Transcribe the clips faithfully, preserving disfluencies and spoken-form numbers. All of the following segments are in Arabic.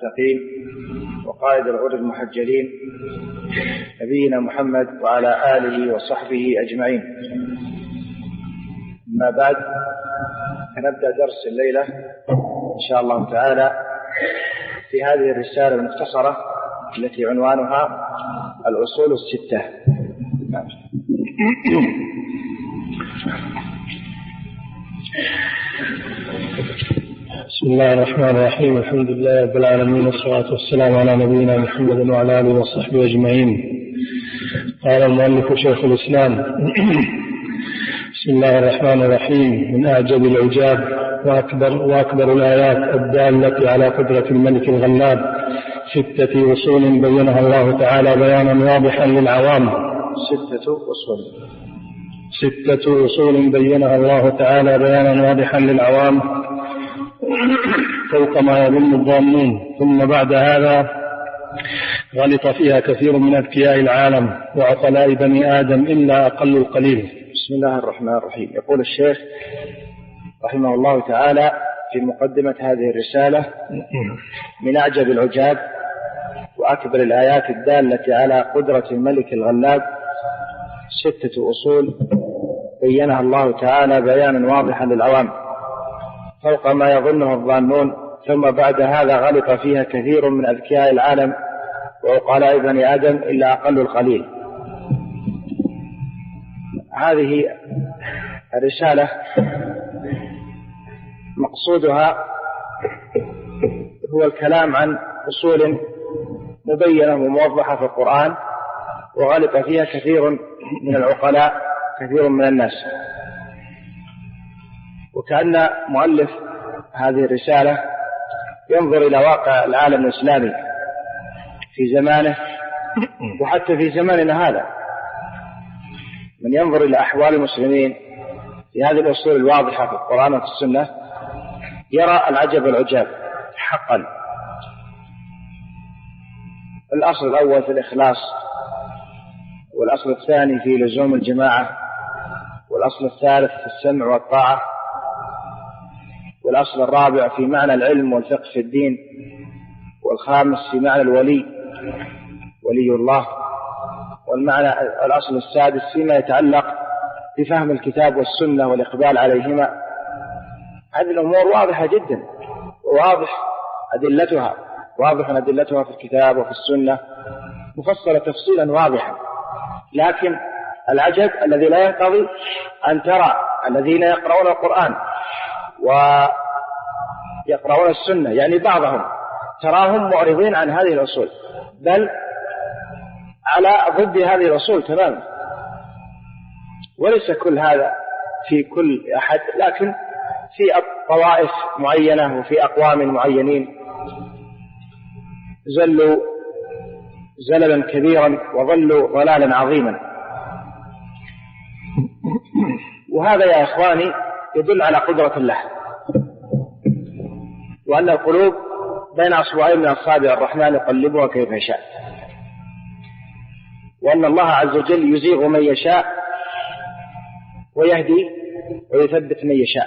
المستقيم وقائد الغر المحجلين نبينا محمد وعلى آله وصحبه أجمعين. أما بعد، نبدأ درس الليلة إن شاء الله تعالى في هذه الرسالة المختصرة التي عنوانها الأصول الستة. بسم الله الرحمن الرحيم. الحمد لله رب العالمين، والصلاة والسلام على نبينا محمد وعلى آله وصحبه أجمعين. قال المؤلف شيخ الإسلام: بسم الله الرحمن الرحيم. من أعجب العجاب وأكبر, وأكبر الآيات الدالة على قدرة الملك الغلاب ستة أصول بينها الله تعالى بيانا واضحا للعوام. ستة أصول ستة أصول بينها الله تعالى بيانا واضحا للعوام فوق ما يظن الظانون، ثم بعد هذا غلط فيها كثير من أذكياء العالم وعقلاء بني آدم إلا أقل القليل. بسم الله الرحمن الرحيم. يقول الشيخ رحمه الله تعالى في مقدمة هذه الرسالة: من أعجب العجاب وأكبر الآيات الدالة على قدرة الملك الغلاب ستة أصول بينها الله تعالى بيانا واضحا للعوام فوق ما يظنه الظانون، ثم بعد هذا غلط فيها كثير من أذكياء العالم وعقلاء بني آدم إلا أقل القليل. هذه الرسالة مقصودها هو الكلام عن أصول مبينة وموضحة في القرآن وغلط فيها كثير من العقلاء كثير من الناس. وكأن مؤلف هذه الرسالة ينظر إلى واقع العالم الإسلامي في زمانه وحتى في زماننا هذا، من ينظر إلى أحوال المسلمين في هذه الأصول الواضحة في القرآن وفي السنة يرى العجب العجاب حقا. الأصل الأول في الإخلاص، والأصل الثاني في لزوم الجماعة، والأصل الثالث في السمع والطاعة، والأصل الرابع في معنى العلم والفقه في الدين، والخامس في معنى الولي ولي الله، والمعنى الأصل السادس فيما يتعلق بفهم الكتاب والسنة والإقبال عليهما. هذه الأمور واضحة جدا وواضح أدلتها واضح أدلتها في الكتاب وفي السنة مفصلة تفصيلا واضحا، لكن العجب الذي لا ينقضي أن ترى الذين يقرؤون القرآن ويقرؤون السنة، يعني بعضهم تراهم معرضين عن هذه الأصول، بل على ضد هذه الأصول تماما. وليس كل هذا في كل أحد، لكن في طوائف معينة وفي أقوام معينين زلوا زللا كبيرا وظلوا ضلالا عظيما. وهذا يا إخواني يدل على قدرة الله، وأن القلوب بين أصبعين من أصابع الرحمن يقلبها كيف يشاء، وأن الله عز وجل يزيغ من يشاء ويهدي ويثبت من يشاء.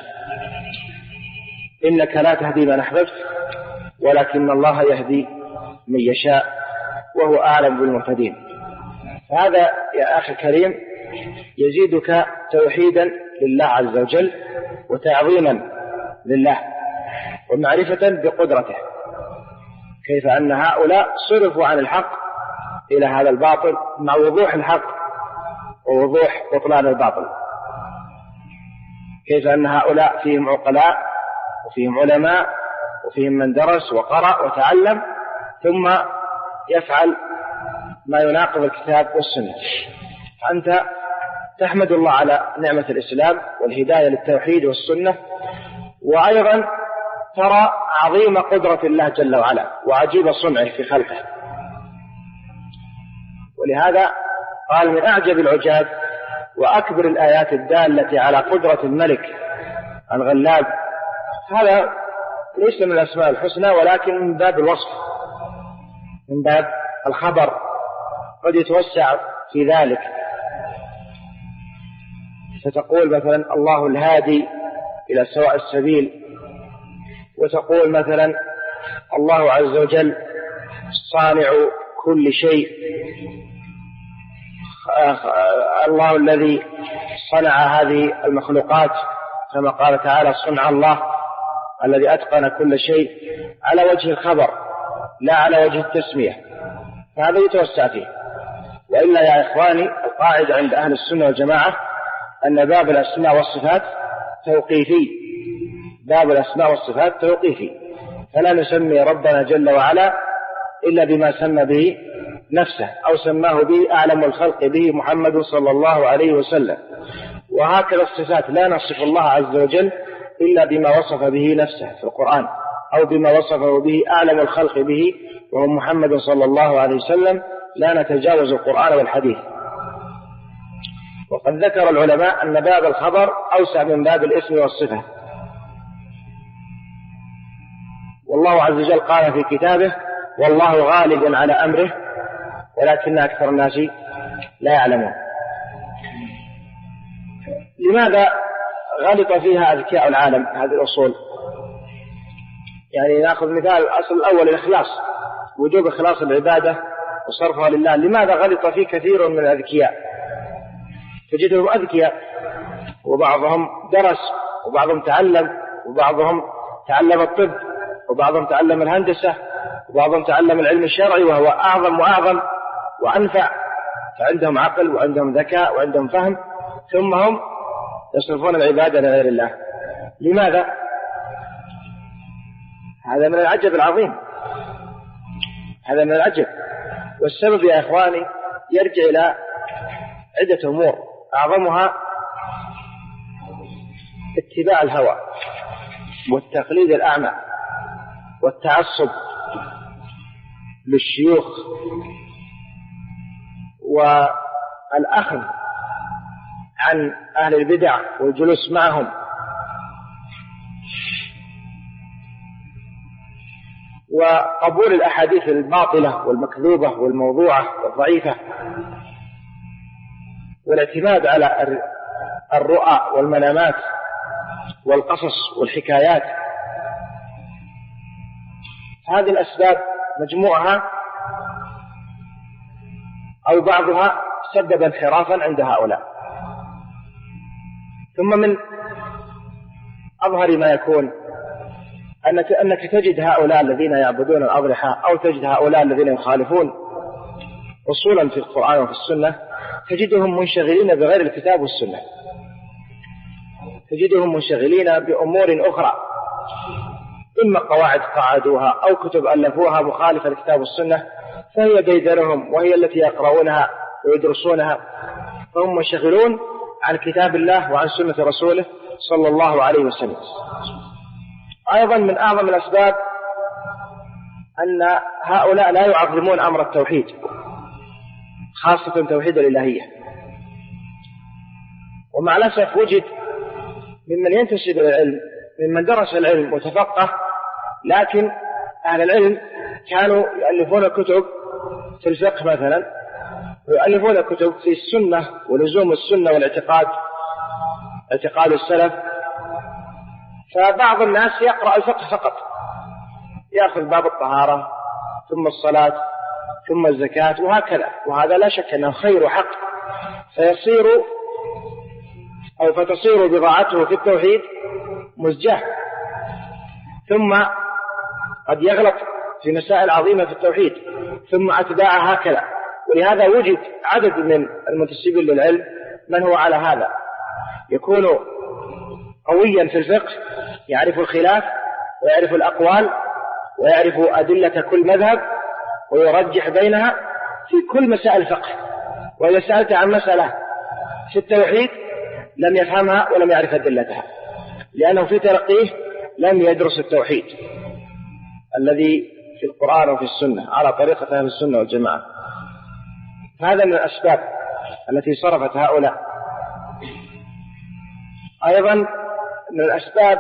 إنك لا تهدي من أحببت ولكن الله يهدي من يشاء وهو أعلم بالمهتدين. هذا يا أخي الكريم يزيدك توحيدا لله عز وجل وتعظيما لله ومعرفة بقدرته، كيف أن هؤلاء صرفوا عن الحق إلى هذا الباطل مع وضوح الحق ووضوح بطلان الباطل، كيف أن هؤلاء فيهم عقلاء وفيهم علماء وفيهم من درس وقرأ وتعلم ثم يفعل ما يناقض الكتاب والسنة. فأنت تحمد الله على نعمة الإسلام والهداية للتوحيد والسنة، وأيضا ترى عظيم قدرة الله جل وعلا وعجيب صنعه في خلقه. ولهذا قال: من أعجب العجاب وأكبر الآيات الدالة على قدرة الملك الغلاب. هذا ليس من الأسماء الحسنى، ولكن من باب الوصف، من باب الخبر، قد يتوسع في ذلك، فتقول مثلا الله الهادي إلى سواء السبيل، وتقول مثلا الله عز وجل صانع كل شيء، الله الذي صنع هذه المخلوقات كما قال تعالى صنع الله الذي أتقن كل شيء على وجه الخبر لا على وجه التسمية، فهذا يتوسع فيه. وإلا يا إخواني القاعدة عند أهل السنة والجماعة أن باب الأسماء والصفات توقيفي، باب الأسماء والصفات توقيفي، فلا نسمي ربنا جل وعلا إلا بما سمى به نفسه أو سماه به أعلم الخلق به محمد صلى الله عليه وسلم. وهكذا الصفات لا نصف الله عز وجل إلا بما وصف به نفسه في القرآن أو بما وصفه به أعلم الخلق به وهو محمد صلى الله عليه وسلم، لا نتجاوز القرآن والحديث. وقد ذكر العلماء أن باب الخبر أوسع من باب الاسم والصفة، والله عز وجل قال في كتابه والله غالب على أمره ولكن أكثر الناس لا يعلمون. لماذا غلط فيها أذكياء العالم هذه الأصول؟ يعني نأخذ مثال الأصل الأول الإخلاص، وجوب إخلاص العبادة وصرفها لله. لماذا غلط فيه كثير من الأذكياء؟ تجدهم أذكياء وبعضهم درس وبعضهم تعلم وبعضهم تعلم الطب وبعضهم تعلم الهندسة وبعضهم تعلم العلم الشرعي وهو أعظم وأعظم وأنفع، فعندهم عقل وعندهم ذكاء وعندهم فهم، ثم هم يصرفون العبادة لغير الله. لماذا؟ هذا من العجب العظيم، هذا من العجب. والسبب يا إخواني يرجع إلى عدة أمور، أعظمها اتباع الهوى والتقليد الأعمى والتعصب للشيوخ والأخذ عن أهل البدع والجلوس معهم، وقبول الأحاديث الباطلة والمكذوبة والموضوعة والضعيفة، والاعتماد على الرؤى والمنامات والقصص والحكايات. هذه الأسباب مجموعها أو بعضها سبب انحرافا عند هؤلاء. ثم من أظهر ما يكون أنك, أنك تجد هؤلاء الذين يعبدون الأضرحة أو تجد هؤلاء الذين يخالفون أصولا في القرآن وفي السنة، تجدهم منشغلين بغير الكتاب والسنة، تجدهم منشغلين بأمور أخرى، إما قواعد قعدوها أو كتب ألفوها مخالفة للكتاب والسنة فهي ديدنهم وهي التي يقرؤونها ويدرسونها، فهم منشغلون عن كتاب الله وعن سنة رسوله صلى الله عليه وسلم. أيضا من أعظم الأسباب أن هؤلاء لا يعظمون أمر التوحيد، خاصة توحيد الإلهية. ومع الأسف وجد ممن ينتسب إلى العلم ممن درس العلم وتفقه، لكن أهل العلم كانوا يؤلفون كتب في الفقه مثلا، ويؤلفون كتب في السنة ولزوم السنة والاعتقاد، اعتقاد السلف. فبعض الناس يقرأ الفقه فقط، يأخذ باب الطهارة ثم الصلاة ثم الزكاة وهكذا، وهذا لا شك أنه خير وحق، فيصير أو فتصير بضاعته في التوحيد مزجاة، ثم قد يغلط في مسائل عظيمة في التوحيد ثم أتباعها هكذا. ولهذا وجد عدد من المنتسبين للعلم من هو على هذا، يكون قويا في الفقه، يعرف الخلاف ويعرف الأقوال ويعرف أدلة كل مذهب ويرجح بينها في كل مسائل الفقه، وإذا سألت عن مسألة في التوحيد لم يفهمها ولم يعرف أدلتها، لأنه في تلقيه لم يدرس التوحيد الذي في القرآن وفي السنة على طريقة أهل السنة والجماعة. هذا من الأسباب التي صرفت هؤلاء. أيضا من الأسباب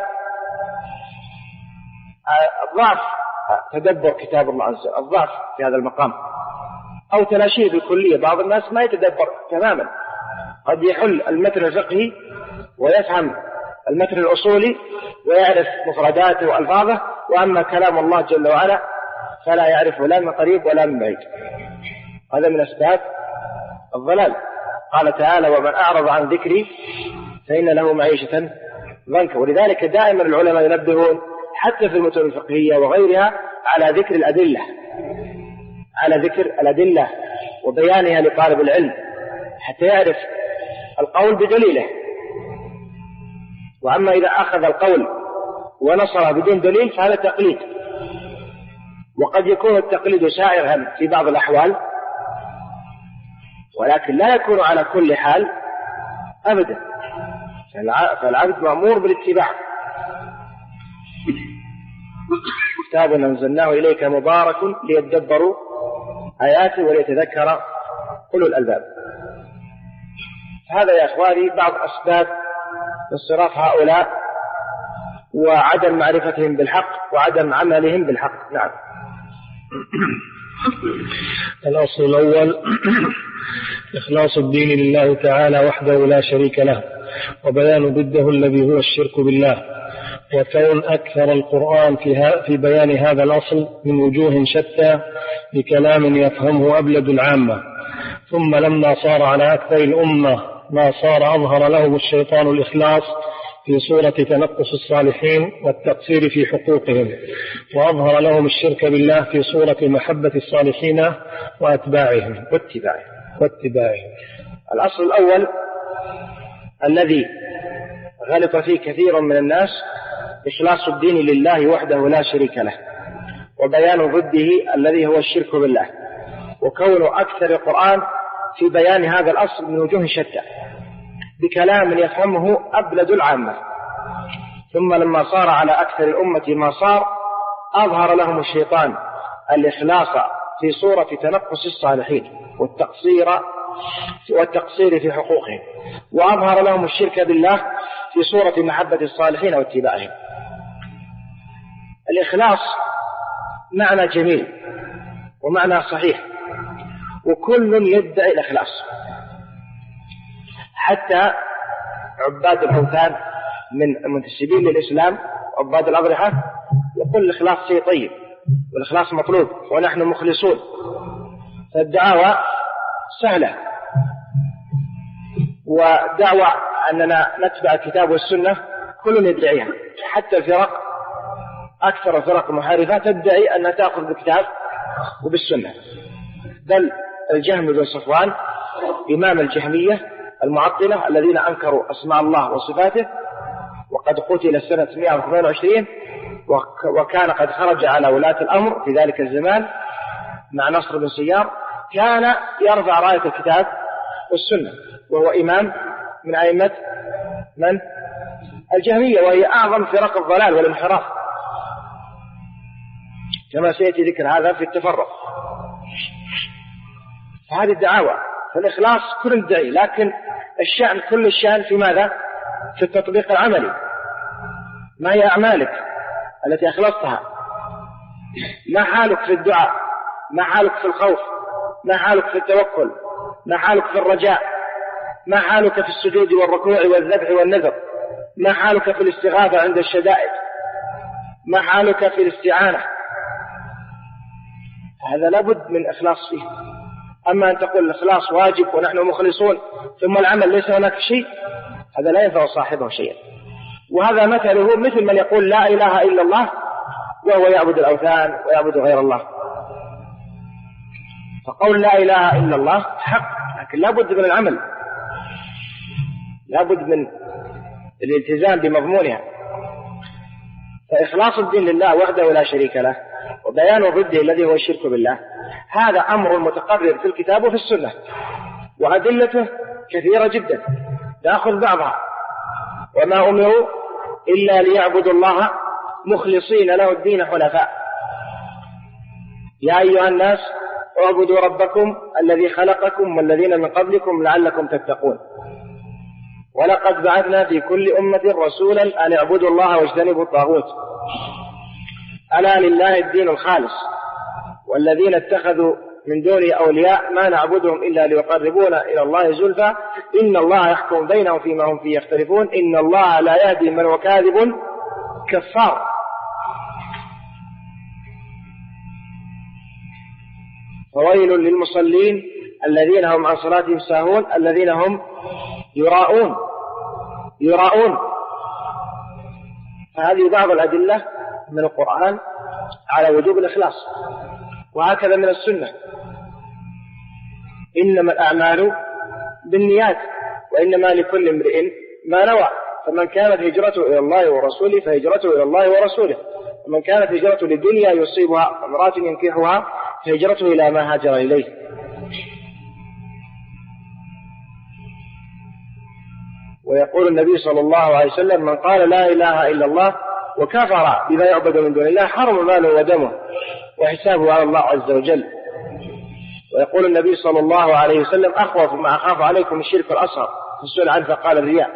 الضعف تدبر كتاب الله عز وجل، الضعف في هذا المقام، أو تلاشيه بالكلية. بعض الناس ما يتدبر تماما، قد يحل المتن الفقهي ويفهم المتن الأصولي ويعرف مفرداته وألفاظه، وأما كلام الله جل وعلا فلا يعرفه لا من قريب ولا من بعيد. هذا من أسباب الضلال. قال تعالى ومن أعرض عن ذكري فإن له معيشة ضنكا. ولذلك دائما العلماء ينبهون حتى في المتون الفقهية وغيرها على ذكر الأدلة على ذكر الأدلة وبيانها لطالب العلم حتى يعرف القول بدليله. وأما إذا أخذ القول ونصر بدون دليل فهذا تقليد، وقد يكون التقليد سائغا في بعض الأحوال ولكن لا يكون على كل حال أبدا، فالعبد مأمور بالاتباع. كتاب أنزلناه إليك مبارك ليدبروا آياته وليتذكر أولو الألباب. هذا يا إخواني بعض أسباب انصراف هؤلاء وعدم معرفتهم بالحق وعدم عملهم بالحق. نعم. الأصل الأول إخلاص الدين لله تعالى وحده لا شريك له، وبيان ضده الذي هو الشرك بالله، وكون أكثر القرآن في بيان هذا الأصل من وجوه شتى بكلام يفهمه أبلد العامة. ثم لما صار على أكثر الأمة ما صار أظهر لهم الشيطان الإخلاص في صورة تنقص الصالحين والتقصير في حقوقهم، وأظهر لهم الشرك بالله في صورة محبة الصالحين وأتباعهم واتباعهم واتباعهم. الأصل الأول الذي غلط فيه كثير من الناس إخلاص الدين لله وحده لا شريك له، وبيان ضده الذي هو الشرك بالله، وكون أكثر القرآن في بيان هذا الأصل من وجوه شتى بكلام يفهمه أبلد العامة. ثم لما صار على أكثر الأمة ما صار أظهر لهم الشيطان الإخلاص في صورة تنقص الصالحين والتقصير والتقصير في حقوقهم، وأظهر لهم الشرك بالله في صورة محبة الصالحين واتباعهم. الإخلاص معنى جميل ومعنى صحيح، وكل يدعي الإخلاص، حتى عباد الأوثان من المنتسبين للإسلام عباد الأضرحة يقول الإخلاص شيء طيب والإخلاص مطلوب ونحن مخلصون. فالدعوة سهلة، ودعوة أننا نتبع الكتاب والسنة كل يدعيها، حتى الفرق أكثر الفرق المحارفة تدعي أنها تأخذ بالكتاب وبالسنة. بل الجهم بن صفوان إمام الجهمية المعطلة الذين أنكروا أسماء الله وصفاته، وقد قتل سنة مئة واثنين وعشرين، وكان قد خرج على ولاة الأمر في ذلك الزمان مع نصر بن سيار، كان يرفع راية الكتاب والسنة، وهو إمام من أئمة من الجهمية، وهي أعظم فرق الضلال والانحراف كما سيأتي ذكر هذا في التفرق. فهذه الدعاوى، فالإخلاص كل الدعي، لكن الشأن كل الشأن في ماذا؟ في التطبيق العملي. ما هي أعمالك التي أخلصتها؟ ما حالك في الدعاء؟ ما حالك في الخوف؟ ما حالك في التوكل؟ ما حالك في الرجاء؟ ما حالك في السجود والركوع والذبح والنذر؟ ما حالك في الاستغاثة عند الشدائد؟ ما حالك في الاستعانة؟ هذا لابد من إخلاص فيه. أما أن تقول الإخلاص واجب ونحن مخلصون ثم العمل ليس هناك شيء، هذا لا ينفع صاحبه شيئا. وهذا مثله مثل من يقول لا إله إلا الله وهو يعبد الأوثان ويعبد غير الله. فقول لا إله إلا الله حق، لكن لابد من العمل، لابد من الالتزام بمضمونها. فإخلاص الدين لله وحده لا شريك له، وبيان ضده الذي هو الشرك بالله، هذا أمر متقرر في الكتاب وفي السنة، وأدلته كثيرة جدا تأخذ بعضها. وما أمروا إلا ليعبدوا الله مخلصين له الدين حنفاء. يا أيها الناس اعبدوا ربكم الذي خلقكم والذين من قبلكم لعلكم تتقون. ولقد بعثنا في كل أمة رسولا أن اعبدوا الله واجتنبوا الطاغوت ألا لله الدين الخالص والذين اتخذوا من دونه أولياء ما نعبدهم إلا ليقربونا إلى الله زلفى إن الله يحكم بينهم فيما هم فيه يختلفون إن الله لا يهدي من هو كاذب كفار. فويل للمصلين الذين هم عن صلاتهم ساهون الذين هم يراءون يراءون فهذه بعض الأدلة من القرآن على وجوب الإخلاص، وهكذا من السنة. إنما الأعمال بالنيات وإنما لكل امرئ ما نوى، فمن كانت هجرته إلى الله ورسوله فهجرته إلى الله ورسوله، ومن كانت هجرته للدنيا يصيبها امرأة ينكحها فهجرته إلى ما هاجر إليه. ويقول النبي صلى الله عليه وسلم: من قال لا إله إلا الله وكفر بما يعبد من دون الله حرم ماله ودمه وحسابه على الله عز وجل. ويقول النبي صلى الله عليه وسلم: أخوف ما أخاف عليكم الشرك الأصغر، فسئل عنه فقال الرياء.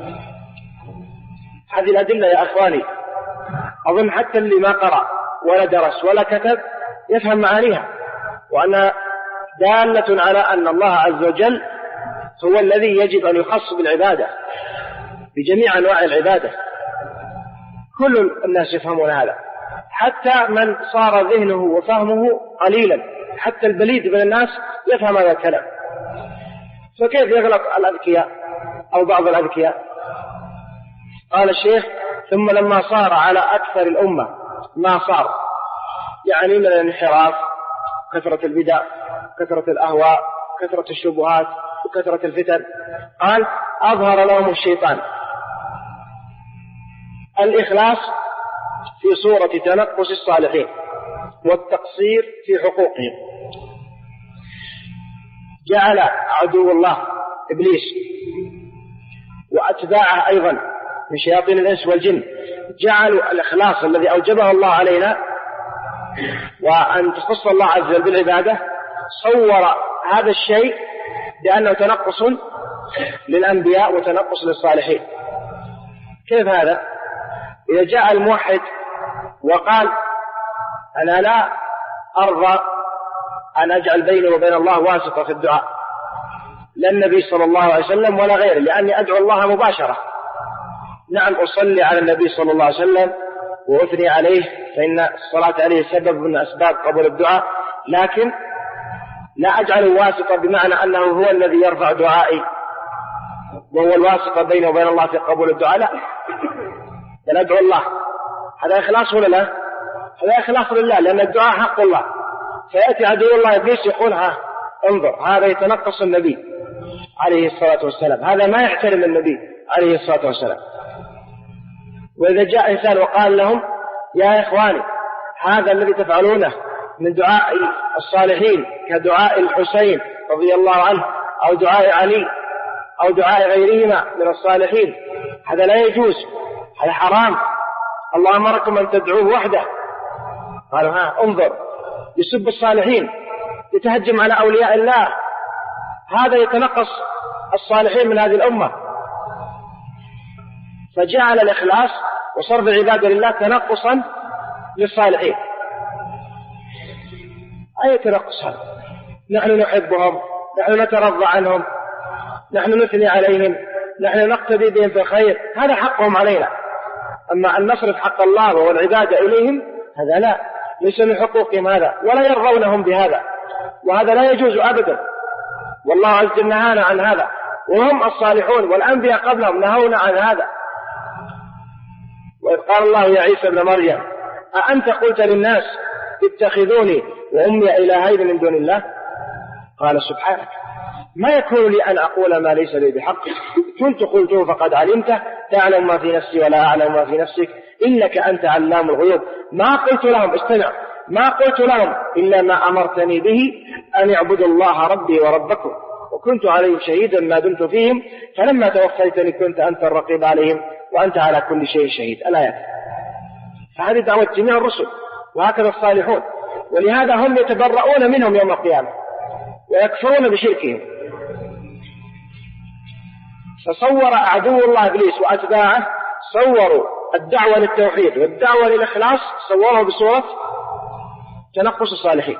هذه الأدلة يا أخواني أظن حتى اللي ما قرأ ولا درس ولا كتب يفهم معانيها، وأنها دالة على أن الله عز وجل هو الذي يجب أن يخص بالعبادة بجميع أنواع العبادة. كل الناس يفهمون هذا، حتى من صار ذهنه وفهمه قليلا، حتى البليد من الناس يفهم هذا الكلام. فكيف يغلط الأذكياء أو بعض الأذكياء؟ قال الشيخ: ثم لما صار على أكثر الأمة ما صار، يعني من الانحراف، كثرة البدع، كثرة الأهواء، كثرة الشبهات، وكثرة الفتن، قال: أظهر لهم الشيطان الإخلاص في صورة تنقص الصالحين والتقصير في حقوقهم. جعل عدو الله إبليس وأتباعه أيضا من شياطين الإنس والجن جعلوا الإخلاص الذي أوجبه الله علينا وأن تخص الله عز وجل بالعبادة، صور هذا الشيء بأنه تنقص للأنبياء وتنقص للصالحين. كيف هذا؟ إذا جاء الموحد وقال: أنا لا أرضى أن أجعل بيني وبين الله واسطة في الدعاء، لا النبي صلى الله عليه وسلم ولا غيره، لأني أدعو الله مباشرة. نعم أصلي على النبي صلى الله عليه وسلم وأثني عليه، فإن الصلاة عليه سبب من أسباب قبول الدعاء، لكن لا أجعل واسطة بمعنى أنه هو الذي يرفع دعائي وهو الواسطة بينه وبين الله في قبول الدعاء، لا، بل أدعو الله. هذا إخلاص ولا لا؟ هذا إخلاص لله، لأن الدعاء حق الله. فيأتي عدو الله إبليس يقول: ها انظر، هذا يتنقص النبي عليه الصلاة والسلام، هذا ما يحترم النبي عليه الصلاة والسلام. وإذا جاء إنسان وقال لهم: يا إخواني، هذا الذي تفعلونه من دعاء الصالحين كدعاء الحسين رضي الله عنه أو دعاء علي أو دعاء غيرهما من الصالحين، هذا لا يجوز، هذا حرام، الله أمركم أن تدعوه وحده. قالوا: ها انظر، يسب الصالحين، يتهجم على أولياء الله، هذا يتنقص الصالحين من هذه الأمة. فجعل الإخلاص وصرف العبادة لله تنقصا للصالحين. أي تنقص هذا؟ نحن نحبهم، نحن نترضى عنهم، نحن نثني عليهم، نحن نقتدي بهم في الخير، هذا حقهم علينا. أما أن نصرف حق الله والعبادة إليهم هذا لا، ليس من حقوقهم هذا، ولا يرضونهم بهذا، وهذا لا يجوز أبدا. والله عز وجل نهانا عن هذا، وهم الصالحون والأنبياء قبلهم نهونا عن هذا. وإذ قال الله يا عيسى ابن مريم: أأنت قلت للناس اتخذوني وأمي إلهين من دون الله؟ قال: سبحانك، ما يكون لي أن أقول ما ليس لي بحق، كنت قلته فقد علمته، تعلم ما في نفسي ولا أعلم ما في نفسك، إنك أنت علام الغيوب. ما قلت لهم، استمع، ما قلت لهم إلا ما أمرتني به، أن يعبدوا الله ربي وربكم، وكنت عليهم شهيدا ما دمت فيهم، فلما توفيتني كنت أنت الرقيب عليهم وأنت على كل شيء شهيد. الآيات. فهذه دعوة جميع الرسل، وهكذا الصالحون، ولهذا هم يتبرؤون منهم يوم القيامة ويكفرون بشركهم. فصور عدو الله إبليس وأتباعه، صوروا الدعوة للتوحيد والدعوة للإخلاص، صوروا بصورة تنقص الصالحين.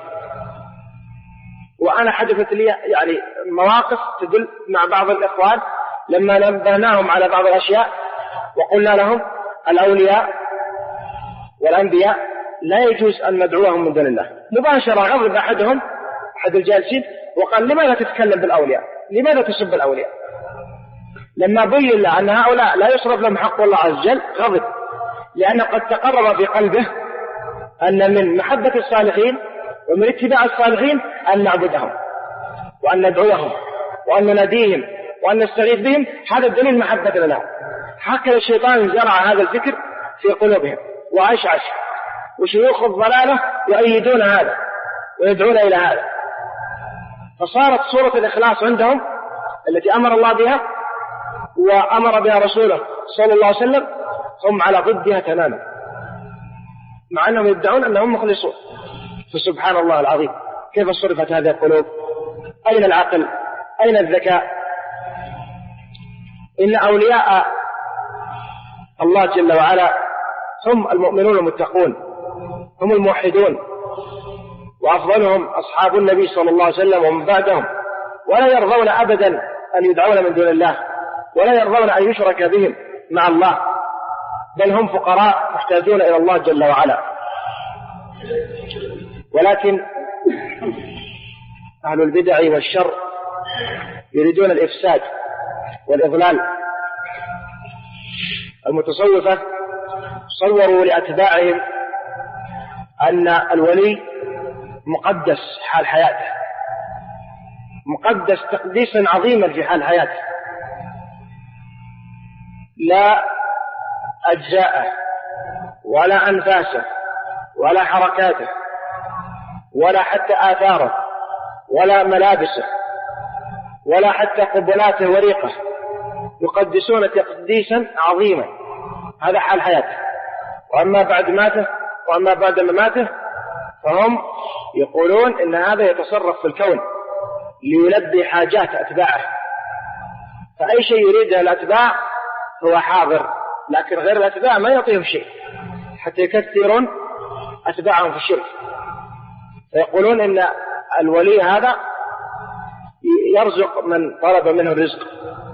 وأنا حدثت لي يعني مواقف تدل مع بعض الإخوان لما نبهناهم على بعض الأشياء وقلنا لهم: الأولياء والأنبياء لا يجوز أن ندعوهم من دون الله. مباشرة غضب أحدهم أحد الجالسين وقال لماذا تتكلم بالأولياء؟ لماذا تسب الأولياء؟ لما بين له أن هؤلاء لا يصرف لهم حق الله عز وجل غضب، لأنه قد تقرر في قلبه أن من محبة الصالحين ومن اتباع الصالحين أن نعبدهم وأن ندعوهم وأن نناديهم وأن نستغيث بهم. هذا الدليل محبة لنا. هكذا الشيطان زرع هذا الفكر في قلوبهم وعشعش، وشيوخ الضلالة يؤيدون هذا ويدعون إلى هذا، فصارت صورة الإخلاص عندهم التي أمر الله بها وأمر بها رسوله صلى الله عليه وسلم هم على ضدها تماما، مع أنهم يدعون أنهم مخلصون. فسبحان الله العظيم، كيف صرفت هذه القلوب؟ أين العقل؟ أين الذكاء؟ إن أولياء الله جل وعلا هم المؤمنون المتقون، هم الموحدون، وأفضلهم أصحاب النبي صلى الله عليه وسلم ومن بعدهم، ولا يرضون أبدا أن يدعون من دون الله، ولا يرضون أن يشرك بهم مع الله، بل هم فقراء محتاجون إلى الله جل وعلا. ولكن أهل البدع والشر يريدون الإفساد والإضلال. المتصوفة صوروا لأتباعهم أن الولي مقدس حال حياته، مقدس تقديسا عظيما في حال حياته، لا أجزاءه ولا أنفاسه ولا حركاته ولا حتى آثاره ولا ملابسه ولا حتى قبلاته وريقه، يقدسون تقديسا عظيما. هذا حال حياته. وأما بعد ماته وأما بعد مماته فهم يقولون إن هذا يتصرف في الكون ليلبي حاجات أتباعه، فأي شيء يريده الأتباع هو حاضر، لكن غير الأتباع ما يعطيهم شيء حتى يكثرون أتباعهم في الشرك. فيقولون إن الولي هذا يرزق من طلب منه الرزق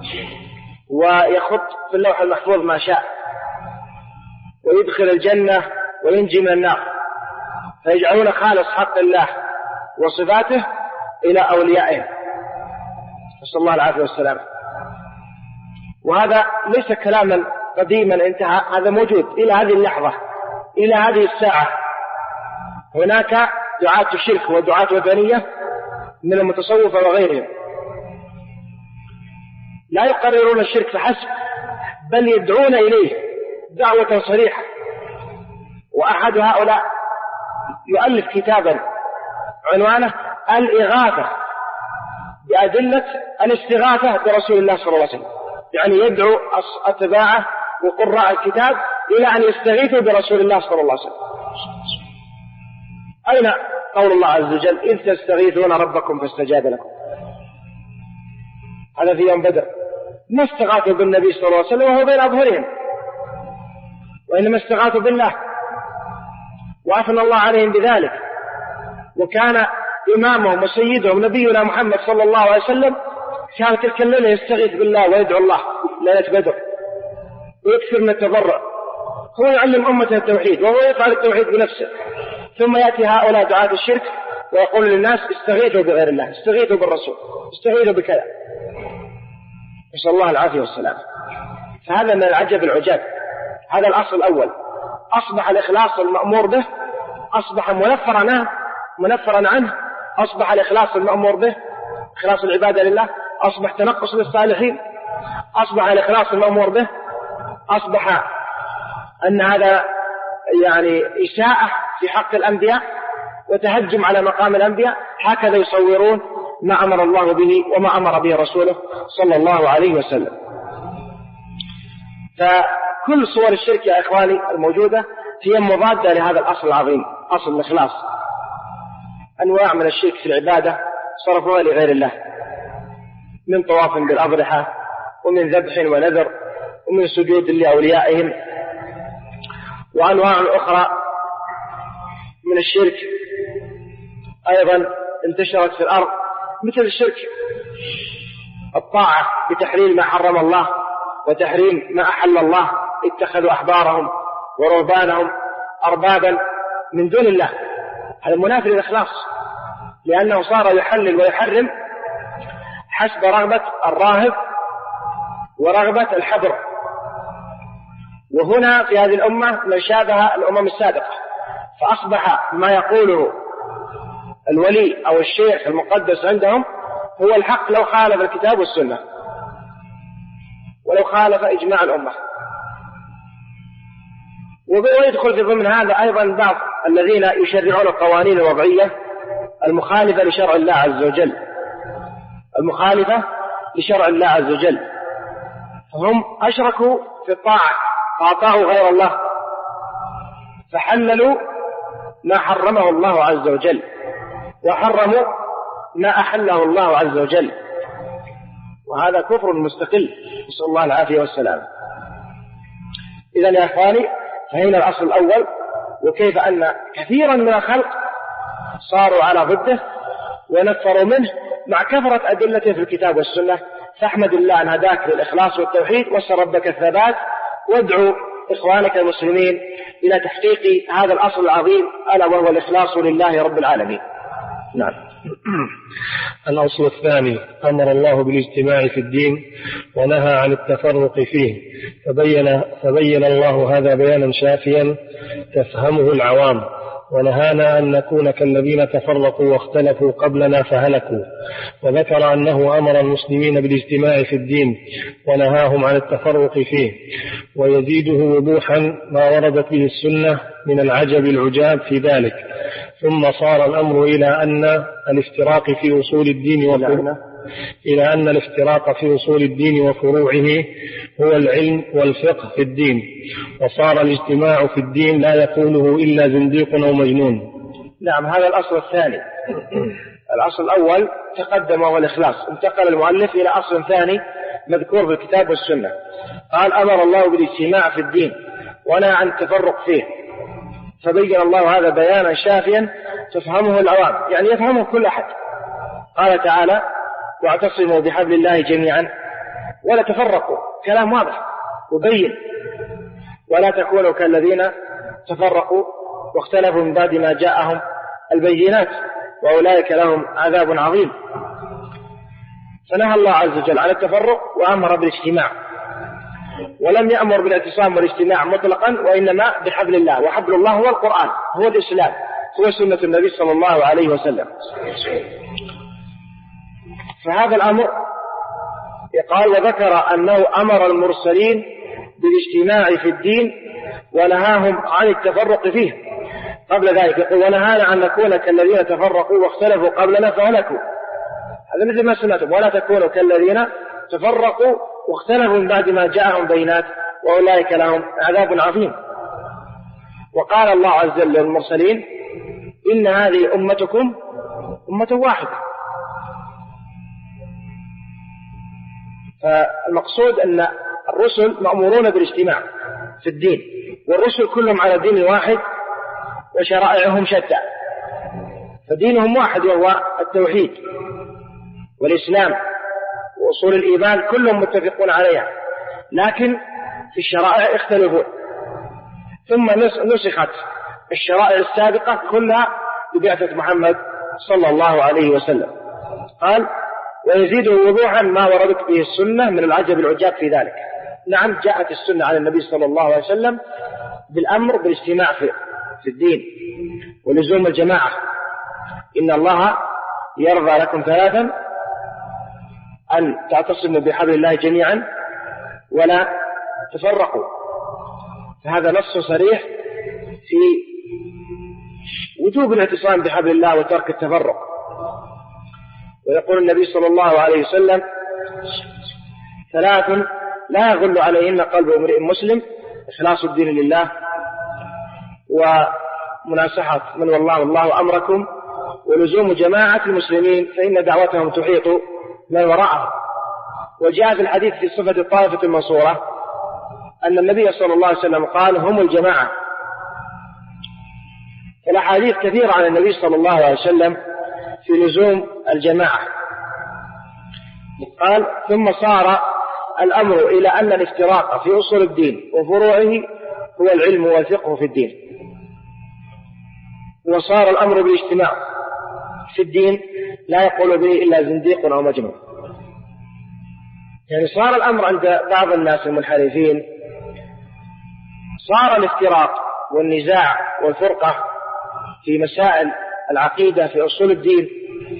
ويخط في اللوح المحفوظ ما شاء ويدخل الجنة وينجي من النار، فيجعلون خالص حق الله وصفاته إلى أوليائهم، نسأل الله العافية والسلام. وهذا ليس كلاما قديما انتهى، هذا موجود إلى هذه اللحظة، إلى هذه الساعة. هناك دعاة الشرك ودعاة وثنية من المتصوفة وغيرهم لا يقررون الشرك فحسب، بل يدعون إليه دعوة صريحة. وأحد هؤلاء يؤلف كتابا عنوانه الإغاثة بأدلة الاستغاثة برسول الله صلى الله عليه وسلم، يعني يدعو أتباعه وقراء الكتاب إلى أن يستغيثوا برسول الله صلى الله عليه وسلم. أين قول الله عز وجل إذ تستغيثون ربكم فاستجاب لكم؟ هذا في يوم بدر، ما استغاثوا بالنبي صلى الله عليه وسلم وهو بين أظهرهم، وإنما استغاثوا بالله وأثنى الله عليهم بذلك. وكان إمامهم وسيدهم نبينا محمد صلى الله عليه وسلم كان تلك الليلة يستغيث بالله ويدعو الله ليلة بدر ويكثر من التضرع. هو يعلم أمته التوحيد وهو يفعل التوحيد بنفسه، ثم يأتي هؤلاء دعاة الشرك ويقول للناس استغيثوا بغير الله، استغيثوا بالرسول، استغيثوا بكذا، نسأل الله العافية والسلام. فهذا من العجب العجاب. هذا الأصل الأول. أصبح الإخلاص المأمور به أصبح منفرا عنه منفرا عنه أصبح الإخلاص المأمور به إخلاص العبادة لله أصبح تنقص للصالحين، أصبح الإخلاص المأمور به أصبح أن هذا يعني إساءة في حق الأنبياء وتهجم على مقام الأنبياء. هكذا يصورون ما أمر الله به وما أمر به رسوله صلى الله عليه وسلم. فكل صور الشرك يا إخواني الموجودة هي مضادة لهذا الأصل العظيم، أصل الإخلاص. أنواع من الشرك في العبادة صرفوها لغير الله، من طواف بالأضرحة ومن ذبح ونذر ومن سجود لأوليائهم، وأنواع أخرى من الشرك أيضا انتشرت في الأرض، مثل الشرك الطاعة بتحريم ما حرم الله وتحريم ما أحل الله. اتخذوا أحبارهم ورهبانهم أربابا من دون الله، هذا منافي للإخلاص، لأنه صار يحلل ويحرم حسب رغبة الراهب ورغبة الحبر. وهنا في هذه الأمة من شابه الأمم السابقة، فأصبح ما يقوله الولي أو الشيخ المقدس عندهم هو الحق لو خالف الكتاب والسنة ولو خالف إجماع الأمة. ويدخل في ضمن هذا أيضا بعض الذين يشرعون القوانين الوضعية المخالفة لشرع الله عز وجل، المخالفة لشرع الله عز وجل، فهم أشركوا في الطاعة فأطاعوا غير الله فحللوا ما حرمه الله عز وجل وحرموا ما أحله الله عز وجل، وهذا كفر مستقل، نسأل الله العافية والسلام. إذن يا أخواني فهنا الأصل الأول، وكيف أن كثيرا من الخلق صاروا على ضده ونفروا منه مع كثرة أدلته في الكتاب والسنة. فاحمد الله أن هداك للإخلاص والتوحيد واسأل ربك الثبات، وادعو إخوانك المسلمين إلى تحقيق هذا الأصل العظيم ألا وهو الإخلاص لله رب العالمين. نعم. الأصل الثاني: أمر الله بالاجتماع في الدين ونهى عن التفرق فيه، فبين, فبين الله هذا بيانا شافيا تفهمه العوام، ونهانا أن نكون كالذين تفرقوا واختلفوا قبلنا فهلكوا، وذكر أنه أمر المسلمين بالاجتماع في الدين ونهاهم عن التفرق فيه، ويزيده وضوحا ما وردت به السنة من العجب العجاب في ذلك. ثم صار الأمر إلى أن الافتراق في أصول الدين وفروعه إلى أن الافتراق في أصول الدين وفروعه هو العلم والفقه في الدين، وصار الاجتماع في الدين لا يقوله إلا زنديق أو مجنون. نعم، هذا الأصل الثاني. الأصل الأول تقدم وهو الإخلاص، انتقل المؤلف إلى أصل ثاني مذكور في الكتاب والسنة. قال: أمر الله بالاجتماع في الدين ونهى عن التفرق فيه، فبين الله هذا بيانا شافيا تفهمه العوام، يعني يفهمه كل أحد. قال تعالى: واعتصموا بحبل الله جميعا ولا تفرقوا، كلام واضح وبين، ولا تكونوا كالذين تفرقوا واختلفوا من بعد ما جاءهم البينات وأولئك لهم عذاب عظيم. فنهى الله عز وجل عن التفرق وأمر بالاجتماع، ولم يأمر بالاعتصام والاجتماع مطلقا، وإنما بحبل الله، وحبل الله هو القرآن، هو الإسلام، هو سنة النبي صلى الله عليه وسلم. فهذا الأمر يقال: وذكر أنه أمر المرسلين بالاجتماع في الدين ونهاهم عن التفرق فيه. قبل ذلك يقول: ونهانا أن نكون كالذين تفرقوا واختلفوا قبلنا فهلكوا. هذا مثل ما سمعتم: ولا تكونوا كالذين تفرقوا واختلفوا من بعد ما جاءهم بينات وأولئك لهم عذاب عظيم. وقال الله عز وجل للمرسلين: إن هذه أمتكم أمة واحدة. فالمقصود أن الرسل مأمورون بالاجتماع في الدين، والرسل كلهم على دين واحد وشرائعهم شتى، فدينهم واحد وهو التوحيد والإسلام وأصول الإيمان، كلهم متفقون عليها، لكن في الشرائع اختلفون. ثم نسخت الشرائع السابقة كلها ببعثة محمد صلى الله عليه وسلم. قال: ويزيده وضوحا ما وردت به السنة من العجب العجاب في ذلك. نعم، جاءت السنة عن النبي صلى الله عليه وسلم بالأمر بالاجتماع في, في الدين ولزوم الجماعة. إن الله يرضى لكم ثلاثا: أن تعتصموا بحبل الله جميعا ولا تفرقوا. فهذا نص صريح في وجوب الاعتصام بحبل الله وترك التفرق. ويقول النبي صلى الله عليه وسلم: ثلاث لا يغل عليهن قلب امرئ مسلم: إخلاص الدين لله، ومناصحة من والله الله أمركم، ولزوم جماعة المسلمين فإن دعوتهم تحيط من وراءهم. وجاء في الحديث في صفة الطائفة المنصورة أن النبي صلى الله عليه وسلم قال: هم الجماعة. الأحاديث كثيرة عن النبي صلى الله عليه وسلم في لزوم الجماعة. قال: ثم صار الأمر إلى أن الافتراق في أصول الدين وفروعه هو العلم والفقه في الدين، وصار الأمر بالاجتماع في الدين لا يقول به إلا زنديق أو مجنون. يعني صار الأمر عند بعض الناس المنحرفين، صار الافتراق والنزاع والفرقة في مسائل العقيدة في أصول الدين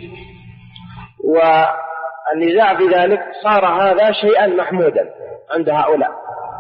والنزاع في ذلك، صار هذا شيئا محمودا عند هؤلاء،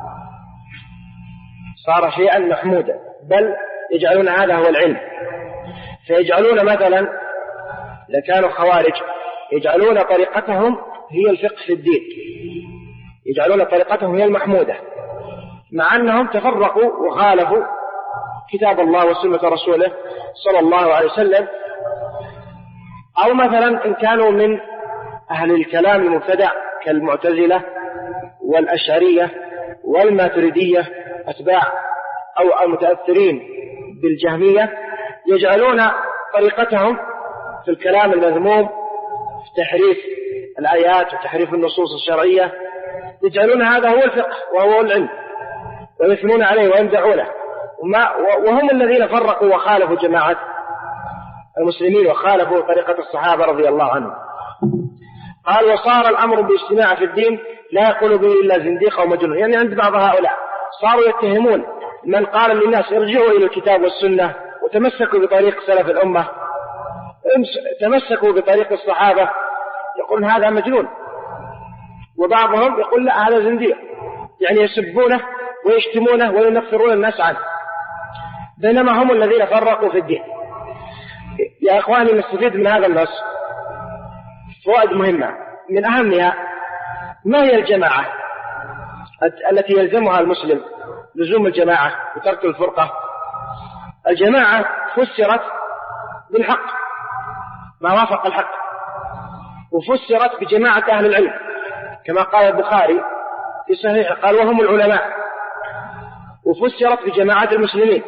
صار شيئا محمودا، بل يجعلون هذا هو العلم. فيجعلون مثلا إذا كانوا خوارج يجعلون طريقتهم هي الفقه في الدين، يجعلون طريقتهم هي المحمودة، مع أنهم تفرقوا وخالفوا كتاب الله وسنة رسوله صلى الله عليه وسلم. أو مثلا إن كانوا من أهل الكلام المبتدع كالمعتزلة والأشعرية والماتريدية أتباع أو المتأثرين بالجهمية، يجعلون طريقتهم في الكلام المذموم في تحريف الآيات وتحريف النصوص الشرعية، يجعلون هذا هو الفقه وهو العلم ويثنون عليه ويمدحونه، وهم الذين فرقوا وخالفوا جماعة المسلمين وخالفوا طريقة الصحابة رضي الله عنهم. قال وصار الأمر باجتماع في الدين لا يقول به إلا زنديق أو مجنون. يعني عند بعض هؤلاء صاروا يتهمون من قال للناس ارجعوا إلى الكتاب والسنة وتمسكوا بطريق سلف الأمة، تمسكوا بطريق الصحابة، يقولون هذا مجنون. وبعضهم يقول لا هذا زنديق، يعني يسبونه ويشتمونه وينفرون الناس عنه، بينما هم الذين فرقوا في الدين. يا إخواني نستفيد من هذا النص فوائد مهمة، من أهمها ما هي الجماعة التي يلزمها المسلم لزوم الجماعة وترك الفرقة. الجماعة فسرت بالحق ما وافق الحق، وفسرت بجماعة أهل العلم كما قال البخاري في صحيح قال وهم العلماء، وفسرت بجماعة المسلمين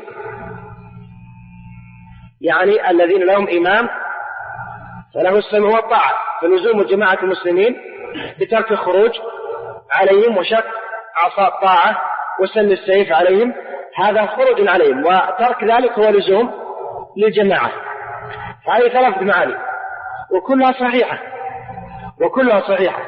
يعني الذين لهم إمام فله السمع والطاعة، فلزوم جماعة المسلمين بترك الخروج عليهم وشق عصا الطاعة وسن السيف عليهم، هذا خروج عليهم، وترك ذلك هو لزوم للجماعة. هذه ثلاث معاني وكلها صحيحة وكلها صحيحة.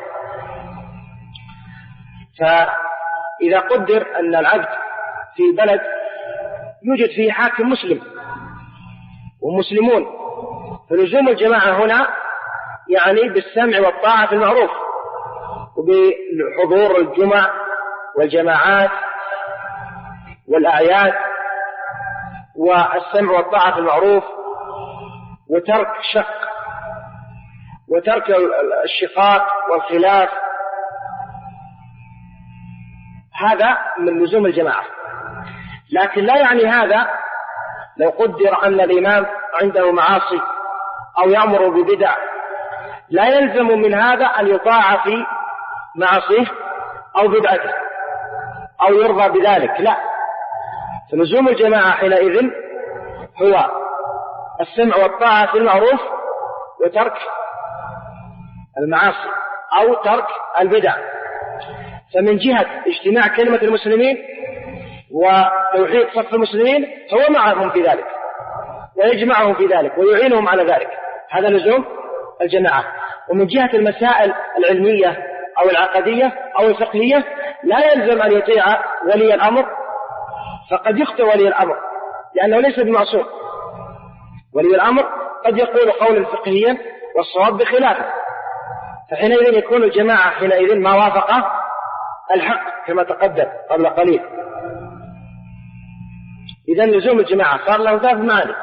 فإذا قدر أن العبد في بلد يوجد فيه حاكم مسلم ومسلمون، فلزوم الجماعة هنا يعني بالسمع والطاعة في المعروف وبحضور الجمع والجماعات والأعياد والسمع والطاعة في المعروف، وترك شق وترك الشقاق والخلاف، هذا من لزوم الجماعة. لكن لا يعني هذا لو قدر أن الإمام عنده معاصي أو يأمر ببدع لا يلزم من هذا أن يطاع في معصيه أو بدعته أو يرضى بذلك، لا. فلزوم الجماعة حينئذ هو السمع والطاعة في المعروف وترك المعاصي أو ترك البدع. فمن جهة اجتماع كلمة المسلمين وتوحيد صف المسلمين هو معهم في ذلك ويجمعهم في ذلك ويعينهم على ذلك، هذا لزوم الجماعة. ومن جهة المسائل العلمية أو العقدية أو الفقهية لا يلزم أن يطيع ولي الأمر، فقد يخطئ ولي الأمر لأنه ليس بمعصوم. ولي الأمر قد يقول قولا فقهيا والصواب بخلافه، فحينئذ يكون الجماعة حينئذ ما وافق الحق كما تقدم قبل قليل. إذن لزوم الجماعة صار له ثلاث معاني،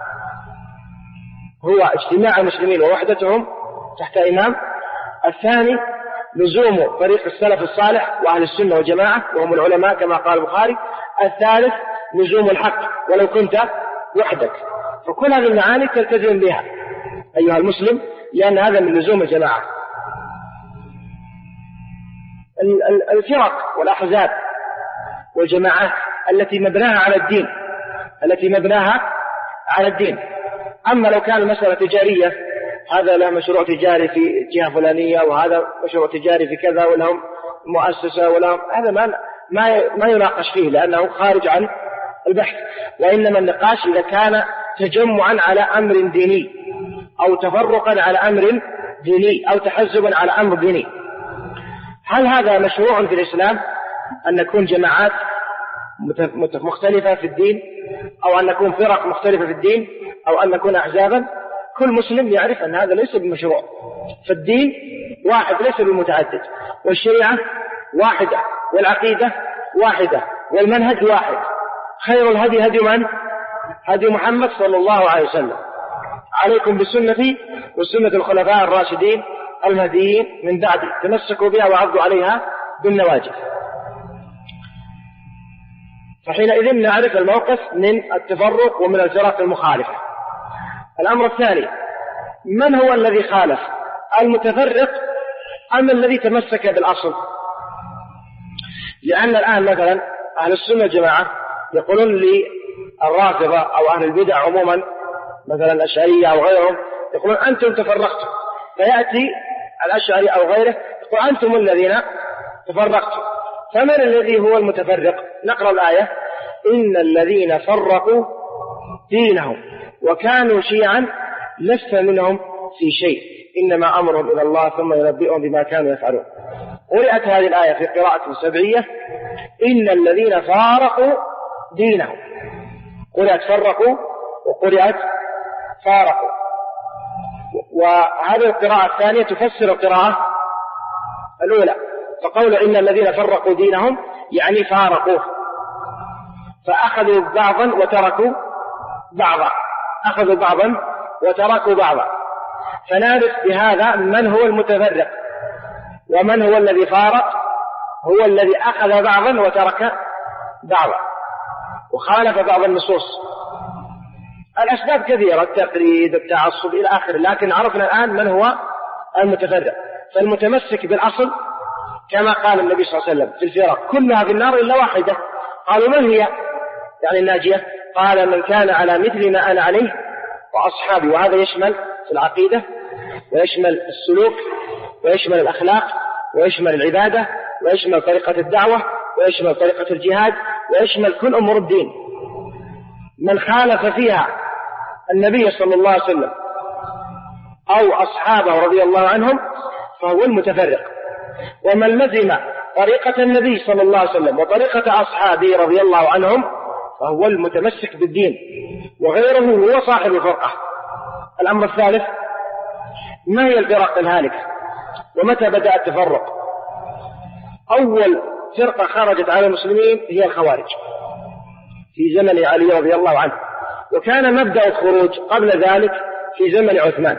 هو اجتماع المسلمين ووحدتهم تحت إمام. الثاني لزوم طريق السلف الصالح وأهل السنة والجماعة وهم العلماء كما قال البخاري. الثالث لزوم الحق ولو كنت وحدك. فكل هذه المعاني تلتزم بها أيها المسلم، لأن هذا من لزوم الجماعة. الفرق والأحزاب والجماعات التي مبناها على الدين التي مبناها على الدين أما لو كان المسألة تجارية، هذا له مشروع تجاري في جهة فلانية وهذا مشروع تجاري في كذا ولهم مؤسسة ولهم، هذا ما ما يناقش فيه لأنه خارج عن البحث. وإنما النقاش إذا كان تجمعا على أمر ديني أو تفرقا على أمر ديني أو تحزبا على أمر ديني. هل هذا مشروع في الإسلام أن نكون جماعات مختلفة في الدين، أو أن نكون فرق مختلفة في الدين، أو أن نكون أحزابا؟ كل مسلم يعرف أن هذا ليس بمشروع، فالدين واحد ليس بالمتعدد، والشريعة واحدة، والعقيدة واحدة، والمنهج واحد. خير الهدي هدي من؟ هدي محمد صلى الله عليه وسلم. عليكم بسنتي وسنة الخلفاء الراشدين المهديين من بعدي، تمسكوا بها وعضوا عليها بالنواجذ. فحينئذ نعرف الموقف من التفرق ومن الفرق المخالفة. الأمر الثاني، من هو الذي خالف؟ المتفرق أم الذي تمسك بالأصل؟ لأن الآن مثلا أهل السنة الجماعة يقولون للرافضة أو أهل البدع عموما، مثلا الأشعرية أو غيرهم، يقولون أنتم تفرقتم، فيأتي الأشعري أو غيره يقول أنتم الذين تفرقتم. فمن الذي هو المتفرق؟ نقرأ الآية: إن الذين فرقوا دينهم وكانوا شيعا لست منهم في شيء إنما أمرهم إلى الله ثم ينبئهم بما كانوا يفعلون. قرأت هذه الآية في قراءة سبعية: إن الذين فارقوا دينهم. قرأت فرقوا وقرأت فارقوا. وهذه القراءة الثانية تفسر القراءة الأولى، فقول إن الذين فرقوا دينهم يعني فارقوه، فأخذوا بعضا وتركوا بعضا، أخذوا بعضا وتركوا بعضا. فنعرف بهذا من هو المتفرق ومن هو الذي فارق. هو الذي أخذ بعضا وترك بعضا وخالف بعض النصوص. الأسباب كثيرة، التقليد، التعصب إلى آخره، لكن عرفنا الآن من هو المتفرق. فالمتمسك بالأصل كما قال النبي صلى الله عليه وسلم في الفرق كلها في النار إلا واحدة. قالوا من هي يعني الناجية؟ قال من كان على مثل ما أنا عليه وأصحابي. وهذا يشمل في العقيدة ويشمل السلوك ويشمل الأخلاق ويشمل العبادة ويشمل طريقة الدعوة ويشمل طريقة الجهاد ويشمل كل أمور الدين. من خالف فيها النبي صلى الله عليه وسلم أو أصحابه رضي الله عنهم فهو المتفرق. ومن لزم طريقة النبي صلى الله عليه وسلم وطريقة أصحابه رضي الله عنهم فهو المتمسك بالدين، وغيره هو صاحب الفرقة. الأمر الثالث: ما هي الفرق الهالكة ومتى بدأ التفرق؟ أول فرقة خرجت على المسلمين هي الخوارج في زمن علي رضي الله عنه، وكان مبدأ الخروج قبل ذلك في زمن عثمان.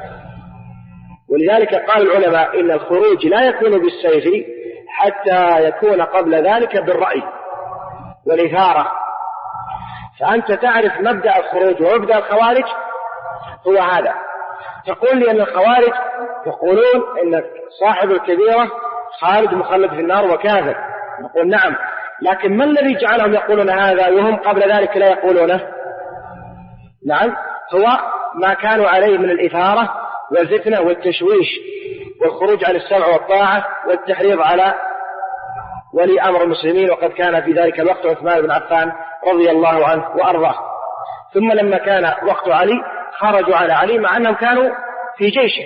ولذلك قال العلماء إن الخروج لا يكون بالسيف حتى يكون قبل ذلك بالرأي والإثارة. فأنت تعرف مبدأ الخروج ومبدأ الخوارج هو هذا. تقول لي أن الخوارج يقولون إن صاحب الكبيرة خالد مخلد في النار وكافر، نقول نعم، لكن ما الذي جعلهم يقولون هذا وهم قبل ذلك لا يقولونه؟ نعم، هو ما كانوا عليه من الإثارة والفتنة والتشويش والخروج عن السمع والطاعة والتحريض على ولي أمر المسلمين، وقد كان في ذلك الوقت عثمان بن عفان رضي الله عنه وأرضاه. ثم لما كان وقت علي خرجوا على علي مع أنهم كانوا في جيشه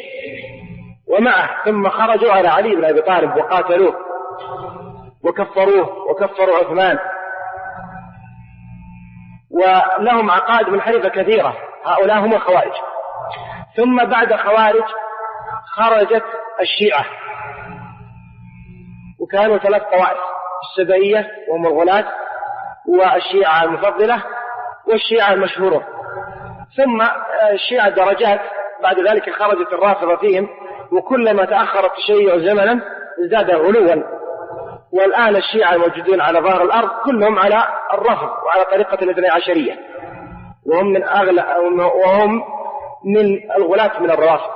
ومعه، ثم خرجوا على علي بن أبي طالب وقاتلوه وكفروه وكفروا عثمان، ولهم عقائد منحرفة كثيرة. هؤلاء هم الخوارج. ثم بعد الخوارج خرجت الشيعة، وكانوا ثلاث طوائف: السبعية وهم الغلاة، والشيعة المفضلة، والشيعة المشهورة. ثم الشيعة درجات، بعد ذلك خرجت الرافضة فيهم، وكلما تأخر التشيع زمنا ازداد غلوا. والآن الشيعة الموجودين على ظهر الأرض كلهم على الرفض وعلى طريقة الاثني عشرية، وهم من أغلى وهم من الغلاة من الروافض.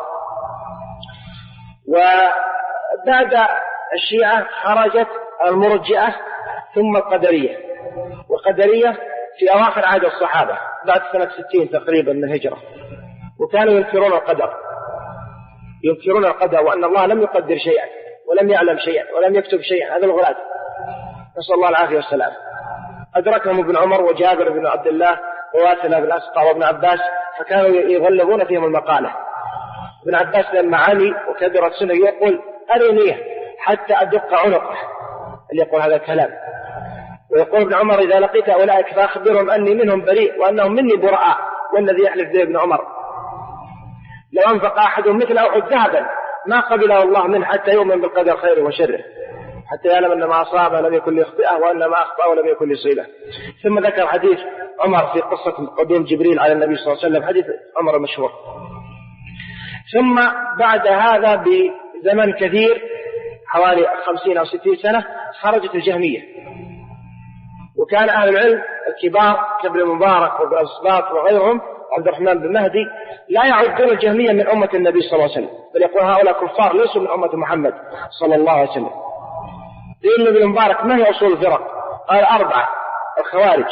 وبعد الشيعة خرجت المرجئة ثم القدرية، والقدرية في أواخر عهد الصحابة بعد سنة ستين تقريبا من الهجرة، وكانوا ينكرون القدر ينكرون القدر وأن الله لم يقدر شيئا ولم يعلم شيئا ولم يكتب شيئا. هذا الغلاة، نسأل الله العافية والسلام. أدركهم ابن عمر وجابر بن عبد الله وواسل بن أسقع وابن عباس، فكانوا يغلظون فيهم المقالة. ابن عباس لما علي وكبرت سنه يقول أرنيه حتى أدق عنقه اللي يقول هذا الكلام. ويقول ابن عمر إذا لقيت أولئك فأخبرهم أني منهم بريء وأنهم مني براء، والذي يحلف به ابن عمر لو أنفق أحد مثل أحد ذهبا ما قبله الله منه حتى يؤمن بالقدر خيره وشره، حتى يعلم أن ما أصابه لم يكن ليخطئه وأن ما أخطأه لم يكن ليصيبه. ثم ذكر حديث عمر في قصة قدوم جبريل على النبي صلى الله عليه وسلم، حديث عمر المشهور. ثم بعد هذا بزمن كثير حوالي خمسين أو ستين سنة خرجت الجهمية، وكان أهل العلم الكبار كابن المبارك وابن الأسباط وغيرهم عبد الرحمن بن مهدي لا يعدون الجهمية من أمة النبي صلى الله عليه وسلم، بل يقول هؤلاء كفار ليسوا من أمة محمد صلى الله عليه وسلم. لأن ابن المبارك ما هي أصول الفرق؟ قال أربعة: الخوارج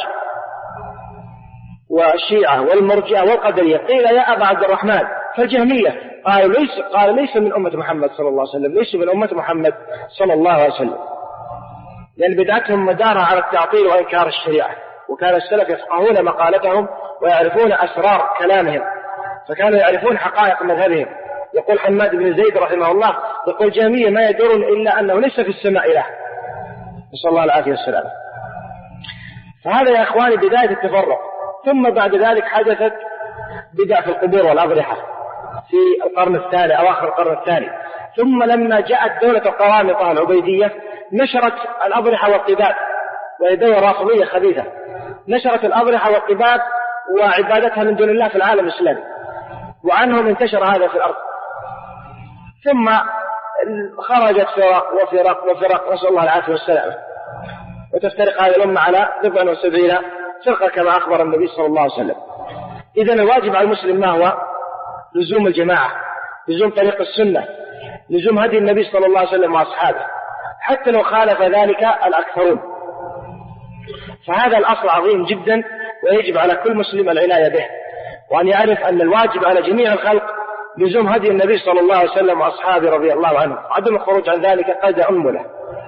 والشيعة والمرجئة والقدرية. قيل يا أبا عبد الرحمن فالجهمية؟ قال ليس قال ليس من أمة محمد صلى الله عليه وسلم، ليس من أمة محمد صلى الله عليه وسلم، لأن بدعتهم مدارها على التعطيل وإنكار الشريعة، وكان السلف يفقهون مقالتهم ويعرفون أسرار كلامهم، فكانوا يعرفون حقائق مذهبهم. يقول حماد بن زيد رحمه الله يقول جهمية ما يدرون إلا أنه ليس في السماء إله، نسأل الله العافية والسلام. فهذا يا إخواني بداية التفرق. ثم بعد ذلك حدثت بدع في القبور والأضرحة في القرن الثاني أواخر القرن الثاني. ثم لما جاءت دولة القرامطة العبيدية نشرت الأضرحة والقباب، وهي دولة رافضية خبيثة، نشرت الأضرحة والقباب وعبادتها من دون الله في العالم الإسلامي، وعنهم انتشر هذا في الأرض. ثم خرجت فرق وفرق وفرق، نسأل الله العافية والسلامة، وتفترق هذه الأمة على بضع وسبعين فرقة كما أخبر النبي صلى الله عليه وسلم. إذن الواجب على المسلم ما هو؟ لزوم الجماعة، لزوم طريق السنة، لزوم هدي النبي صلى الله عليه وسلم وأصحابه، حتى لو خالف ذلك الأكثرون. فهذا الأصل عظيم جدا، ويجب على كل مسلم العناية به، وأن يعرف أن الواجب على جميع الخلق لزوم هدي النبي صلى الله عليه وسلم وأصحابه رضي الله عنهم، عدم الخروج عن ذلك قيد أنملة.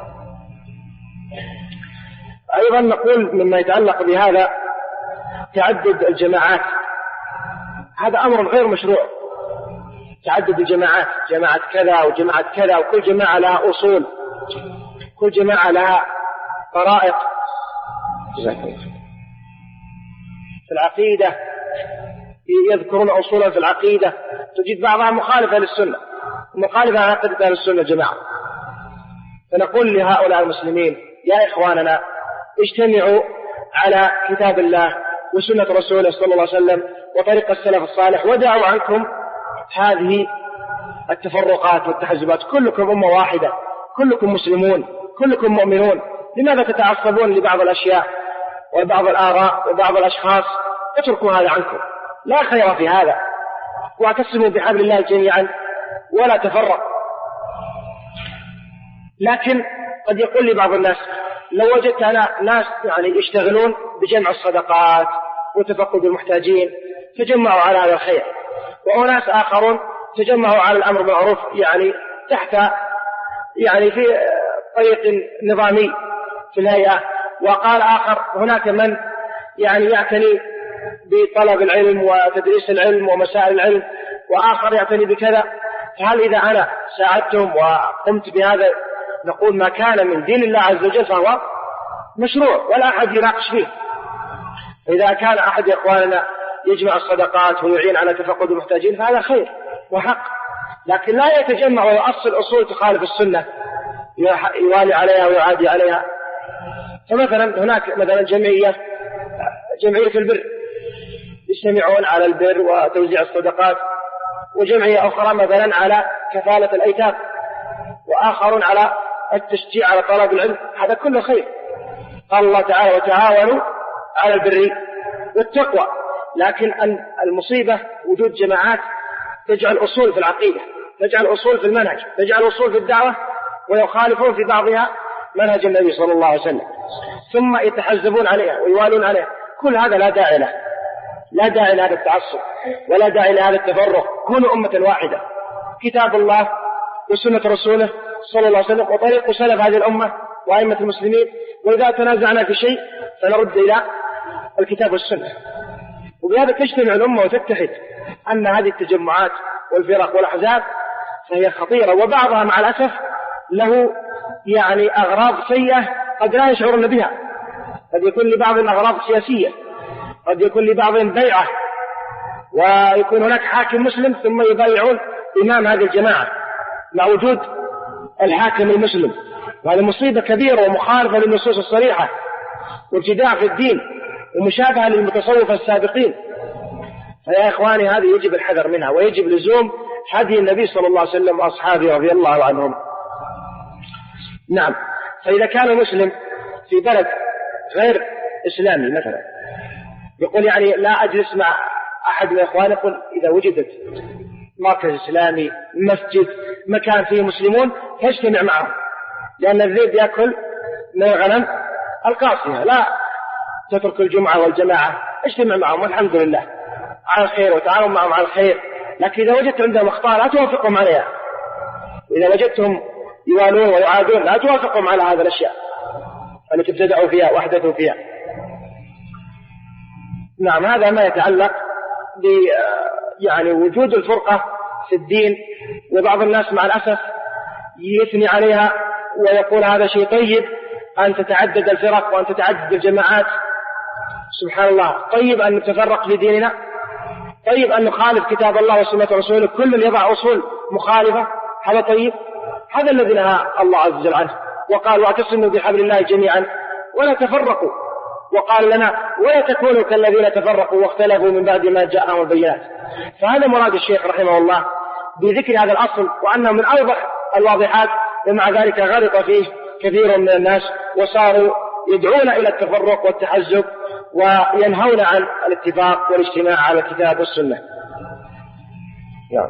أيضا نقول مما يتعلق بهذا تعدد الجماعات، هذا أمر غير مشروع. تعدد الجماعات، جماعة كذا وجماعة كذا، وكل جماعة لها أصول، كل جماعة لها طرائق في العقيدة، يذكرون أصولا في العقيدة تجد بعضها مخالفة للسنة، مخالفة عقيدة أهل السنة جماعة. فنقول لهؤلاء المسلمين يا إخواننا اجتمعوا على كتاب الله وسنة رسوله صلى الله عليه وسلم وطريق السلف الصالح، ودعوا عنكم هذه التفرقات والتحزبات. كلكم أمة واحدة، كلكم مسلمون، كلكم مؤمنون، لماذا تتعصبون لبعض الأشياء وبعض الآراء وبعض الأشخاص؟ اتركوا هذا عنكم، لا خير في هذا، واعتصموا بحبل الله جميعا ولا تفرق. لكن قد يقول لي بعض الناس لو وجدت أنا ناس يعني يشتغلون بجمع الصدقات وتفقد المحتاجين تجمعوا على هذا الخير، وناس آخرون تجمعوا على الأمر بالمعروف يعني تحت يعني في طريق نظامي في الهيئة، وقال آخر هناك من يعني يعتني بطلب العلم وتدريس العلم ومسائل العلم، وآخر يعتني بكذا. فهل إذا أنا ساعدتهم وقمت بهذا نقول ما كان من دين الله عز وجل فهو مشروع ولا أحد يناقش فيه؟ إذا كان أحد إخواننا يجمع الصدقات ويعين على تفقد المحتاجين فهذا خير وحق، لكن لا يتجمع ويؤصل أصول تخالف السنة يوالي عليها ويعادي عليها. فمثلا هناك مثلا جمعية جمعية البر يجتمعون على البر وتوزيع الصدقات، وجمعية أخرى مثلا على كفالة الأيتام، وآخرون على التشجيع على طلب العلم. هذا كله خير. قال الله تعالى وتعاونوا على البر والتقوى. لكن المصيبة وجود جماعات تجعل أصول في العقيدة، تجعل أصول في المنهج، تجعل أصول في الدعوة، ويخالفون في بعضها منهج النبي صلى الله عليه وسلم، ثم يتحزبون عليها ويوالون عليها. كل هذا لا داعي له، لا داعي لهذا التعصب ولا داعي لهذا التفرق. كونوا أمة واحدة، كتاب الله وسنة رسوله صلى الله عليه وسلم وطريق سلف هذه الأمة وأئمة المسلمين. وإذا تنازعنا في شيء فنرد إلى الكتاب والسنة. وبهذا تجتمع الأمة وتتحد. أن هذه التجمعات والفرق والأحزاب فهي خطيرة، وبعضها مع الأسف له يعني أغراض سيئة قد لا يشعرون بها. قد يكون لبعض الأغراض سياسية، قد يكون لبعض بيعة، ويكون هناك حاكم مسلم ثم يبايعون إمام هذه الجماعة مع وجود الحاكم المسلم، وهذه مصيبة كبيرة ومخالفة للنصوص الصريحة وابتداع في الدين ومشابهة للمتصوفة السابقين. فيا إخواني هذه يجب الحذر منها، ويجب لزوم هدي النبي صلى الله عليه وسلم وأصحابه رضي الله عنهم. نعم. فإذا كان مسلم في بلد غير إسلامي مثلا يقول يعني لا أجلس مع أحد من إخواني، يقول إذا وجدت مركز إسلامي، مسجد، مكان فيه مسلمون فاجتمع معهم، لأن الذئب يأكل من الغنم القاصية، لا تترك الجمعة والجماعة، اجتمع معهم والحمد لله على الخير وتعاون معهم على الخير. لكن إذا وجدت عندهم أخطاء لا توافقهم عليها، إذا وجدتهم يوالون ويعادون لا توافقهم على هذه الأشياء التي ابتدعوا فيها وأحدثوا فيها. نعم. هذا ما يتعلق ب يعني وجود الفرقة في الدين، وبعض الناس مع الأسف يثني عليها ويقول هذا شيء طيب أن تتعدد الفرق وأن تتعدد الجماعات. سبحان الله، طيب أن نتفرق في ديننا، طيب أن نخالف كتاب الله وسنة رسوله، كل يضع أصول مخالفة، هذا طيب؟ هذا الذي نهى الله عز وجل عنه، وقال واعتصموا بحبل الله جميعا ولا تفرقوا، وقال لنا ولا تكونوا كالذين تفرقوا واختلفوا من بعد ما جاءهم البينات. فهذا مراد الشيخ رحمه الله بذكر هذا الأصل، وأنه من أوضح الواضحات، ومع ذلك غلط فيه كثير من الناس وصاروا يدعون إلى التفرق والتحزب وينهون عن الاتفاق والاجتماع على الكتاب والسنة. نعم.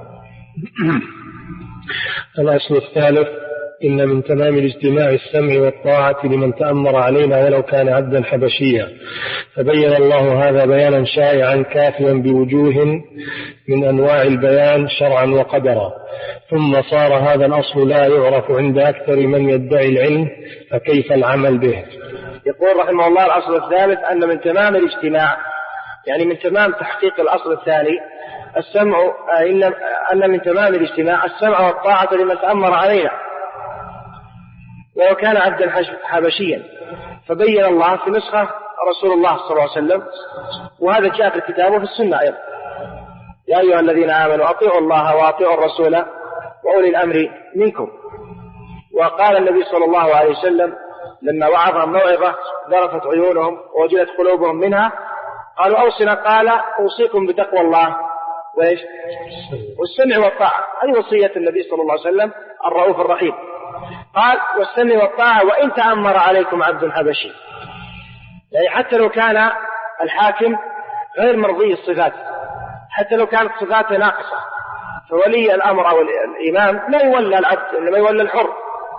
الأصل الثالث: إن من تمام الاجتماع السمع والطاعة لمن تأمر علينا ولو كان عبدا حبشيا. فبين الله هذا بيانا شائعا كافيا بوجوه من أنواع البيان شرعا وقدرا، ثم صار هذا الأصل لا يعرف عند أكثر من يدعي العلم، فكيف العمل به؟ يقول رحمه الله: الأصل الثالث أن من تمام الاجتماع، يعني من تمام تحقيق الأصل الثاني السمع، أن من تمام الاجتماع السمع والطاعة لمن تأمر علينا ولو كان عبدا حبشيا. فبين الله في نسخة رسول الله صلى الله عليه وسلم، وهذا جاء في الكتاب وفي السنة أيضا: يا أيها الذين آمنوا أطيعوا الله وأطيعوا الرسول وأولي الأمر منكم. وقال النبي صلى الله عليه وسلم لما وعظهم موعظة ذرفت عيونهم ووجلت قلوبهم منها قالوا أوصنا، قال أوصيكم بتقوى الله وإيش؟ والسمع والطاعة. هذه وصية النبي صلى الله عليه وسلم الرؤوف الرحيم. قال والسمع والطاعة وإن تأمر عليكم عبد حبشي، يعني حتى لو كان الحاكم غير مرضي الصفات، حتى لو كانت صفاته ناقصة، فولي الأمر أو الإمام لا يولى العبد إنما يولى الحر.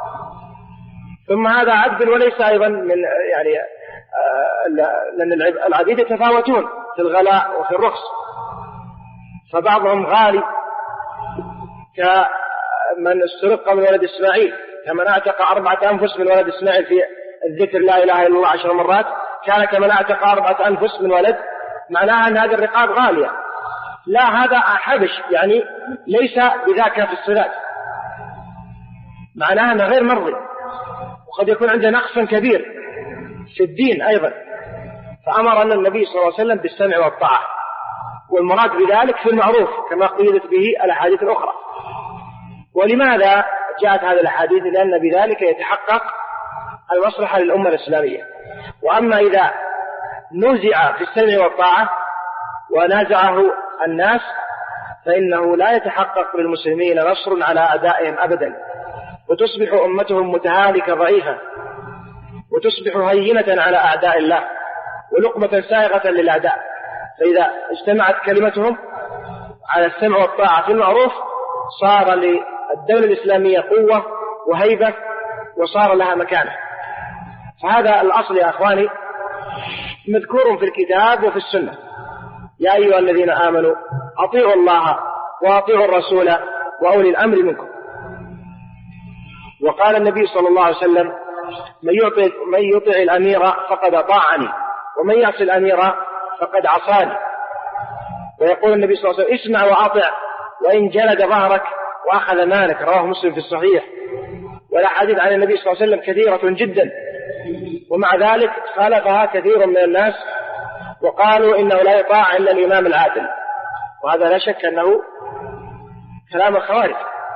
ثم هذا عبد وليس أيضا من يعني لأن العبيد يتفاوتون في الغلاء وفي الرخص، فبعضهم غالي كمن استرق من ولد إسماعيل، كمن أعتق أربعة أنفس من ولد إسماعيل في الذكر لا إله إلا الله عشر مرات، كان كمن أعتق أربعة أنفس من ولد. معناها أن هذه الرقاب غالية. لا، هذا حبش يعني ليس بذاك في الصفات، معناها أنه غير مرضي، وقد يكون عنده نقص كبير في الدين أيضا. فأمرنا النبي صلى الله عليه وسلم بالسمع والطاعة، والمراد بذلك في المعروف كما قيدت به الأحاديث الأخرى. ولماذا جاءت هذه الأحاديث؟ لأن بذلك يتحقق المصلحة للأمة الإسلامية. وأما إذا نزع في السمع والطاعة ونازعه الناس فإنه لا يتحقق للمسلمين نصر على أعدائهم أبدا، وتصبح أمتهم متهالكة ضعيفة، وتصبح هينة على أعداء الله ولقمة سائغة للأعداء. فإذا اجتمعت كلمتهم على السمع والطاعة في المعروف صار للدولة الإسلامية قوة وهيبة وصار لها مكانة. فهذا الأصل يا أخواني مذكور في الكتاب وفي السنة: يا أيها الذين آمنوا أطيعوا الله وأطيعوا الرسول وأولي الأمر منكم. وقال النبي صلى الله عليه وسلم: من يطع, من يطع الأمير فقد أطاعني، ومن يعصي الأمير فقد عصاني. ويقول النبي صلى الله عليه وسلم اسمع وأطع وإن جلد ظهرك وأخذ مالك، رواه مسلم في الصحيح. والأحاديث عن النبي صلى الله عليه وسلم كثيرة جدا، ومع ذلك خالفها كثير من الناس وقالوا إنه لا يطاع إلا الإمام العادل، وهذا لا شك أنه كلام الخوارج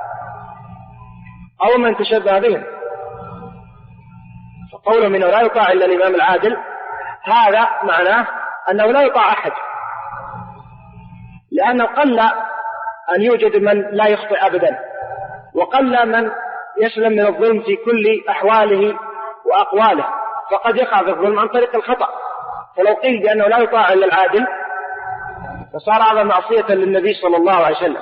أو من تشبه بهم. فقولهم إنه لا يطاع إلا الإمام العادل هذا معناه أنه لا يطاع أحد، لأنه قل أن يوجد من لا يخطئ أبدا، وقل من يسلم من الظلم في كل أحواله وأقواله، فقد يقع في الظلم عن طريق الخطأ. فلو قيل بأنه لا يطاع إلا العادل فصار هذا معصية للنبي صلى الله عليه وسلم،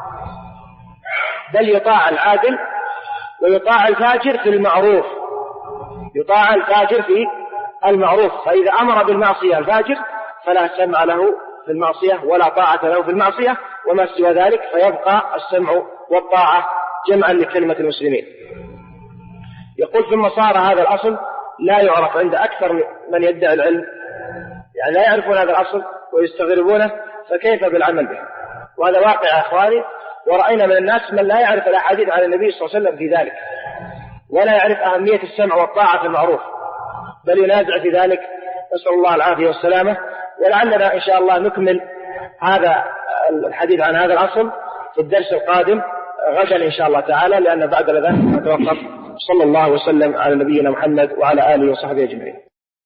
بل يطاع العادل ويطاع الفاجر في المعروف، يطاع الفاجر في المعروف. فإذا أمر بالمعصية الفاجر فلا سمع له في المعصية ولا طاعة له في المعصية، وما سوى ذلك فيبقى السمع والطاعة جمعا لكلمة المسلمين. يقول ثم صار هذا الأصل لا يعرف عند أكثر من يدعي العلم، يعني لا يعرفون هذا الأصل ويستغربونه، فكيف بالعمل به؟ وهذا واقع يا أخواني، ورأينا من الناس من لا يعرف الأحاديث عن النبي صلى الله عليه وسلم في ذلك، ولا يعرف أهمية السمع والطاعة في المعروف، بل ينازع في ذلك، نسأل الله العافية والسلامة. ولعلنا إن شاء الله نكمل هذا الحديث عن هذا الأصل في الدرس القادم غدا إن شاء الله تعالى، لأن بعد ذلك نتوقف. صلى الله وسلم على نبينا محمد وعلى آله وصحبه أجمعين.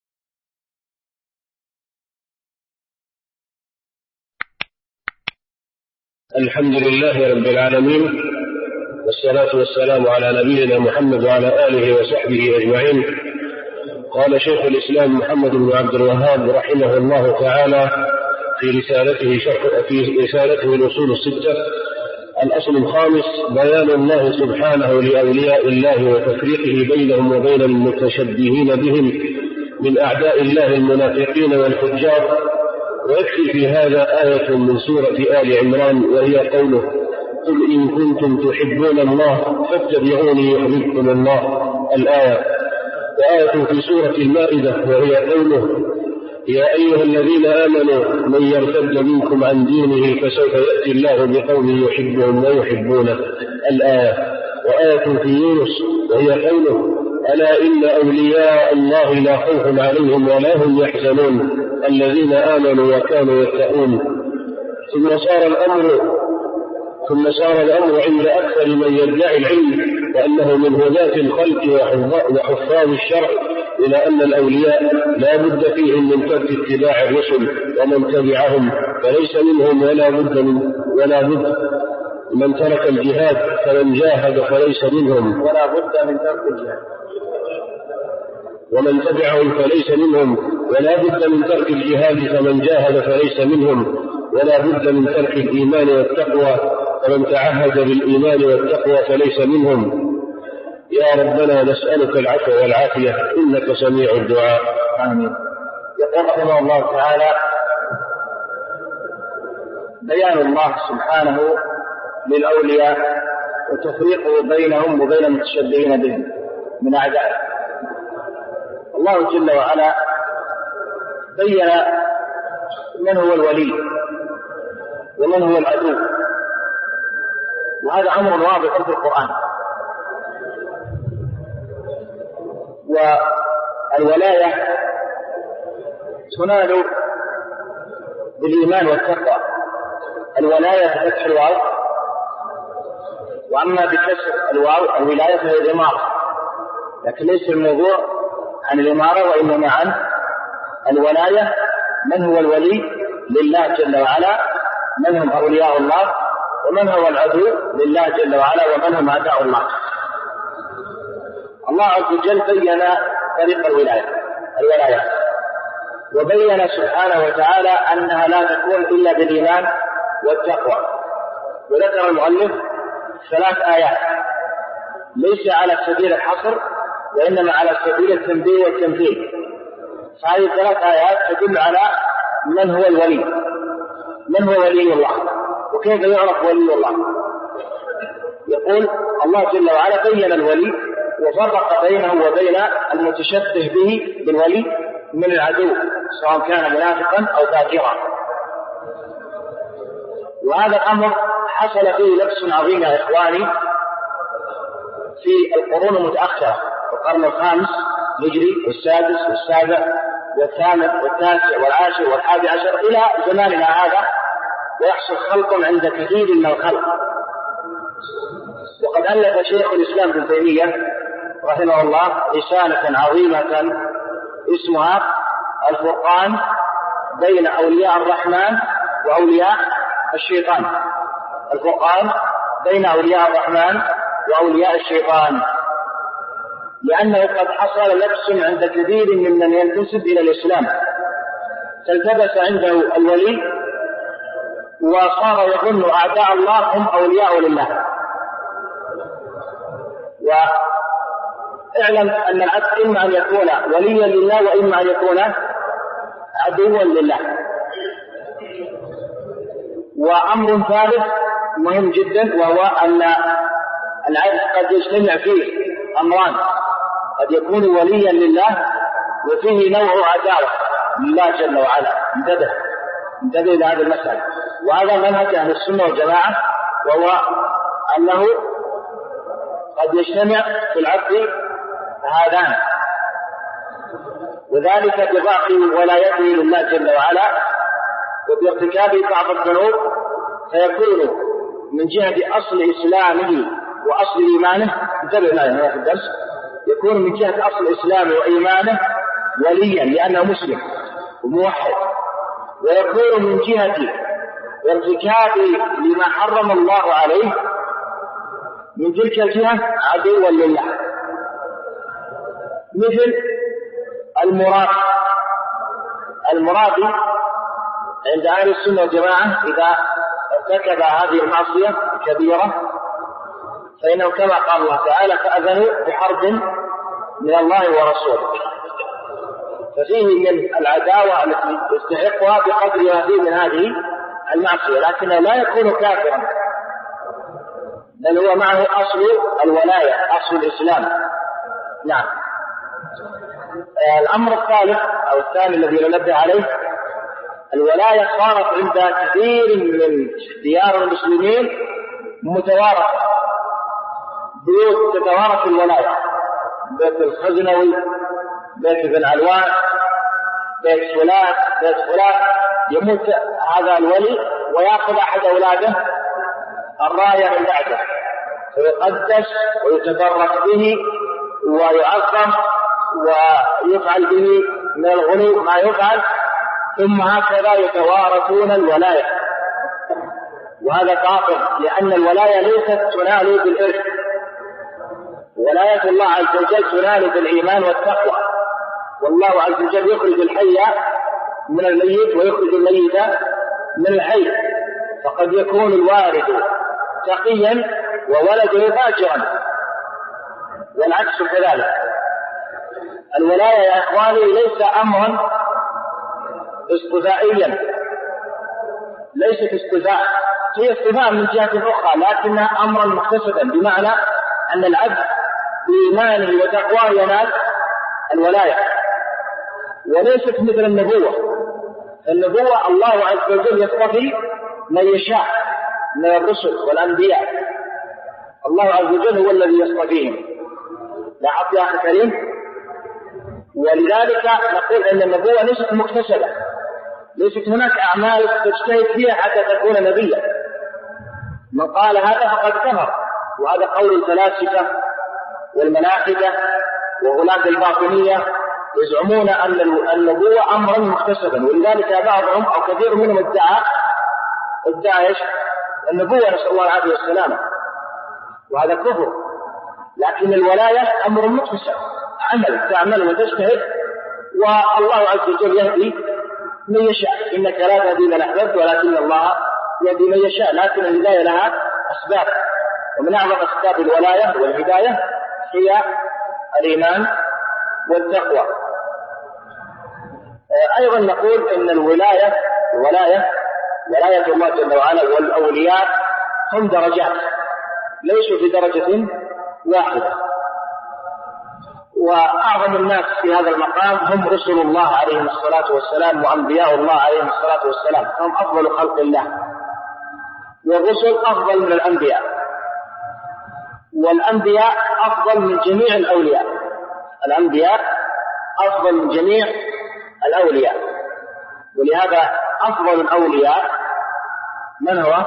الحمد لله رب العالمين، والصلاة والسلام على نبينا محمد وعلى آله وصحبه أجمعين. قال شيخ الإسلام محمد بن عبد الوهاب رحمه الله تعالى في رسالته شرح في رسالته الأصول الستة: الأصل الخامس بيان الله سبحانه لأولياء الله وتفريقه بينهم وبين المتشبهين بهم من أعداء الله المنافقين والفجار. ويكفي في هذا آية من سورة آل عمران وهي قوله: قل إن كنتم تحبون الله فاتبعوني يحببكم الله، الآية. وآية في سورة المائدة وهي قوله: يا أيها الذين آمنوا من يرتد منكم عن دينه فسوف يأتي الله بقوم يحبهم ويحبونه، الآية. وآية في يونس وهي قوله: ألا إن أولياء الله لا خوف عليهم ولا هم يحزنون الذين آمنوا وكانوا يتقون. ثم صار الأمر ثم صار الأمر عند أكثر من يدعي العلم وأنه من هداة الخلق وحفاظ الشرع إلى أن الأولياء لا بد فيهم من ترك اتباع الرسل، ومن تبعهم فليس منهم ولا بد من ولا بد من ترك الجهاد فمن جاهد فليس منهم ولا بد من ترك الجهاد ومن تبعهم فليس منهم ولا بد من ترك الجهاد فمن جاهد فليس منهم ولا بد من ترك الإيمان والتقوى فمن تعهد بالإيمان والتقوى فليس منهم. يا ربنا نسألك العفو والعافية إنك سميع الدعاء. آمين. يقول رحمه الله تعالى: بيان الله سبحانه للأولياء وتفريقه بينهم وبين المتشبهين بهم من أعدائه. الله جل وعلا بين من هو الولي ومن هو العدو، وهذا أمر واضح في القرآن. والولاية تنال بالإيمان والتقوى. الولاية بفتح الواو، وأما بكسر الواو الولاية فهي الإمارة، لكن ليس الموضوع عن الإمارة وإنما عن الولاية. من هو الولي لله جل وعلا، من هم أولياء الله، ومن هو العدو لله جل وعلا، ومن هم أعداء الله. الله عز وجل بين طريق الولاية الولاية وبين سبحانه وتعالى أنها لا تكون إلا بالإيمان والتقوى. وذكر المؤلف ثلاث آيات ليس على سبيل الحصر وإنما على سبيل التنبيه والتمثيل. هذه الثلاث آيات تدل على من هو الولي، من هو ولي الله، وكيف يعرف ولي الله. يقول الله جل وعلا بين الولي وفرق بينه وبين المتشبه به بالولي من العدو، سواء كان منافقا أو فاجرا. وهذا الأمر حصل فيه لبس عظيم يا إخواني في القرون المتأخرة، القرن الخامس هجري والسادس والسابع والثامن والتاسع والعاشر والحادي عشر إلى زماننا هذا، ويحصل خلط عند كثير من الخلق. وقد ألف شيخ الإسلام ابن تيمية رحمه الله رسالة عظيمة اسمها الفرقان بين أولياء الرحمن وأولياء الشيطان. الفرقان بين أولياء الرحمن وأولياء الشيطان، لأنه قد حصل لبس عند كثير ممن ينتسب إلى الإسلام، فالتبس عنده الولي وصار يظن أعداء الله هم أولياء لله. واعلم أن العبد إما أن يكون وليا لله وإما أن يكون عدوا لله. وأمر ثالث مهم جدا، وهو أن العبد قد يجتمع فيه أمران، قد يكون وليا لله وفيه نوع عداوة لله جل وعلا. انتبه انتبه إلى هذه المسألة، وهذا منهج أهل السنة والجماعة، وهو أنه قد يجتمع في العبد هذان، وذلك بضعف ولايته لله جل وعلا وبارتكاب بعض الذنوب، فيكون من جهة أصل إسلامه وأصل إيمانه، انتبه معي في الدرس، يكون من جهة أصل إسلامه وإيمانه وليا لأنه مسلم وموحد، ويكون من جهة ارتكاب لما حرم الله عليه من تلك الجهة عدوا لله، مثل المراد المراد عند أهل السنة والجماعة إذا ارتكب هذه المعصية كبيرة فإنه كما قال الله تعالى فأذنوا بحرب من الله ورسوله، ففيه من العداوة التي يستحقها بقدر ما فيه من هذه المعصية، لكنه لا يكون كافرا، بل هو معه أصل الولاية، أصل الإسلام. نعم. الأمر الثالث أو الثاني الذي ننبه عليه، الولاية صارت عند كثير من ديار المسلمين متوارثة، بيوت تتوارث الولاية، بيت الخزنوي، بيت ابن علوان، بيت فلان، بيت فلان، يموت هذا الولي ويأخذ أحد أولاده الراية من بعده، فيقدس ويتبرك به ويعظم ويفعل به من الغلو ما يفعل، ثم هكذا يتوارثون الولاية، وهذا باطل، لأن الولاية ليست تنال بالإرث، ولاية الله عز وجل تنال بالإيمان والتقوى، والله عز وجل يخرج الحي من الميت ويخرج الميت من الحي، فقد يكون الوارث تقيا وولده فاجرا، والعكس كذلك. الولاية يا إخواني ليس أمرا استثنائيا، ليست استثناء، هي استثناء من جهة أخرى، لكنها أمرا مختصا، بمعنى أن العبد بإيمانه وتقواه ينال الولاية، وليست مثل النبوة. النبوة الله عز وجل يصطفي من يشاء من الرسل والأنبياء، الله عز وجل هو الذي يصطفيهم. لاحظت يا أخي الكريم؟ ولذلك نقول أن النبوة ليست مكتسبة، ليست هناك أعمال تجتهد فيها حتى تكون نبيا. من قال هذا فقد كفر، وهذا قول الفلاسفة والملاحدة وغلاة الباطنية، يزعمون أن النبوة أمرا مكتسبا، ولذلك بعضهم أو كثير منهم ادعى ادعى النبوة، نسأل الله العافية والسلامة، وهذا كفر. لكن الولاية أمر مكتسب، عمل تعمل وتجتهد، والله عز وجل يهدي من يشاء، إنك لا تهدي من أحببت ولكن الله يهدي من يشاء، لكن الهداية لها أسباب، ومن أعظم أسباب الولاية والهداية هي الإيمان والتقوى. أيضا نقول إن الولاية الولاية ولاية الله جل وعلا والأولياء هم درجات، ليسوا في درجة واحدة، وأعظم الناس في هذا المقام هم رسل الله عليهم الصلاة والسلام وأنبياء الله عليهم الصلاة والسلام، هم أفضل خلق الله، والرسل أفضل من الأنبياء، والأنبياء أفضل من جميع الأولياء. الأنبياء أفضل من جميع الأولياء، ولهذا أفضل الأولياء من هو؟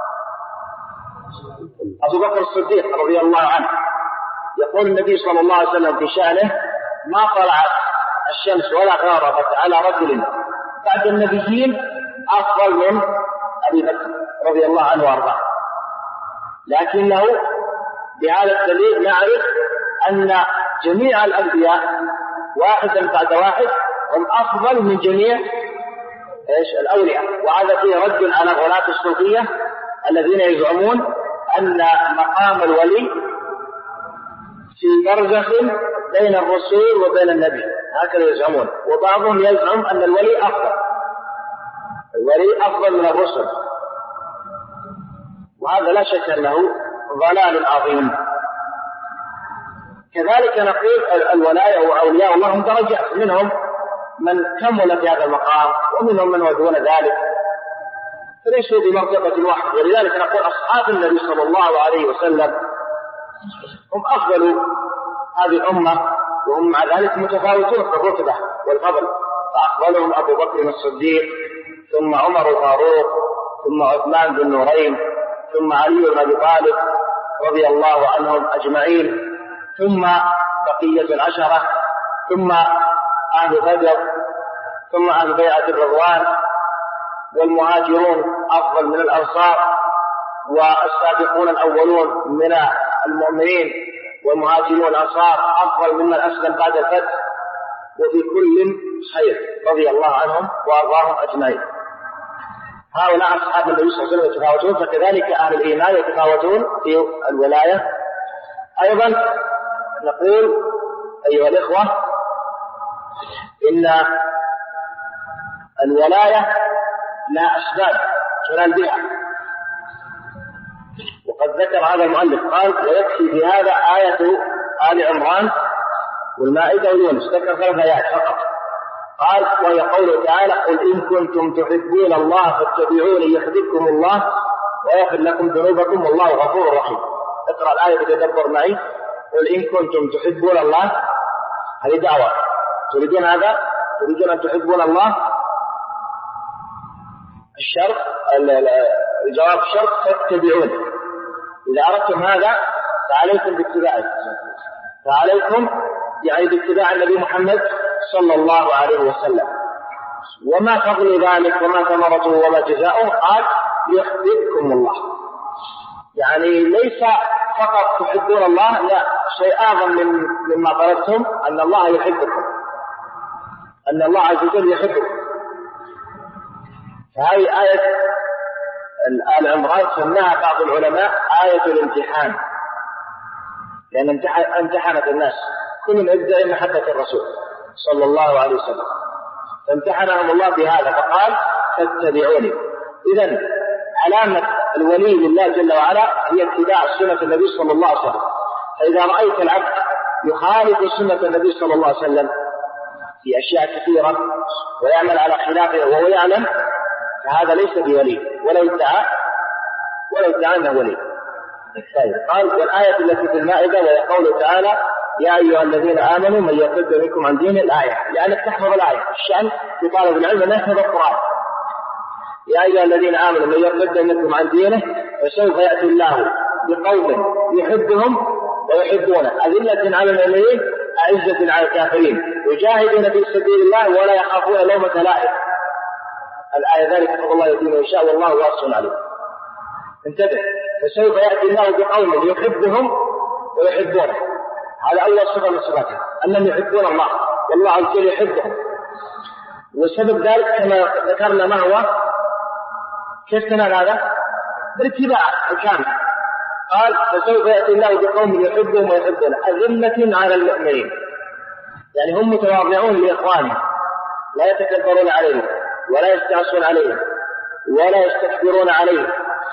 أبو بكر الصديق رضي الله عنه. يقول النبي صلى الله عليه وسلم في شأنه: ما طلعت الشمس ولا غربت على رجل بعد النبيين أفضل من أبي بكر رضي الله عنه وأرضاه. لكنه بهذا الدليل نعرف أن جميع الأنبياء واحدا بعد واحد هم أفضل من جميع إيش الأولياء. وهذا فيه رد على غلاة الصوفية الذين يزعمون أن مقام الولي في برزخ بين الرسول وبين النبي، هكذا يزعمون. وبعضهم يزعم أن الولي أفضل، الولي أفضل من الرسل، وهذا لا شك أنه ضلال عظيم. كذلك نقول الولاية وأولياء الله هم درجات، منهم من كمل في هذا المقام ومنهم من هو دون ذلك، فليسوا بمرتبة واحدة. ولذلك نقول أصحاب النبي صلى الله عليه وسلم هم أفضل هذه الأمة، وهم مع ذلك متفاوتون في الرتبة والفضل. فأفضلهم أبو بكر الصديق، ثم عمر الفاروق، ثم عثمان بن نورين، ثم علي بن أبي طالب رضي الله عنهم أجمعين، ثم بقية العشرة، ثم أهل بدر، ثم أهل بيعة الرضوان. والمهاجرون أفضل من الأنصار، والسابقون الأولون من المؤمنين والمهاجرون الأنصار أفضل ممن أسلم بعد الفتح، وفي كل خير رضي الله عنهم وأرضاهم أجمعين. هؤلاء أصحاب النبي صلى الله عليه وسلم يتفاوتون، فكذلك أهل الإيمان يتفاوتون في الولاية أيضا. نقول أيها الإخوة إن الولاية لا أسباب تنال بها، وقد ذكر هذا المؤلف قال: ويكفي في هذا آية آل عمران والمائدة ويونس، ذكر ثلاث آيات فقط. قال: وهي قوله تعالى: قل إن كنتم تحبون الله فاتبعوني يحببكم الله ويغفر لكم ذنوبكم والله غفور رحيم. اقرأ الآية بتدبر معي. قل إن كنتم تحبون الله، هذه دعوة. تريدون هذا؟ تريدون أن تحبون الله؟ الشرط الجواب الشرط فاتبعوني. إذا أردتم هذا فعليكم باتباعي، فعليكم يعني باتباع النبي محمد صلى الله عليه وسلم. وما فضل ذلك وما ثمرته وما جزاؤه؟ قال: يحببكم الله. يعني ليس فقط تحبون الله، لا، شيء أعظم من مما طلبتم، أن الله يحبكم، أن الله عز وجل يحبكم. فهذه آية آل عمران سماها بعض العلماء آية الامتحان، لأن امتحنت الناس كل يدعي محبة الرسول صلى الله عليه وسلم، فامتحنهم الله بهذا فقال: فاتبعوني. إذن علامة الولي لله جل وعلا هي اتباع سنة النبي صلى الله عليه وسلم. فإذا رأيت العبد يخالف سنة النبي صلى الله عليه وسلم في أشياء كثيرة ويعمل على خلافه وهو يعلم، فهذا ليس بولي ولو ادعى ولو ادعى انه ولي. قال: والآية التي في المائدة وهي قوله تعالى: يا أيها الذين آمنوا من يرتد منكم عن دين الآية، لأنك تحفظ الآية. الشأن في طالب العلم أن يحفظ القرآن. يا أيها الذين آمنوا من يرتد منكم عن دينه فسوف يأتي الله بقوم يحبهم ويحبونه، أذلة على المؤمنين أعزة على الكافرين، يجاهدون في سبيل الله ولا يخافون لومة لائم. الآية ذلك فضل الله يؤتيه من يشاء والله واسع عليم. انتبه، فسوف يأتي الله بقوم يحبهم ويحبونه. هذا أول صفة من صفاته، أنهم يحبون الله والله عز وجل يحبهم. وسبب ذلك كما ذكرنا ما هو؟ كيف تنال هذا؟ بالاتباع الكامل. قال: فسوف يأتي الله بقوم يحبهم ويحبونه أذلة على المؤمنين، يعني هم متواضعون لإخوانهم، لا يتكبرون عليهم ولا يستعصون عليهم ولا يستكبرون عليهم،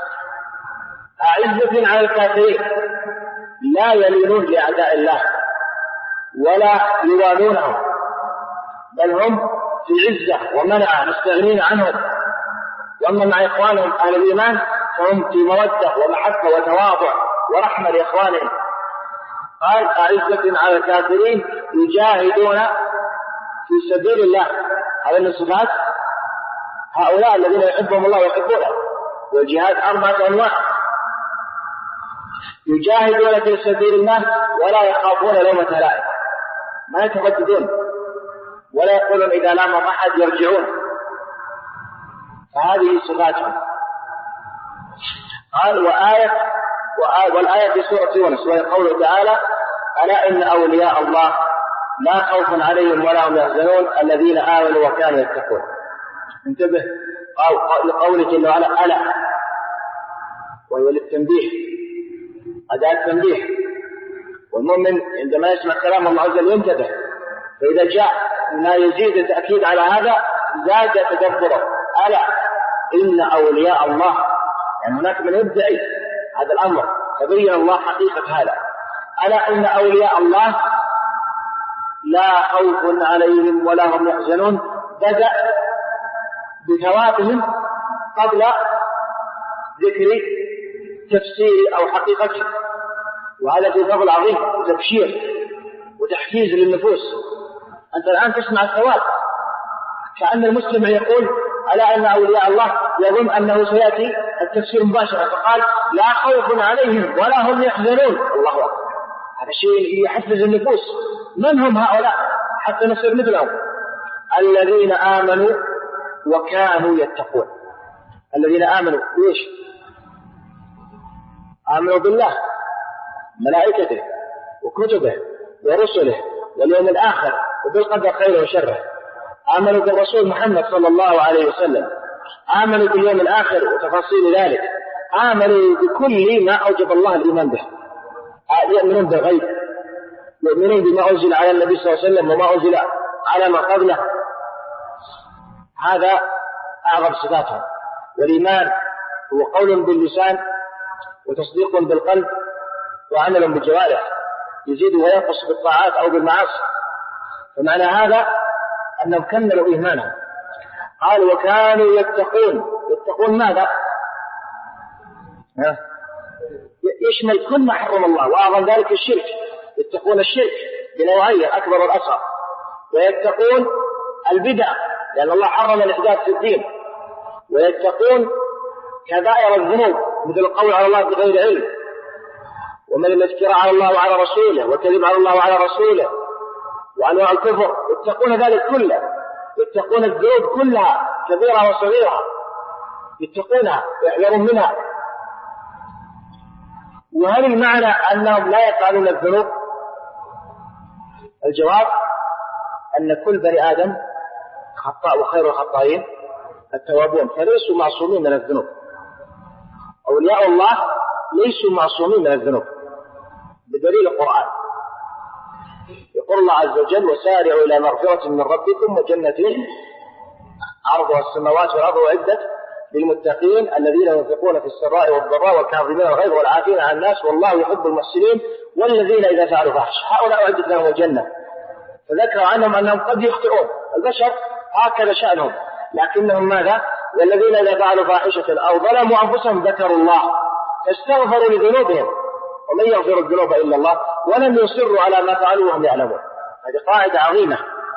أعزة على الكافرين، لا يلينون لأعداء الله ولا يوالونهم، بل هم في عزة ومنعة مستغنين عنهم. وأما مع إخوانهم أهل الإيمان فهم في مودة ومحبة وتواضع ورحمة لإخوانهم. قال أعزة على الكافرين يجاهدون في سبيل الله. هذا من صفات هؤلاء الذين يحبهم الله ويحبونه. والجهاد أربعة أنواع: يجاهدون في سبيل الله ولا يخافون لومة لائم، ما يترددون ولا يقولون إذا لام أحد يرجعون، فهذه صفاتهم. قال وآية والآية في سورة يونس وهي قوله تعالى: ألا إن أولياء الله لا خوف عليهم ولا هم يحزنون الذين آمنوا وكانوا يتقون. انتبه لقوله جل وعلا ألا، وهي للتنبيه، أداة تنبيه. والمؤمن عندما يسمع كلام الله عز وجل ينتبه، فإذا جاء ما يزيد التأكيد على هذا زاد تدبره. ألا إن أولياء الله، يعني هناك من يدعي هذا الأمر، فبين الله حقيقة هذا. ألا إن أولياء الله لا خوف عليهم ولا هم يحزنون، بدأ بثوابهم قبل ذكر تفسير أو حقيقته، وهذا في فضل عظيم وتبشير وتحفيز للنفوس. أنت الآن تسمع الثواب، كأن المسلم يقول ألا إن أولياء الله، يظن أنه سيأتي التفسير مباشرة، فقال لا خوف عليهم ولا هم يحزنون. الله أكبر، هذا شيء يحفز النفوس. من هم هؤلاء حتى نصير مثلهم؟ الذين آمنوا وكانوا يتقون. الذين آمنوا إيش؟ آمنوا بالله ملائكته وكتبه ورسله واليوم الآخر وبالقدر خيره وشره. آمنوا بالرسول محمد صلى الله عليه وسلم، آمنوا باليوم الآخر وتفاصيل ذلك، آمنوا بكل ما أوجب الله الإيمان به، يؤمنون بالغيب، يؤمنون بما أنزل على النبي صلى الله عليه وسلم وما أنزل على ما قبله. هذا أعظم صفاتهم. والإيمان هو قول باللسان وتصديق بالقلب وعمل بالجوارح، يزيد وينقص بالطاعات أو بالمعاصي. فمعنى هذا أنهم كملوا إيمانهم. قال وكانوا يتقون. يتقون ماذا؟ يشمل كل ما حرم الله، وأعظم ذلك الشرك. يتقون الشرك بنوعيه أكبر والأصغر، ويتقون البدع لأن الله حرم الإحداث في الدين، ويتقون كبائر الذنوب مثل القول على الله بغير علم، ومن الافتراء على الله وعلى رسوله، والكذب على الله وعلى رسوله، وأنواع الكفر. يتقون ذلك كله، يتقون الذنوب كلها كبيرة وصغيرة، يتقونها ويحذرون منها. وهل المعنى أنهم لا يفعلون الذنوب؟ الجواب أن كل بني آدم خطاء وخير الخطائين التوابون، فليسوا معصومين من الذنوب. أولياء الله ليسوا معصومين من الذنوب بدليل القرآن. يقول الله عز وجل وسارعوا إلى مغفرة من ربكم وجنة عرضها السماوات والأرض أعدت للمتقين الذين ينفقون في السراء والضراء والكاظمين الغيظ والعافين عن الناس والله يحب المحسنين والذين إذا فعلوا فاحشة هؤلاء أعدت لهم الجنة. فذكر عنهم أنهم قد يخطئون، البشر هكذا شأنهم، لكنهم ماذا؟ والذين إذا فعلوا فاحشة أو ظلموا أنفسهم ذكروا الله فاستغفروا لذنوبهم ومن يغفر الذنوب إلا الله ولم يصروا على ما فعلوا وهم يعلمون. هذه قاعدة عظيمة.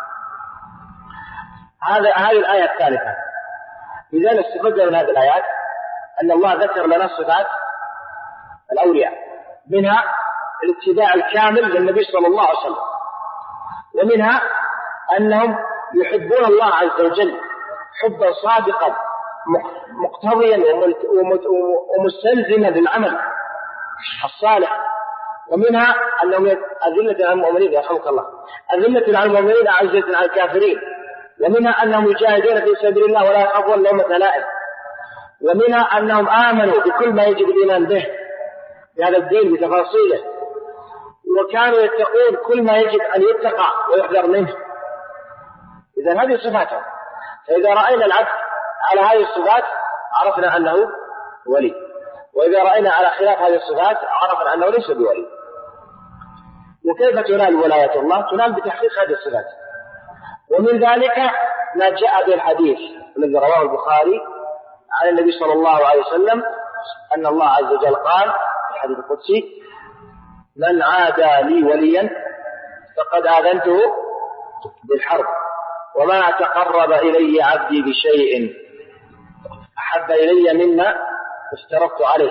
هذا هذه الآية الثالثة. إذا استفدنا من هذه الآيات أن الله ذكر لنا صفات الأولياء، منها الاتباع الكامل للنبي صلى الله عليه وسلم، ومنها أنهم يحبون الله عز وجل حبا صادقا مقتضيا ومستلزما للعمل الصالح، ومنها أنهم أذلة على المؤمنين يرحمك الله أذلة على المؤمنين أعزة على الكافرين، ومنها أنهم يجاهدون في سبيل الله ولا يخافون لومة لائم، ومنها أنهم آمنوا بكل ما يجب الإيمان به بهذا الدين بتفاصيله، وكانوا يتقون كل ما يجب أن يتقى ويحذر منه. إذن هذه صفاتهم. فإذا رأينا العبد على هذه الصفات عرفنا أنه ولي، وإذا رأينا على خلاف هذه الصفات عرفنا أنه ليس بولي. وكيف تنال ولاية الله؟ تنال بتحقيق هذه الصفات. ومن ذلك ما جاء بالحديث الذي رواه البخاري عن النبي صلى الله عليه وسلم أن الله عز وجل قال في الحديث القدسي: من عادى لي وليا فقد آذنته بالحرب، وما تقرب إلي عبدي بشيء أحب إلي مما افترضت عليه،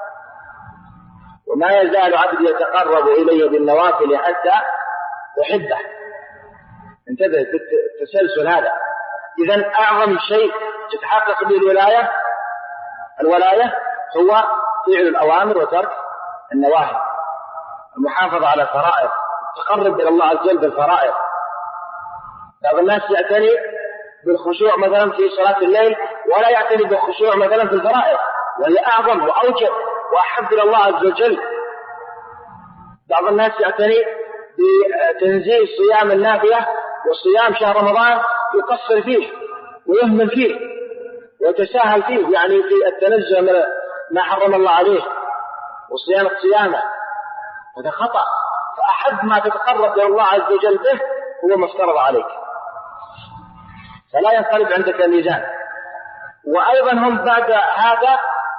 وما يزال عبدي يتقرب إلي بالنوافل حتى أحبه. انتبه بالتسلسل هذا. إذن أعظم شيء تتحقق به الولاية الولاية هو فعل الأوامر وترك النواهي، المحافظة على الفرائض، التقرب إلى الله عز وجل بالفرائض. بعض الناس يعتني بالخشوع مثلا في صلاة الليل ولا يعتني بالخشوع مثلا في الفرائض، وهي أعظم وأوجب وأحب إلى الله عز وجل. بعض الناس يعتني بتنزيل صيام النافلة وصيام شهر رمضان يقصر فيه ويهمل فيه ويتساهل فيه، يعني في التنزه من ما حرم الله عليه وصيانة صيامه، هذا خطأ. فأحب ما تتقرب إلى الله عز وجل به هو ما افترض عليك، فلا ينقلب عندك الميزان. وأيضا هم بعد هذا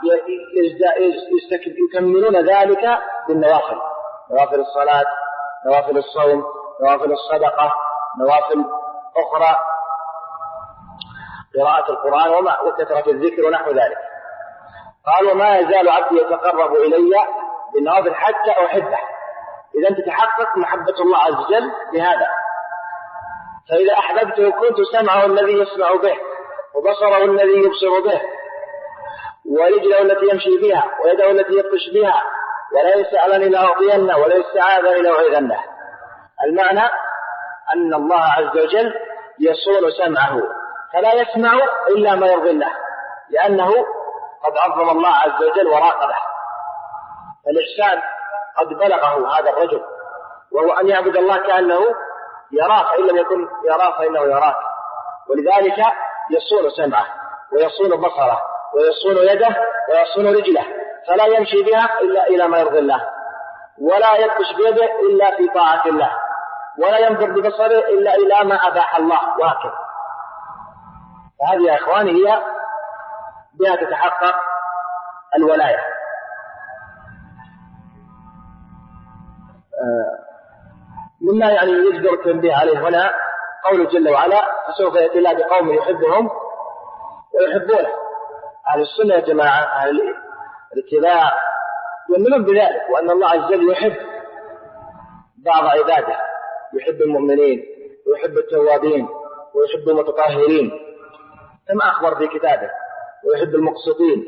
يكملون ذلك بالنوافل، نوافل الصلاة، نوافل الصوم، نوافل الصدقة، نوافل أخرى، قراءة القرآن وما وكثرة الذكر ونحو ذلك. قال: وما يزال عبدي يتقرب إلي بالنوافل حتى أحبه. إذا تتحقق محبة الله عز وجل بهذا. فإذا أحببته كنت سمعه الذي يسمع به، وبصره الذي يبصر به، ورجله التي يمشي بها، ويده التي يبطش بها، ولا يسألني لأعطينه، ولا يستعاذني لأعيذنه. المعنى أن الله عز وجل يصون سمعه فلا يسمع إلا ما يرضي الله، لأنه قد عظم الله عز وجل وراقبه. فالإحسان قد بلغه هذا الرجل، وهو أن يعبد الله كأنه يراك، فإن لم يكن يراك فإنه يراك. ولذلك يصون سمعه ويصون بصره ويصون يده ويصون رجله، فلا يمشي بها إلا إلى ما يرضي الله، ولا يبطش بيده إلا في طاعة الله، ولا ينظر ببصره إلا إلى ما أباح الله، وهكذا. فهذه يا إخواني هي بها تتحقق الولاية. مما يعني يجدر التنبيه عليه هنا قوله جل وعلا: فسوف يأتي الله بقوم يحبهم ويحبونه. أهل السنة يا جماعة، أهل الاتباع يؤمنون بذلك، وأن الله عز وجل يحب بعض عباده، يحب المؤمنين ويحب التوابين ويحب المتطهرين كما أخبر في كتابه، ويحب المقسطين.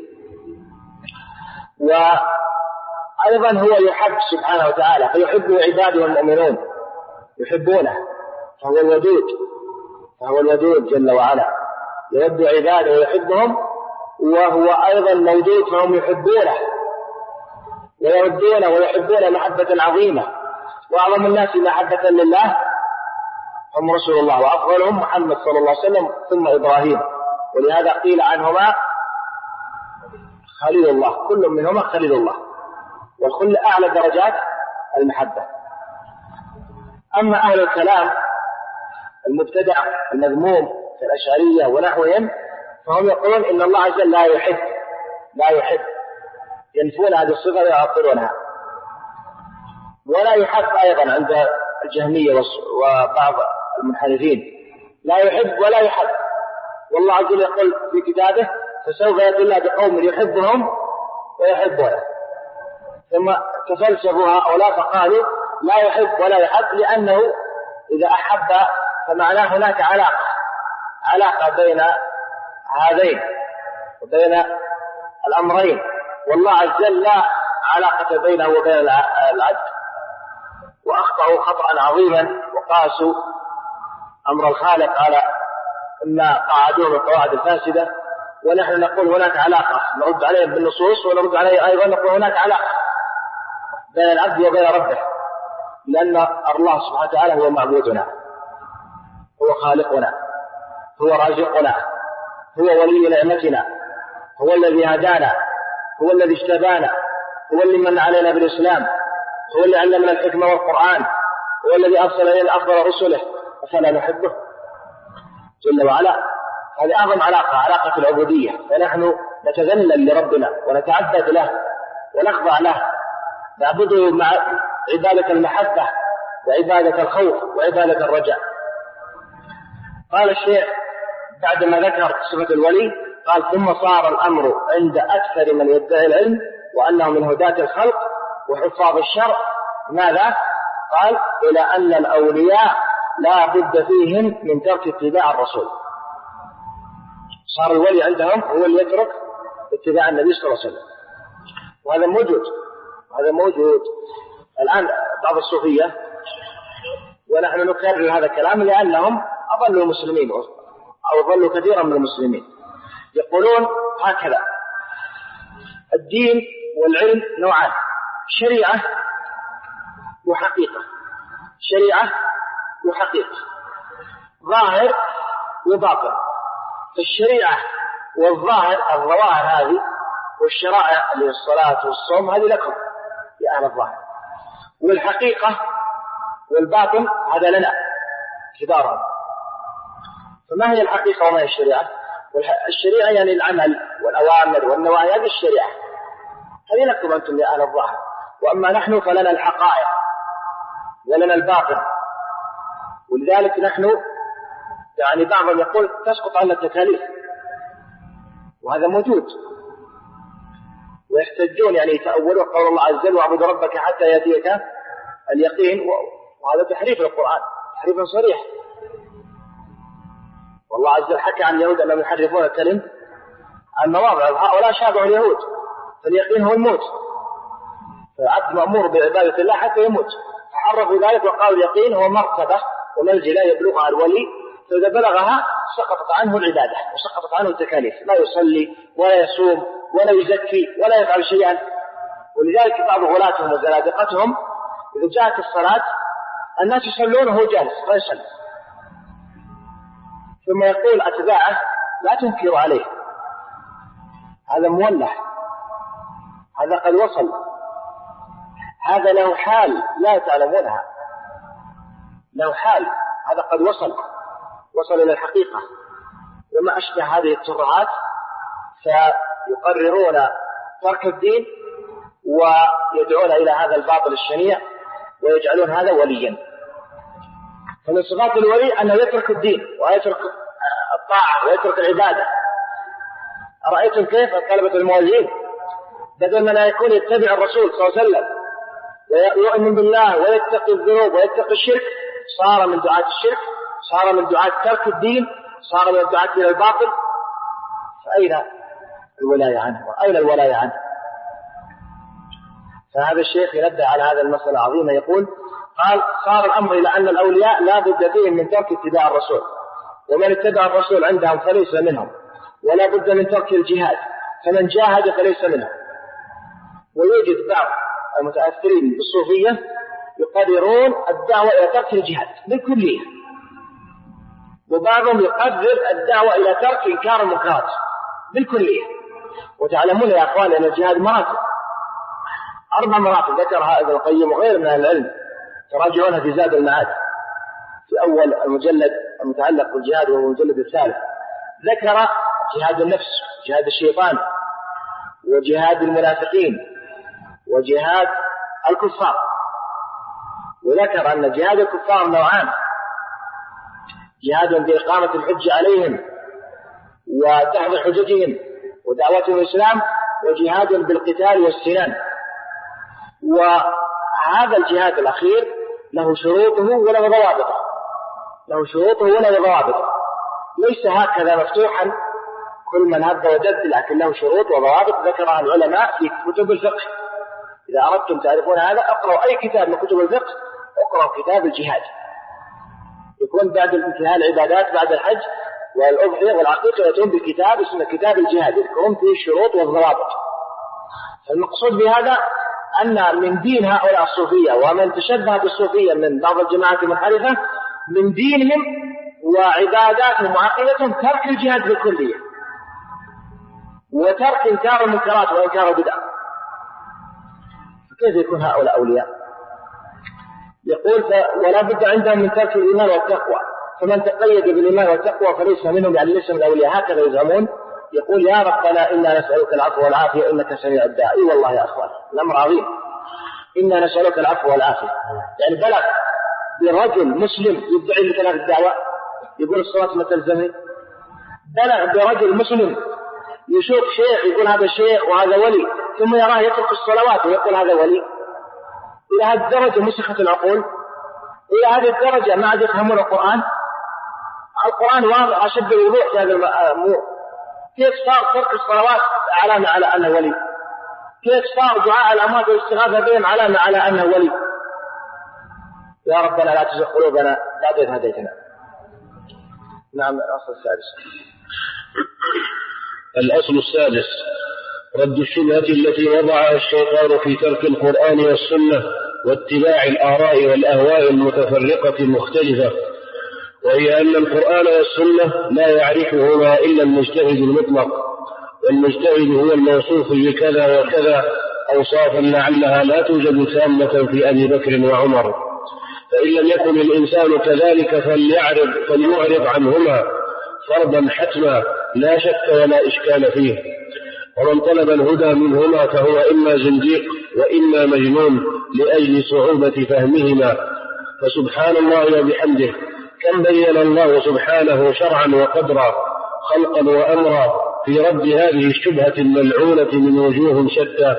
وأيضا هو يحب سبحانه وتعالى، فيحب عباده المؤمنون يحبونه، فهو الودود فهو الودود جل وعلا، يود عباده ويحبهم، وهو أيضا موجود فهم يحبونه ويودونه ويحبون محبة عظيمة. وأعظم الناس محبة لله هم رسول الله، وأفضلهم محمد صلى الله عليه وسلم ثم إبراهيم، ولهذا قيل عنهما خليل الله، كل منهما خليل الله، والخل أعلى درجات المحبة. أما أهل الكلام المبتدع المذموم كالأشعرية ونحوهم فهم يقولون إن الله عز وجل لا يحب لا يحب ينفون هذه الصفة ويعطلونها. ولا يحب أيضا عند الجهمية وبعض المنحرفين، لا يحب ولا يحب. والله عز وجل يقول في كتابه: فسوف يأتي الله بقوم يحبهم ويحبونه. ثم تفلسفوا هؤلاء فقالوا لا يحب ولا يحب، لأنه إذا أحب فمعناه هناك علاقة علاقة بين هذين وبين الأمرين، والله عز وجل لا علاقة بينه وبين العبد. وأخطأوا خطأ عظيما وقاسوا أمر الخالق على ما قاعدوه من القواعد الفاسدة، ونحن نقول هناك علاقة، نرد عليهم بالنصوص ونرد عليه أيضا نقول هناك علاقة بين العبد وبين ربه، لأن الله سبحانه وتعالى هو معبودنا، هو خالقنا، هو رازقنا، هو ولي نعمتنا، هو الذي هدانا، هو الذي اجتبانا، هو الذي من علينا بالإسلام، هو الذي علمنا الحكمة والقرآن، هو الذي أرسل إلينا أفضل رسله، أفلا نحبه جل وعلا؟ هذه أعظم علاقة، علاقة العبودية. فنحن نتذلل لربنا ونتعبد له ونخضع له، نعبده مع عبادة المحبة وعبادة الخوف وعبادة الرجاء. قال الشيخ بعدما ذكر صفة الولي قال: ثم صار الأمر عند أكثر من يدعي العلم وأنه من هداة الخلق وحفاظ الشرع ماذا؟ قال: إلى أن الأولياء لا بد فيهم من ترك اتباع الرسول. صار الولي عندهم هو اللي يترك اتباع النبي صلى الله عليه وسلم، وهذا موجود هذا موجود الآن بعض الصوفية، ونحن نكرر هذا الكلام لأنهم أضلوا المسلمين أو ضلوا كثيرا من المسلمين. يقولون هكذا: الدين والعلم نوعان، شريعة وحقيقة، شريعة وحقيقة، ظاهر وباطن. فالشريعة والظاهر الظواهر هذه والشرائع اللي الصلاة والصوم هذه لكم يا أهل الظاهر، والحقيقة والباطن هذا لنا كبارا. فما هي الحقيقة وما هي الشريعة؟ الشريعة يعني العمل والأوامر والنواهي، هذه الشريعة، هذه لكم أنتم يا أهل الظاهر. وأما نحن فلنا الحقائق ولنا الباطن. ولذلك نحن يعني بعضهم يقول تسقط عنا التكاليف، وهذا موجود، ويحتجون يعني يتأولون قول الله عز وجل: واعبد ربك حتى يأتيك اليقين، وهذا تحريف القرآن، تحريف صريح. والله عز وجل حكى عن اليهود أنهم يحرفون الكلم عن مواضع، هؤلاء شابهوا اليهود، فاليقين هو الموت، فالعبد مأمور بعبادة الله حتى يموت، فحرفوا ذلك وقالوا اليقين هو مرتبة ومنزلة يبلغها الولي، فإذا بلغها سقطت عنه العبادة وسقطت عنه التكاليف، لا يصلي ولا يصوم ولا يزكي ولا يفعل شيئا. ولذلك بعض غلاتهم وزنادقتهم إذا جاءت الصلاة الناس يصلون وهو جالس لا يصلي، ثم يقول أتباعه: لا تنكروا عليه، هذا مولح، هذا قد وصل، هذا له حال لا تعلمونها، له حال، هذا قد وصل وصل إلى الحقيقة. وما أشبه هذه الترهات فيقررون ترك الدين ويدعون إلى هذا الباطل الشنيع ويجعلون هذا وليا. فمن صفات الولي أنه يترك الدين ويترك الطاعة ويترك العبادة. أرأيتم كيف طلبة المولين بدل ما لا يكون يتبع الرسول صلى الله عليه وسلم ويؤمن بالله ويتقي الذنوب ويتقي الشرك، صار من دعاة الشرك، صار من دعاة ترك الدين، صار من دعاة إلى الباطل. فأين الولاية عنه وأين الولاية عنه؟ فهذا الشيخ ينبه على هذا المسألة العظيمة، يقول: قال: صار الأمر إلى أن الأولياء لا بد فيهم من ترك اتباع الرسول، ومن اتبع الرسول عندهم فليس منهم، ولا بد من ترك الجهاد، فمن جاهد فليس منهم. ويوجد بعض المتأثرين بالصوفية يقررون الدعوة إلى ترك الجهاد بالكلية، وبعضهم يقرر الدعوة إلى ترك إنكار المنكرات بالكلية. وتعلمون يا أخوان أن الجهاد مراتب، أربع مراتب ذكرها ابن القيم وغير من العلم، تراجعونها في زاد المعاد في أول المجلد المتعلق بالجهاد وهو المجلد الثالث. ذكر جهاد النفس، جهاد الشيطان، وجهاد المنافقين، وجهاد الكفار. وذكر أن جهاد الكفار نوعان: جهاد بإقامة الحج عليهم وتحضير حججهم ودعوتهم الإسلام، وجهاد بالقتال والسنان. وهذا الجهاد الأخير له شروطه وله ضوابطه، له شروطه وله ضوابطه، ليس هكذا مفتوحا كل من هب وجد، لكن له شروط وضوابط ذكرها العلماء في كتب الفقه. إذا أردتم تعرفون هذا اقرأوا أي كتاب من كتب الفقه، اقرأوا كتاب الجهاد، يكون بعد انتهاء العبادات بعد الحج والأضحية والعقيقة يأتون بكتاب اسمه كتاب الجهاد، يذكرون فيه الشروط والضوابط. المقصود بهذا أن من دين هؤلاء الصوفية ومن تشبه بالصوفية من بعض الجماعات المنحرفة من دينهم وعباداتهم وعقيدتهم ترك الجهاد بالكلية وترك إنكار المنكرات وإنكار البدع. كيف يكون هؤلاء أولياء؟ يقول: ولا بد عندهم من ترك الإيمان والتقوى، فمن تقيد بالإيمان والتقوى فليس منهم، يعني ليس من الأولياء، هكذا يزعمون. يقول يا ربنا إنا نسألك العفو والعافية إنك سميع الدعاء. أي والله يا أخوان الأمر عظيم. إنا نسألك العفو والعافية، يعني بلغ برجل مسلم يدعي مثل هذه الدعوة يقول الصلاة ما تلزمني، بلغ برجل مسلم يشوف شيخ يقول هذا شيخ وهذا ولي ثم يراه يترك الصلوات ويقول هذا ولي. إلى هذه الدرجة مسخت العقول، إلى هذه الدرجة ما عاد يفهمون القرآن. القرآن واضح أشد الوضوح في هذا الأمور. كيف صار ترك الصلوات علامة على أنه ولي؟ كيف صار دعاء الأموات والاستغاثة بهم علامة على أنه ولي؟ يا ربنا لا تزغ قلوبنا بعد إذ هديتنا. نعم. الأصل السادس. الأصل السادس رد الشبهة التي وضعها الشيطان في ترك القرآن والسنة واتباع الآراء والأهواء المتفرقة المختلفة، وهي أن القرآن والسنة لا يعرفهما إلا المجتهد المطلق، والمجتهد هو الموصوف بكذا وكذا أوصافا لعلها لا توجد تامة في أبي بكر وعمر، فإن لم يكن الإنسان كذلك فليعرض, فليعرض عنهما فرضا حتما لا شك ولا إشكال فيه. ومن طلب الهدى منهما فهو إما زنديق وإما مجنون لأجل صعوبة فهمهما. فسبحان الله وبحمده كم بين الله سبحانه شرعا وقدرا خلقا وأمرا في رد هذه الشبهة الملعونة من وجوه شتى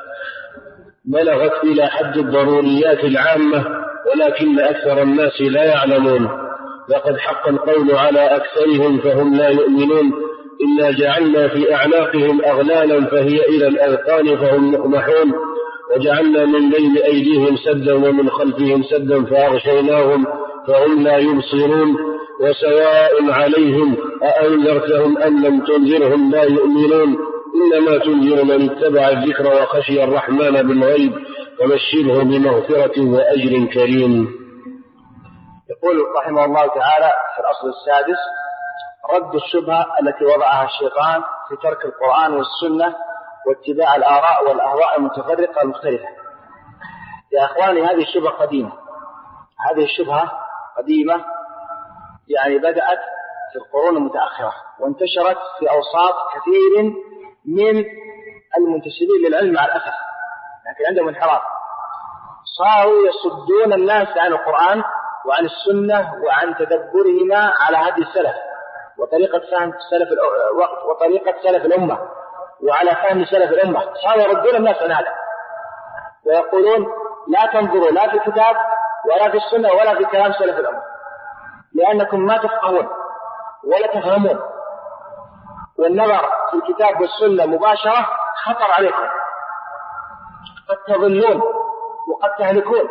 بلغت إلى حد الضروريات العامة، ولكن أكثر الناس لا يعلمون. لقد حق القول على أكثرهم فهم لا يؤمنون. إنا جعلنا في أعناقهم أغلالا فهي إلى الأذقان فهم مقمحون، وجعلنا من بين أيديهم سدا ومن خلفهم سدا فأغشيناهم فهم لا يبصرون. وسواء عليهم أأنذرتهم أم لم تنذرهم لا يؤمنون. إنما تنذر من اتبع الذكر وخشي الرحمن بالغيب فبشره بمغفرة وأجر كريم. يقول رحمه الله تعالى في الأصل السادس رد الشبهة التي وضعها الشيطان في ترك القرآن والسنة واتباع الآراء والأهواء المتفرقة المختلفة. يا أخواني هذه الشبهة قديمة، هذه الشبهة قديمة يعني بدأت في القرون المتأخرة وانتشرت في أوساط كثير من المنتسبين للعلم مع الأسف، لكن عندهم انحراف، صاروا يصدون الناس عن القرآن وعن السنة وعن تدبرهما على هدي السلف وطريقة فهم سلف الوقت وطريقة سلف الأمة وعلى فهم سلف الأمة. صاروا يردون الناس عن هذا ويقولون لا تنظروا لا في الكتاب ولا في السنة ولا في كلام سلف الأمة لأنكم ما تفقهون ولا تفهمون، والنظر في الكتاب والسنة مباشرة خطر عليكم، قد تضلون وقد تهلكون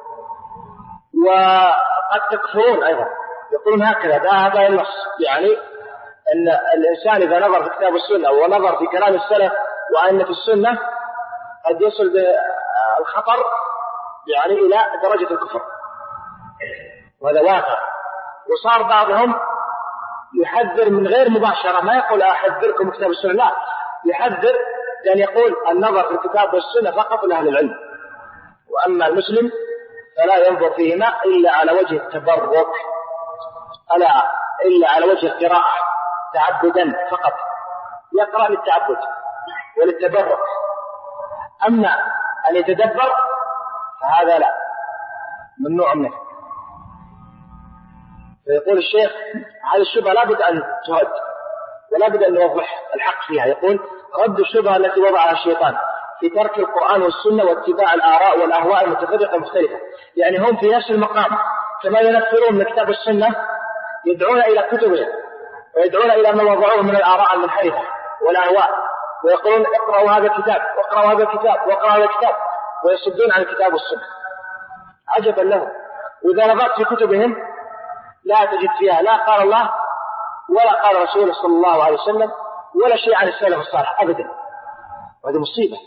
وقد تكفرون أيضا. يقولون هكذا هذا النص، يعني أن الإنسان إذا نظر في كتاب السنة ونظر في كلام السلف وأن في السنة قد يصل بالخطر يعني إلى درجة الكفر، وهذا واقع. وصار بعضهم يحذر من غير مباشرة، ما يقول أحذركم كتاب السنة، لا، يحذر لأن يقول النظر في الكتاب والسنة فقط لأهل العلم، وأما المسلم فلا ينظر فيهما إلا على وجه التبرك، ألا إلا على وجه القراءة تعبدا فقط، يقرأ للتعبد وللتبرك. أما أن يتدبر فهذا لا، ممنوع منه. فيقول الشيخ هذه الشبهة لا بد أن ترد ولا بد أن نوضح الحق فيها. يقول رد الشبهة التي وضعها الشيطان في ترك القرآن والسنة واتباع الآراء والأهواء المتفرقة المختلفة، يعني هم في نفس المقام كما ينفرون من كتاب السنة يدعون إلى كتبهم ويدعون إلى ما وضعوه من الآراء المنحرفة والأهواء، ويقولون اقرأوا هذا الكتاب واقرأوا هذا الكتاب واقرأوا هذا الكتاب، ويصدون عن الكتاب والسنة. عجبا لهم. وإذا نظرت في كتبهم لا تجد فيها لا قال الله ولا قال رسوله صلى الله عليه وسلم ولا شيء عن السلف الصالح أبدا، وهذه مصيبة.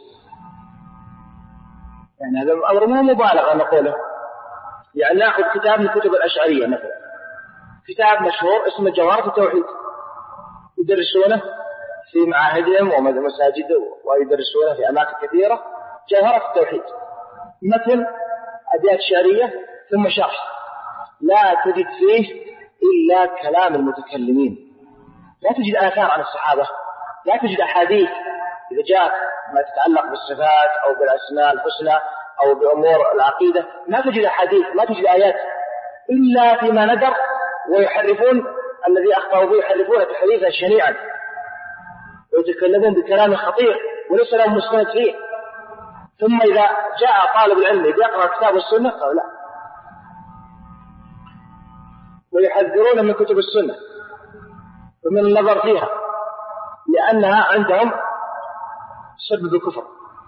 يعني هذا الأمر مو مبالغة نقوله. يعني نأخذ كتاب من كتب الأشعرية مثلا، كتاب مشهور اسمه جوهرة التوحيد، يدرسونه في معاهدهم ومساجدهم ويدرسونه في أماكن كثيرة، جوهرة التوحيد مثل أبيات شعرية ثم شرح، لا تجد فيه إلا كلام المتكلمين، لا تجد آثار عن الصحابة لا تجد أحاديث إذا جاءت ما تتعلق بالصفات أو بالأسماء الحسنى أو بأمور العقيدة، ما تجد أحاديث، ما تجد آيات إلا فيما ندر، ويحرفون الذي أخطأوا به يحرفون تحريفا شنيعا ويتكلمون بكلام خطير وليس لهم مستند فيه. ثم إذا جاء طالب العلم يقرأ كتاب السنة قالوا لا، ويحذرون من كتب السنة ومن النظر فيها لأنها عندهم سبب الكفر.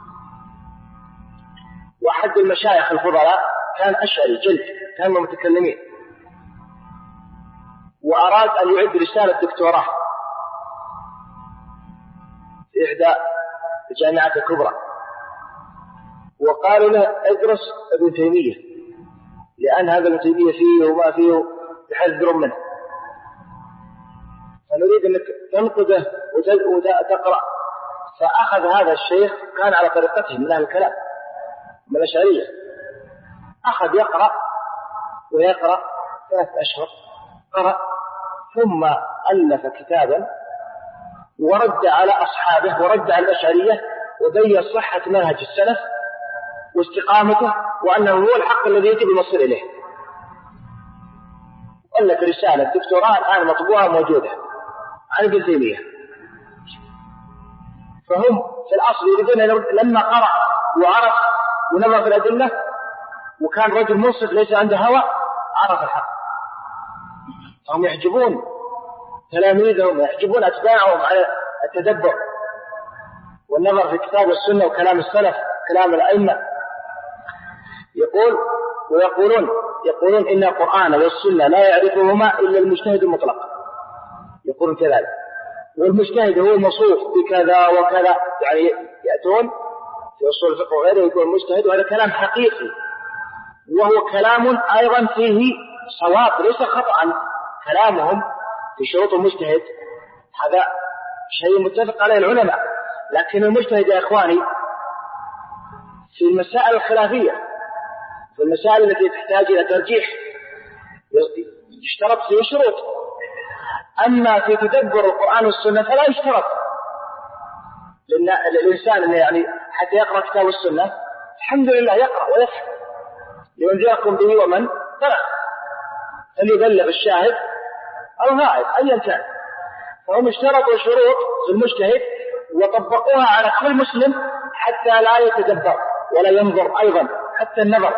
وأحد المشايخ الفضلاء كان أشعري جلد، كان من المتكلمين، وأراد أن يعد رسالة دكتوراه في إحدى الجامعات الكبرى، وقالوا له ادرس ابن تيمية لأن هذا ابن تيمية فيه وما فيه يحذر منه، فنريد أنك تنقده وتقرأ. فأخذ هذا الشيخ كان على طريقته من أهل الكلام من الأشعرية، أخذ يقرأ ويقرأ ثلاث أشهر قرأ، ثم ألف كتابا ورد على أصحابه ورد على الأشعرية وبين صحة منهج السلف واستقامته وأنه هو الحق الذي يجب المصير إليه. ألف رسالة دكتوراه الآن مطبوعة موجودة عن ابن تيمية. فهم في الأصل يريدون لما قرأ وعرف ونظر في الأدلة وكان رجل منصف ليس عنده هوى عرف الحق، فهم يحجبون تلاميذهم ويحجبون أتباعهم على التدبر والنظر في الكتاب والسنة وكلام السلف كلام الأئمة. يقول ويقولون يقولون إن القرآن والسنة لا يعرفهما إلا المجتهد المطلق، يقولون كذلك، والمجتهد هو الموصوف بكذا وكذا، يعني يأتون في أصول الفقه وغيره يقول المجتهد، وهذا كلام حقيقي وهو كلام أيضا فيه صواب ليس خطأ. كلامهم في شروط المجتهد هذا شيء متفق عليه العلماء، لكن المجتهد يا إخواني في المسائل الخلافية، في المسائل التي تحتاج إلى ترجيح يشترط فيه شروط. أما في تدبر القرآن والسنة فلا يشترط لأن الإنسان يعني حتى يقرأ كتاب السنة الحمد لله يقرأ ويفهم لينذركم به ومن بلغ، فليبلغ الشاهد أو الغائب أيا كان. فهم اشترطوا شروط في المجتهد وطبقوها على كل مسلم حتى لا يتدبر ولا ينظر أيضا، حتى النظر.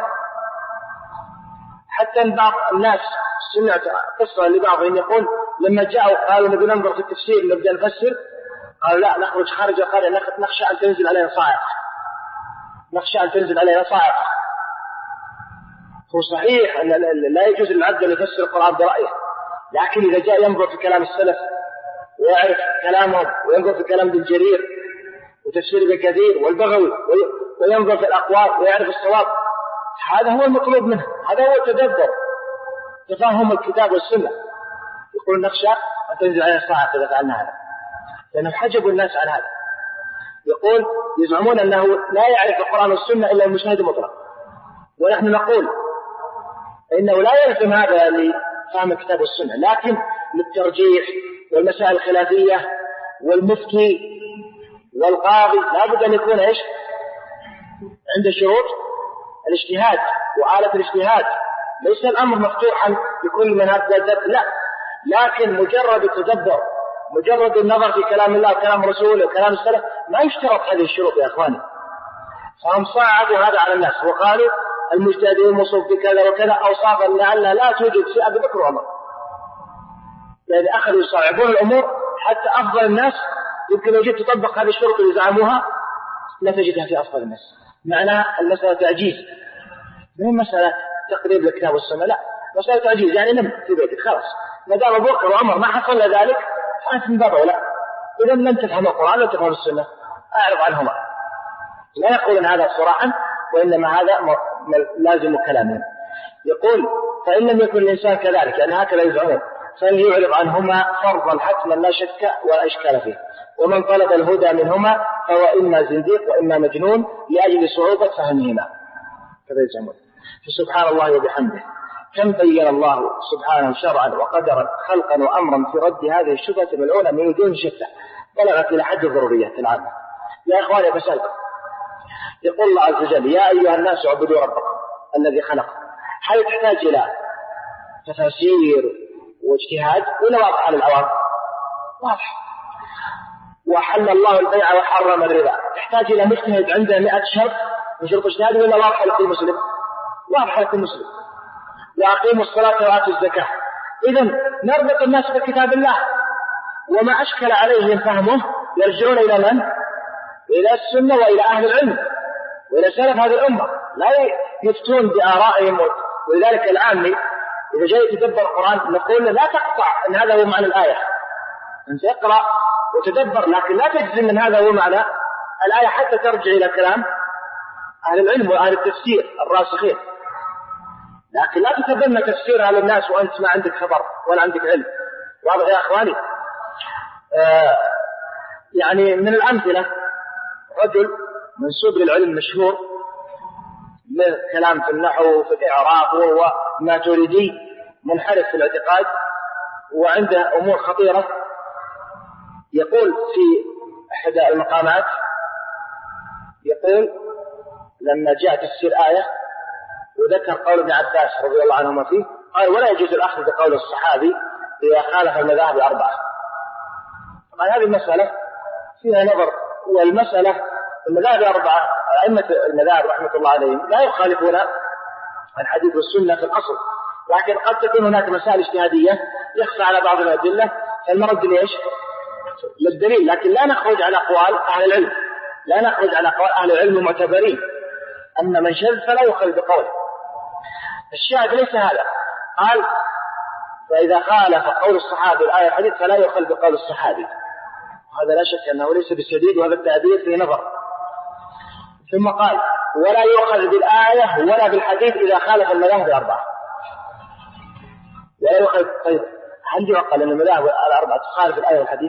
حتى بعض الناس سمعت قصة لبعضهم يقول لما جاءوا قالوا نبي ننظر في التفسير نبدأ نفسر، قالوا لا نخرج خارج القرية نخشى أن تنزل علينا صاعقة، نخشى أن تنزل علينا صاعقة. هو صحيح أن لا يجوز للعبد أن يفسر القرآن برأيه، لكن إذا جاء ينظر في كلام السلف ويعرف كلامهم وينظر في كلام ابن جرير وتفسير ابن كثير والبغوي وينظر في الأقوال ويعرف الصواب، هذا هو المطلوب منه، هذا هو التدبر تفهم الكتاب والسنة. يقول نخشى أن تنزل علينا الصاعقة إذا فعلنا هذا، لأنهم حجبوا الناس عن هذا. يقول يزعمون أنه لا يعرف القرآن والسنة إلا المجتهد المطلق، ونحن نقول إنه لا يلزم هذا لفهم الكتاب والسنة، لكن للترجيح والمسائل الخلافية والمفتي والقاضي لا بد أن يكون إيش عند شروط الاجتهاد وآلة الاجتهاد. ليس الأمر مفتوحا لكل من هذا الدب، لا، لكن مجرد التدبر مجرد النظر في كلام الله وكلام رسوله وكلام السلف ما يشترط هذه الشروط يا أخواني. فهم صعدوا هذا على الناس وقالوا المجتهد الموصوف بكذا وكذا أوصافا لعلها لا توجد في أبي بكر وعمر، لأن أخذوا يصعبون الأمور حتى أفضل الناس يمكن لو جيت تطبق هذه الشروط اللي زعموها لا تجدها في أفضل الناس. معناها المسألة تعجيز، مو مسألة تقريب للكتاب والسنة، لا، مسألة تعجيز يعني نم في بيتك خلاص، ما دام أبو بكر وعمر ما حصل ذلك فأنت من باب أولى. إذا لم تفهم القرآن ولا تفهم السنة أعرض عنهما. لا يقولون هذا صراحا، وإنما هذا لازم كلامهم. يقول فإن لم يكن الإنسان كذلك يعني هكذا يزعمون فليعرض عنهما فرضا حتما لا شك ولا إشكال فيه، ومن طلب الهدى منهما فهو إما زنديق وإما مجنون لأجل صعوبة فهمهما، كذا يزعمون. فسبحان الله وبحمده كم بين الله سبحانه شرعا وقدرا خلقا وأمرا في رد هذه الشبهة الملعونة من دون شتى. بلغت إلى حد الضروريات العامة. يا إخواني بسألكم، يقول الله عز وجل يا أيها الناس اعبدوا ربكم الذي خلقكم، هل تحتاج إلى تفاسير واجتهاد ولا واضح على العوام؟ واضح. وحل الله البيع وحرم الربا، تحتاج إلى مجتهد عنده مئة شرط من شروط اجتهاد ولا واضح لكل مسلم؟ واضح لكل مسلم. وأقيموا الصلاة وآتوا الزكاة. إذن نربط الناس بكتاب الله، وما أشكل عليهم فهمه يرجعون إلى من؟ إلى السنة وإلى أهل العلم وإلى سلف هذه الأمة، لا يفتون بآرائهم. ولذلك الآن إذا جاء يتدبر القرآن نقول لا تقطع أن هذا هو معنى الآية، أنت اقرأ وتدبر، لكن لا تجزم من هذا هو معنى الآية حتى ترجع إلى كلام أهل العلم وأهل التفسير الراسخين. لكن لا تتبنى تفسيرها للناس وأنت ما عندك خبر ولا عندك علم. واضح يا أخواني؟ آه يعني من الأمثلة رجل منسوب للعلم مشهور له كلام في النحو وفي الإعراب وهو ماتريدي منحرف في الاعتقاد وعنده أمور خطيرة. يقول في إحدى المقامات، يقول لما جاء تفسير آية وذكر قول ابن عباس رضي الله عنهما فيه، قال ولا يجوز الأخذ بقول الصحابي إذا خالف المذاهب الأربعة. طبعا هذه المسألة فيها نظر، والمسألة المذاهب الأربعة أئمة المذاهب رحمة الله عليهم لا يخالفون الحديث والسنة في الأصل، لكن قد تكون هناك مسائل اجتهادية يخفى على بعض الأدلة فالمرد ليش؟ للدليل. لكن لا نخرج على أقوال أهل العلم، لا نخرج على أقوال أهل العلم المعتبرين. أما من شذ فلا يخل بقوله. الشاهد ليس هذا، قال فإذا خالف قول الصحابي الآية الحديث فلا يخل بقول الصحابي، وهذا لا شك أنه ليس بسديد، وهذا التعبير في نظر. ثم قال ولا يؤخذ بالآية ولا بالحديث إذا خالف المذاهب الأربعة. ولا يؤخذ. طيب هل يعقل أن المذاهب الأربعة تخالف الآية والحديث؟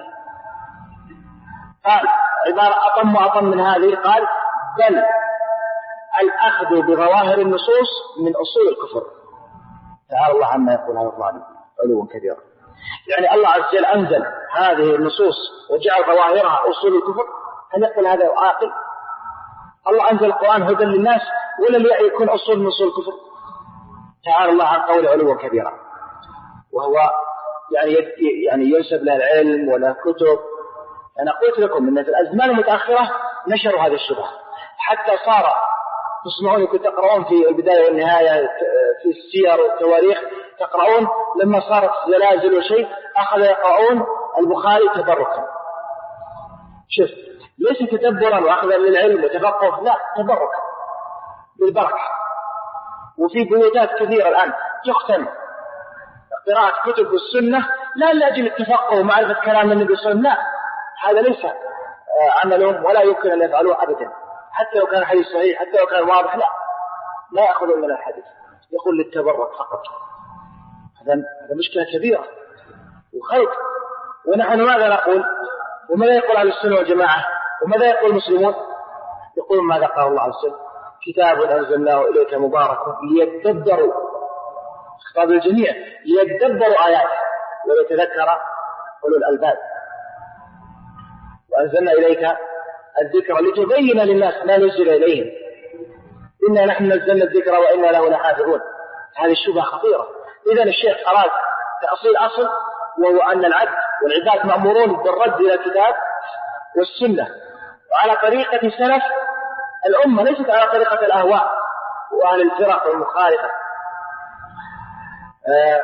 قال عبارة أطم وأطم من هذه، قال بل الأخذ بظواهر النصوص من أصول الكفر. تعالى الله عما يقول هذا الظالم علوا كبيرا. يعني الله عز وجل أنزل هذه النصوص وجعل ظواهرها أصول الكفر، هل يقول هذا عاقل؟ الله أنزل القرآن هدى للناس ولم يكن أصول من أصول الكفر. تعالى الله عن قول علوا كبيرا. وهو يعني يعني ينسب له العلم ولا كتب. أنا قلت لكم أن في الأزمان المتأخرة نشروا هذه الشبهة، حتى صار تسمعون كنت تقرؤون في البداية والنهاية في السير والتواريخ، تقرؤون لما صارت زلازل وشيء أخذ يقرؤون البخاري تبركا. شوف، ليس تدبرا وأخذا للعلم وتفقه، لا، تبركا بالبركة. وفي بيوتات كثيرة الآن تختم قراءة كتب السنة لا لأجل التفقه ومعرفة كلام النبي صلى الله عليه وسلم، هذا ليس عملهم ولا يمكن أن يفعلوه أبدا، حتى لو كان الحديث صحيح، حتى لو كان واضح، لا لا يأخذون من الحديث، يقول للتبرك فقط. هذا مشكلة كبيرة وخلق. ونحن ماذا نقول؟ وماذا يقول أهل السنة والجماعة؟ وماذا يقول المسلمون؟ يقولون ماذا قال الله عز وجل؟ كتاب أنزلناه إليك مبارك ليتدبروا، خطاب الجميع، ليتدبروا آياته ويتذكر أولو الألباب. وأنزلنا إليك الذكر لتبين للناس ما نزل إليهم إنا نحن نزلنا الذكر وإنا له لحافظون. هذه الشبهة خطيرة. إذن الشيخ أراد تأصيل أصل، وهو أن العبد والعباد مأمورون بالرد إلى الكتاب والسنة وعلى طريقة سلف الأمة، ليست على طريقة الأهواء وأهل الفرق والمخالفة. آه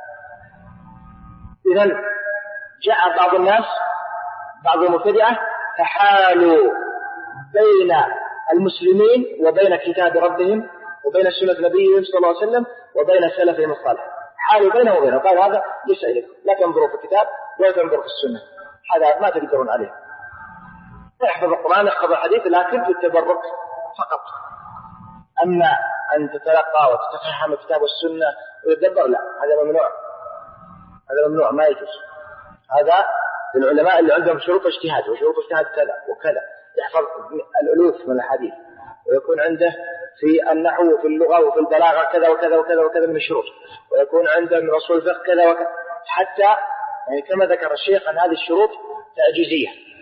إذن جاء بعض الناس بعض المبتدعة فحالوا بين المسلمين وبين كتاب ربهم وبين سنة نبيهم صلى الله عليه وسلم وبين سلفهم الصالح، حالوا بينه وبينه، قال هذا ليس إليكم، لا تنظروا في الكتاب ولا تنظروا في السنة، هذا ما تقدرون عليه. احفظ القرآن احفظ الحديث لكن في التبرك فقط. أما أن تتلقى وتتفهم الكتاب والسنة وتدبر، لا، هذا ممنوع، هذا ممنوع، ما يجوز. هذا العلماء اللي عندهم شروط اجتهاد وشروط اجتهاد كذا وكذا، يحفظ الألوف من الحديث ويكون عنده في النحو وفي اللغة وفي البلاغة كذا وكذا وكذا وكذا من الشروط، ويكون عنده من أصول الفقه كذا وكذا، حتى يعني كما ذكر الشيخ أن هذه الشروط تعجيزية،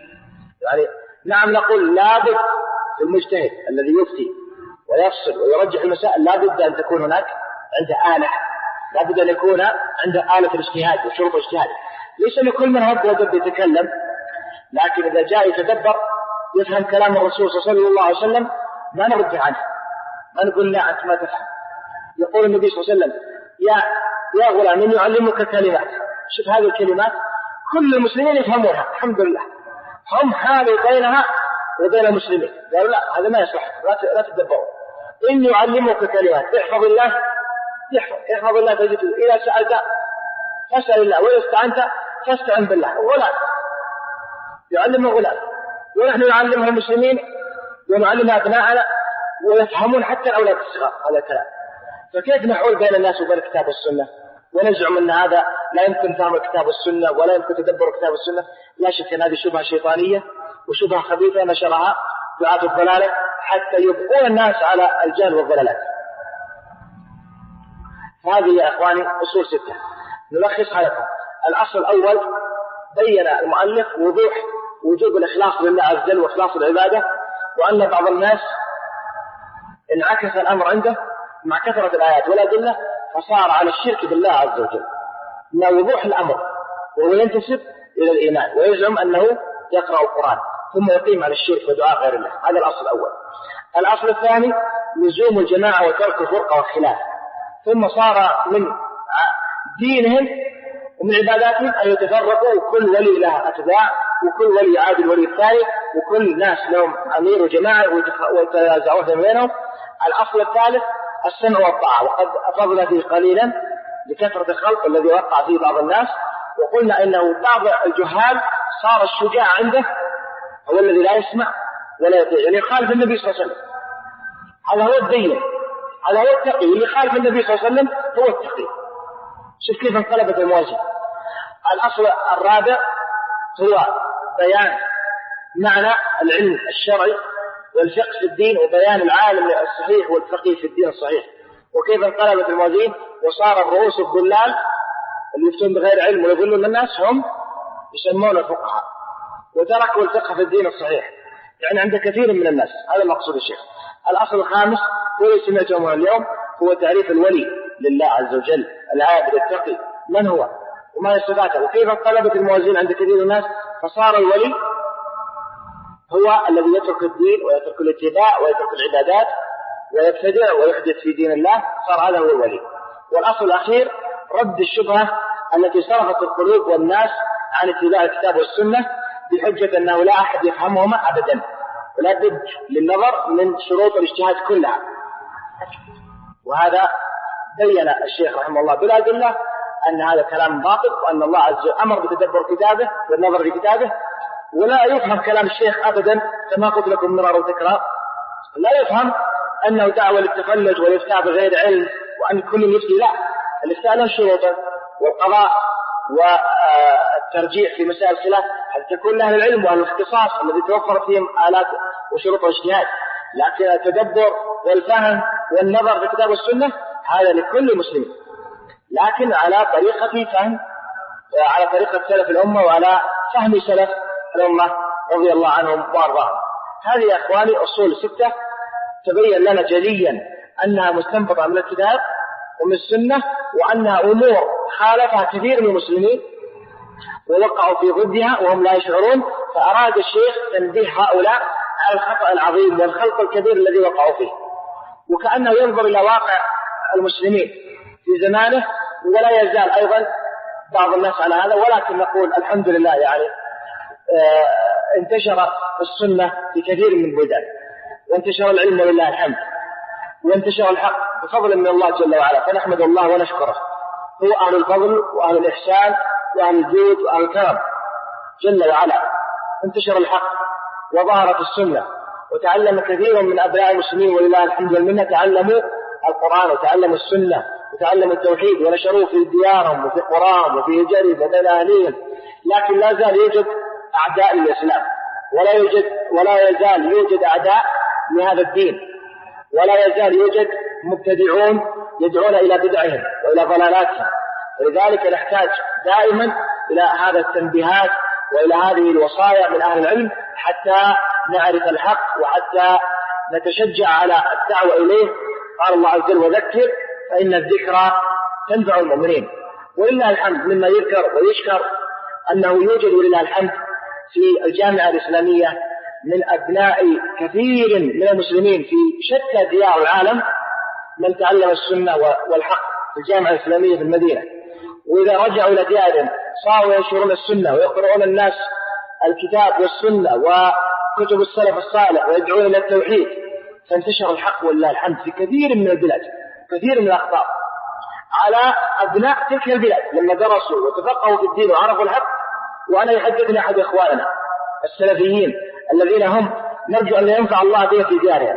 يعني نعم نقول لابد المجتهد الذي يفتي ويفصل ويرجح المسائل لابد أن تكون هناك عنده آلة، لابد أن يكون عنده آلة الاجتهاد وشروط الاجتهاد. ليس لكل من هب ودب يتكلم، لكن إذا جاء يتدبر يفهم كلام الرسول صلى الله عليه وسلم ما نرد عنه، ما نقول لا أنت ما تفهم. يقول النبي صلى الله عليه وسلم يا يا غلام من يعلمك كلمات، شوف هذه الكلمات كل المسلمين يفهمونها الحمد لله، هم حالوا بينها وبين المسلمين، قالوا لا هذا ما يصلح، لا تتدبروا. إن يعلمك كلمات احفظ الله يحفظ، احفظ الله تجد، إذا سألت فاسأل الله، وإذا استعنت فاستعن بالله. غلام يعلمه غلام، ونحن نعلمها المسلمين ونعلمها أبناءنا ويفهمون حتى الأولاد الصغار هذا الكلام. فكيف نحول بين الناس وبين الكتاب والسنة ونزعم أن هذا لا يمكن فهم الكتاب والسنة ولا يمكن تدبر الكتاب والسنة؟ لا شك أن هذه شبهة شيطانية وشبهة خبيثة نشرها دعاة الضلالة حتى يبقون الناس على الجهل والضلالات. هذه يا أخواني أصول ستة نلخصها لكم. الأصل الأول بين المؤلف وضوح وجوب الإخلاص لله عز وجل وإخلاص العبادة، وأن بعض الناس انعكس الأمر عنده مع كثرة الآيات والأدلة فصار على الشرك بالله عز وجل مع وضوح الأمر، وهو ينتسب إلى الإيمان ويزعم أنه يقرأ القرآن ثم يقيم على الشرك ودعاء غير الله. هذا الأصل الأول. الأصل الثاني لزوم الجماعة وترك الفرقة والخلاف، ثم صار من دينهم ومن عباداتهم أن يتفرقوا وكل ولي له أتباع وكل ولي عاد الولي الثاني وكل ناس لهم أمير وجماعة ويتنازعون بينهم. الأصل الثالث السمع والطاعة، وقد أفضل فيه قليلا لكثرة الخلق الذي وقع فيه بعض الناس، وقلنا إنه بعض الجهال صار الشجاع عنده هو الذي لا يسمع ولا يطيع، يعني يخالف النبي صلى الله عليه وسلم، هذا هو الدين، هذا هو التقي، اللي يخالف النبي صلى الله عليه وسلم هو التقي. شوف كيف انقلبت الموازين. الأصل الرابع هو بيان معنى العلم الشرعي والفقه في الدين وبيان العالم الصحيح والفقيه في الدين الصحيح، وكيف انقلبت الموازين وصار الرؤوس الضلال اللي يفتون بغير علم ويضلون الناس هم يسمون الفقهاء، وتركوا الفقه في الدين الصحيح يعني عند كثير من الناس. هذا المقصود الشيخ. الأصل الخامس والذي سمعتم اليوم هو تعريف الولي لله عز وجل، العابد التقي، من هو وما هي صفاته، وكيف انقلبت الموازين عند كثير من الناس فصار الولي هو الذي يترك الدين ويترك الاتباع ويترك العبادات ويبتدع ويحدث في دين الله، صار هذا هو الولي. والأصل الأخير رد الشبهة التي صرفت القلوب والناس عن اتباع الكتاب والسنة بحجة أنه لا أحد يفهمهما أبدا، ولا بد للنظر من شروط الاجتهاد كلها. وهذا بين الشيخ رحمه الله بلا أدلة أن هذا كلام باطل، وأن الله عز وجل أمر بتدبر كتابه والنظر في كتابه، ولا يفهم كلام الشيخ أبدا كما قلت لكم مرارا وتكرار، لا يفهم أنه دعوة للتفلت والإفتاء بغير علم وأن كل يفتي، لا، الإفتاء له شروطا والقضاء والترجيح في مسائل الخلاف حتى تكون له العلم والاختصاص الذي توفرت فيهم آلات وشروط الاجتهاد. لكن التدبر والفهم والنظر في الكتاب والسنة هذا لكل مسلم، لكن على طريقة فهم، على طريقة سلف الأمة وعلى فهم سلف الأمة رضي الله عنهم وأرضاهم. هذه يا أخواني أصول ستة تبين لنا جليا أنها مستنبطة من الكتاب ومن السنة، وأنها أمور خالفها كثير من المسلمين ووقعوا في ضدها وهم لا يشعرون، فأراد الشيخ تنبيه هؤلاء على الخطأ العظيم والخلق الكبير الذي وقعوا فيه، وكأنه ينظر إلى واقع المسلمين في زمانه، ولا يزال أيضا بعض الناس على هذا. ولكن نقول الحمد لله يعني آه انتشر السنة في كثير من البلدان، وانتشر العلم ولله الحمد، وانتشر الحق بفضل من الله جل وعلا، فنحمد الله ونشكره. هو أهل الفضل وأهل الإحسان وأهل الجود وأهل الكرم جل وعلا. انتشر الحق وظهرت السنة، وتعلم كثير من أبناء المسلمين ولله الحمد والمنة تعلموا القرآن وتعلموا السنة وتعلموا التوحيد ونشروه في ديارهم وفي قراهم وفي هجرهم وبين أهليهم. لكن لا زال يوجد أعداء للإسلام، ولا يوجد ولا يزال يوجد أعداء لهذا الدين، ولا يزال يوجد مبتدعون يدعون إلى بدعهم وإلى ضلالاتهم. ولذلك نحتاج دائما إلى هذا التنبيهات وإلى هذه الوصايا من أهل العلم حتى نعرف الحق وحتى نتشجع على الدعوة إليه. قال الله عز وجل وذكر فإن الذكرى تنفع المؤمنين. ولله الحمد مما يذكر ويشكر أنه يوجد ولله الحمد في الجامعة الإسلامية من أبناء كثير من المسلمين في شتى ديار العالم من تعلم السنة والحق في الجامعة الإسلامية في المدينة، وإذا رجعوا إلى ديارهم صاروا ينشرون السنة ويقرؤون الناس الكتاب والسنة وكتب السلف الصالح ويدعون إلى التوحيد، فانتشر الحق ولله الحمد في كثير من البلاد، كثير من الأخطاء على أبناء تلك البلاد لما درسوا وتفقهوا في الدين وعرفوا الحق. وأنا يحدثني أحد إخواننا السلفيين الذين هم نرجو أن ينفع الله به في ديارهم،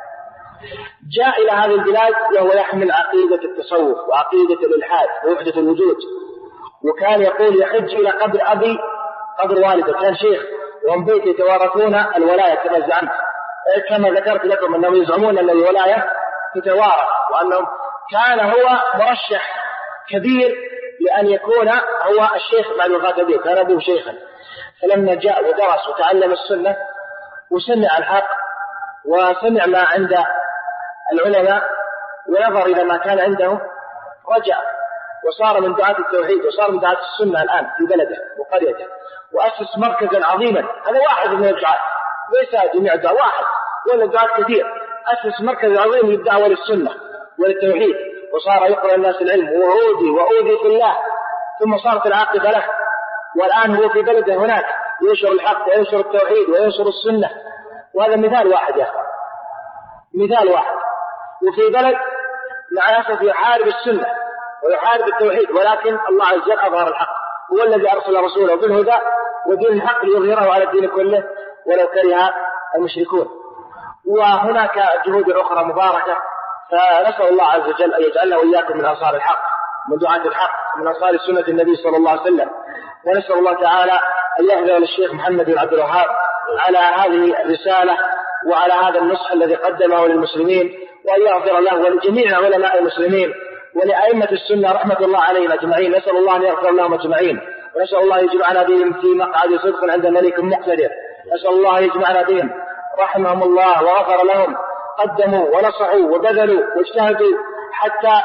جاء إلى هذه البلاد وهو يحمل عقيدة التصوف وعقيدة الإلحاد ووحدة الوجود، وكان يقول يحج إلى قبر أبي قبر والده، كان شيخ وهم بيت يتوارثون الولاية كما زعمت كما ذكرت لكم أنهم يزعمون أن الولاية تتوارث، وأنهم كان هو مرشح كبير لأن يكون هو الشيخ بعد وفاة أبيه، كان أبوه شيخا. فلما جاء ودرس وتعلم السنة وسمع الحق وسمع ما عند العلماء ونظر إلى ما كان عنده رجع وصار من دعاة التوحيد وصار من دعاة السنة الآن في بلده وقريته، وأسس مركزا عظيما. هذا واحد من الدعاة ليس جميع الدعاة، واحد ولا دعاة كثير، أسس مركز عظيم للدعوة للسنة وللتوحيد، وصار يقرأ الناس العلم وأودي وأودي في الله، ثم صارت العاقبة له. والآن هو في بلده هناك ينشر الحق وينشر التوحيد وينشر السنة، وهذا مثال واحد يا أخوان، مثال واحد. وفي بلد مع أسف يحارب السنة ويحارب التوحيد، ولكن الله عز وجل أظهر الحق، هو الذي أرسل رسوله بالهدى ودين الحق ليظهره على الدين كله ولو كره المشركون. وهناك جهود أخرى مباركة، فنسأل الله عز وجل أن يجعلنا وإياكم من أنصار الحق، من دعاة الحق، من أنصار سنة النبي صلى الله عليه وسلم. ونسأل الله تعالى أن يهدي للشيخ محمد بن عبد الوهاب على هذه الرسالة وعلى هذا النصح الذي قدمه للمسلمين، وأن يغفر له ولجميع علماء المسلمين ولأئمة السنة رحمة الله عليهم أجمعين. نسأل الله أن يغفر لهم أجمعين، ونسأل الله يجمعنا بهم في مقعد صدق عند ملك مقتدر. نسأل الله يجمعنا بهم رحمهم الله وغفر لهم، قدموا ونصحوا وبذلوا واجتهدوا حتى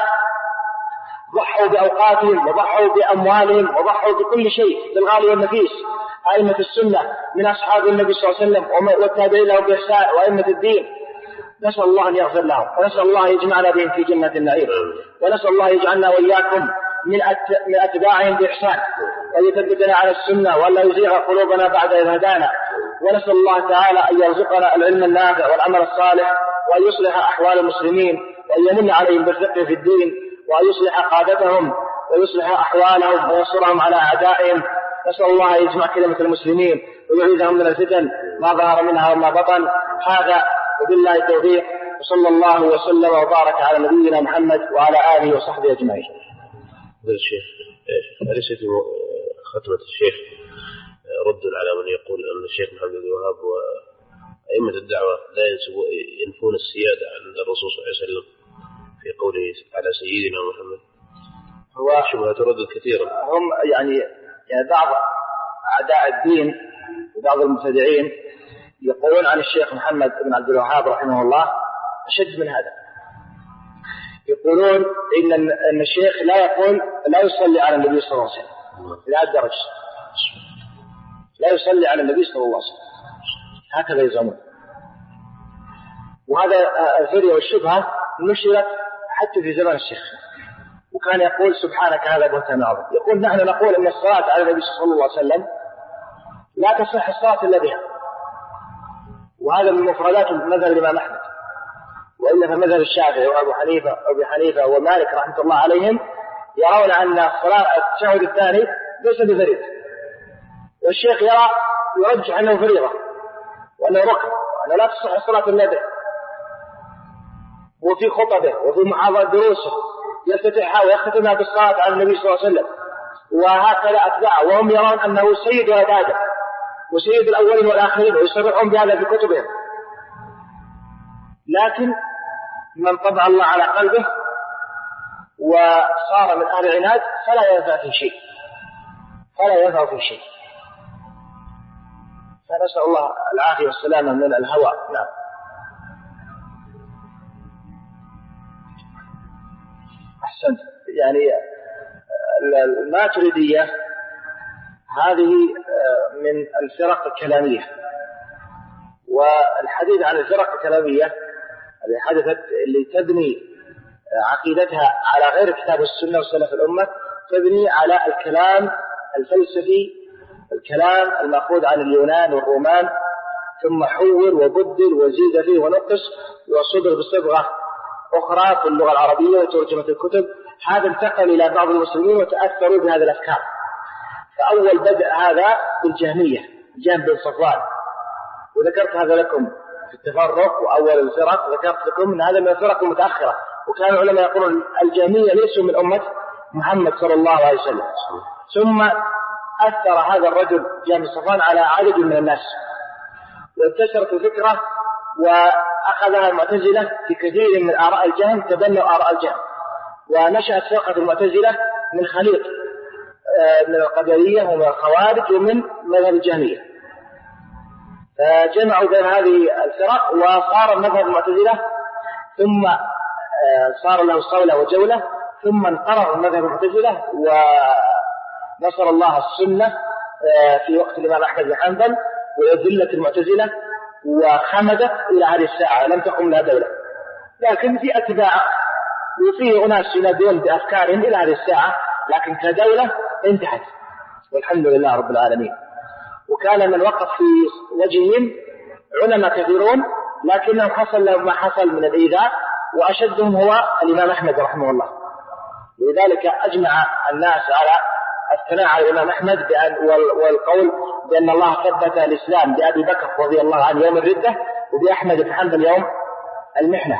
ضحوا بأوقاتهم وضحوا بأموالهم وضحوا بكل شيء بالغالي والنفيس. أئمة السنة من أصحاب النبي صلى الله عليه وسلم والتابعين لهم بإحسان وأئمة الدين، نسأل الله أن يغفر لهم، ونسأل الله يجمعنا بهم في جنة النعيم، ونسأل الله يجعلنا وإياكم من من أتباعهم بإحسان، وأن يثبتنا على السنة وأن لا يزيغ قلوبنا بعد إذ هدانا. ونسأل الله تعالى أن يرزقنا العلم النافع والعمل الصالح، وأن يصلح أحوال المسلمين، وأن يمن عليهم بالفقه في الدين، وأن يصلح قادتهم ويصلح أحوالهم وينصرهم على أعدائهم. نسأل الله يجمع كلمة المسلمين ويعيذهم من الفتن ما ظهر منها وما بطن. هذا وبالله التوفيق، وصلى الله وسلم وبارك على نبينا محمد وعلى آله وصحبه أجمعين. الشيخ أليس في ختمة الشيخ رد على من يقول أن الشيخ محمد بن الوهاب وأئمة الدعوة لا ينفون السيادة عند الرسول صلى الله عليه وسلم في قوله على سيدنا محمد؟ هو شبهة تردد كثيرا. هم يعني يعني بعض أعداء الدين وبعض المبتدعين يقولون عن الشيخ محمد بن عبد الوهاب رحمه الله أشد من هذا. يقولون إن أن الشيخ لا يقول لا يصلي على النبي صلى الله عليه وسلم إلى هذه الدرجة، لا يصلي على النبي صلى الله عليه وسلم، هكذا يزعمون. وهذا الفرية والشبهة نشرت حتى في زمان الشيخ، وكان يقول سبحانك هذا بهتان عظيم. يقول نحن نقول أن الصلاة على النبي صلى الله عليه وسلم لا تصح الصلاة إلا بها، وهذا من مفردات مذهب الإمام أحمد، وإلا فمذهب الشافعي وأبو حنيفة أبو حنيفة ومالك رحمة الله عليهم يرون أن الصلاة التشهد الثاني ليس بفريضة، والشيخ يرى يرجح أنه فريضة وأنه ركن وأنه لا تصح الصلاة إلا به. وفي خطبه وفي محاضرة دروسه يفتتحها ويختتمها بالصلاة على النبي صلى الله عليه وسلم، وهكذا أتباعه، وهم يرون أنه سيد ولد آدم وسيد الأولين والآخرين، ويصرحون بهذا في كتبهم. لكن من طبع الله على قلبه وصار من أهل العناد فلا ينفع في شيء، فلا ينفع في شيء. فنسأل الله العافية والسلامة من الهوى. نعم. أحسنت. يعني الماتريدية هذه من الفرق الكلامية، والحديث عن الفرق الكلامية اللي حدثت اللي تبني عقيدتها على غير كتاب السنة وسلف الأمة، تبني على الكلام الفلسفي، الكلام المأخوذ عن اليونان والرومان، ثم حول وبدل وزيد فيه ونقص وصدر بصبغة أخرى في اللغة العربية وترجمة الكتب. هذا انتقل إلى بعض المسلمين وتأثروا بهذه الأفكار. فأول بدء هذا بالجهمية، جهم بن صفوان، وذكرت هذا لكم في التفرق وأول الفرق، ذكرت لكم أن هذا من الفرق المتأخرة، وكان العلماء يقولون الجهمية ليسوا من أمة محمد صلى الله عليه وسلم. ثم أثر هذا الرجل جهم بن صفوان على عدد من الناس، وانتشرت الفكرة وأخذها المعتزلة في كثير من آراء الجهم، تبنوا آراء الجهم، ونشأت فرقة المعتزلة من خليط من القدرية ومن الخوارج ومن مذهب الجهمية، فجمعوا بين هذه الفرق وصار مذهب المعتزلة، ثم صار له صولة وجولة، ثم انقرض مذهب المعتزلة ونصر الله السنة في وقت الإمام أحمد بن حنبل، وذلت المعتزلة وخمدت إلى هذه الساعة، لم تقم لها دولة، لكن في أتباع وفي أناس ينادون بأفكارهم إلى هذه الساعة، لكن كدولة انتهت والحمد لله رب العالمين. وكان من وقف في وجههم علماء كثيرون، لكنهم حصل لهم ما حصل من الإيذاء، وأشدهم هو الإمام أحمد رحمه الله. ولذلك أجمع الناس على الثناء على الإمام أحمد والقول بأن الله ثبت الإسلام بأبي بكر رضي الله عنه يوم الردة، وبأحمد بن حنبل يوم المحنة.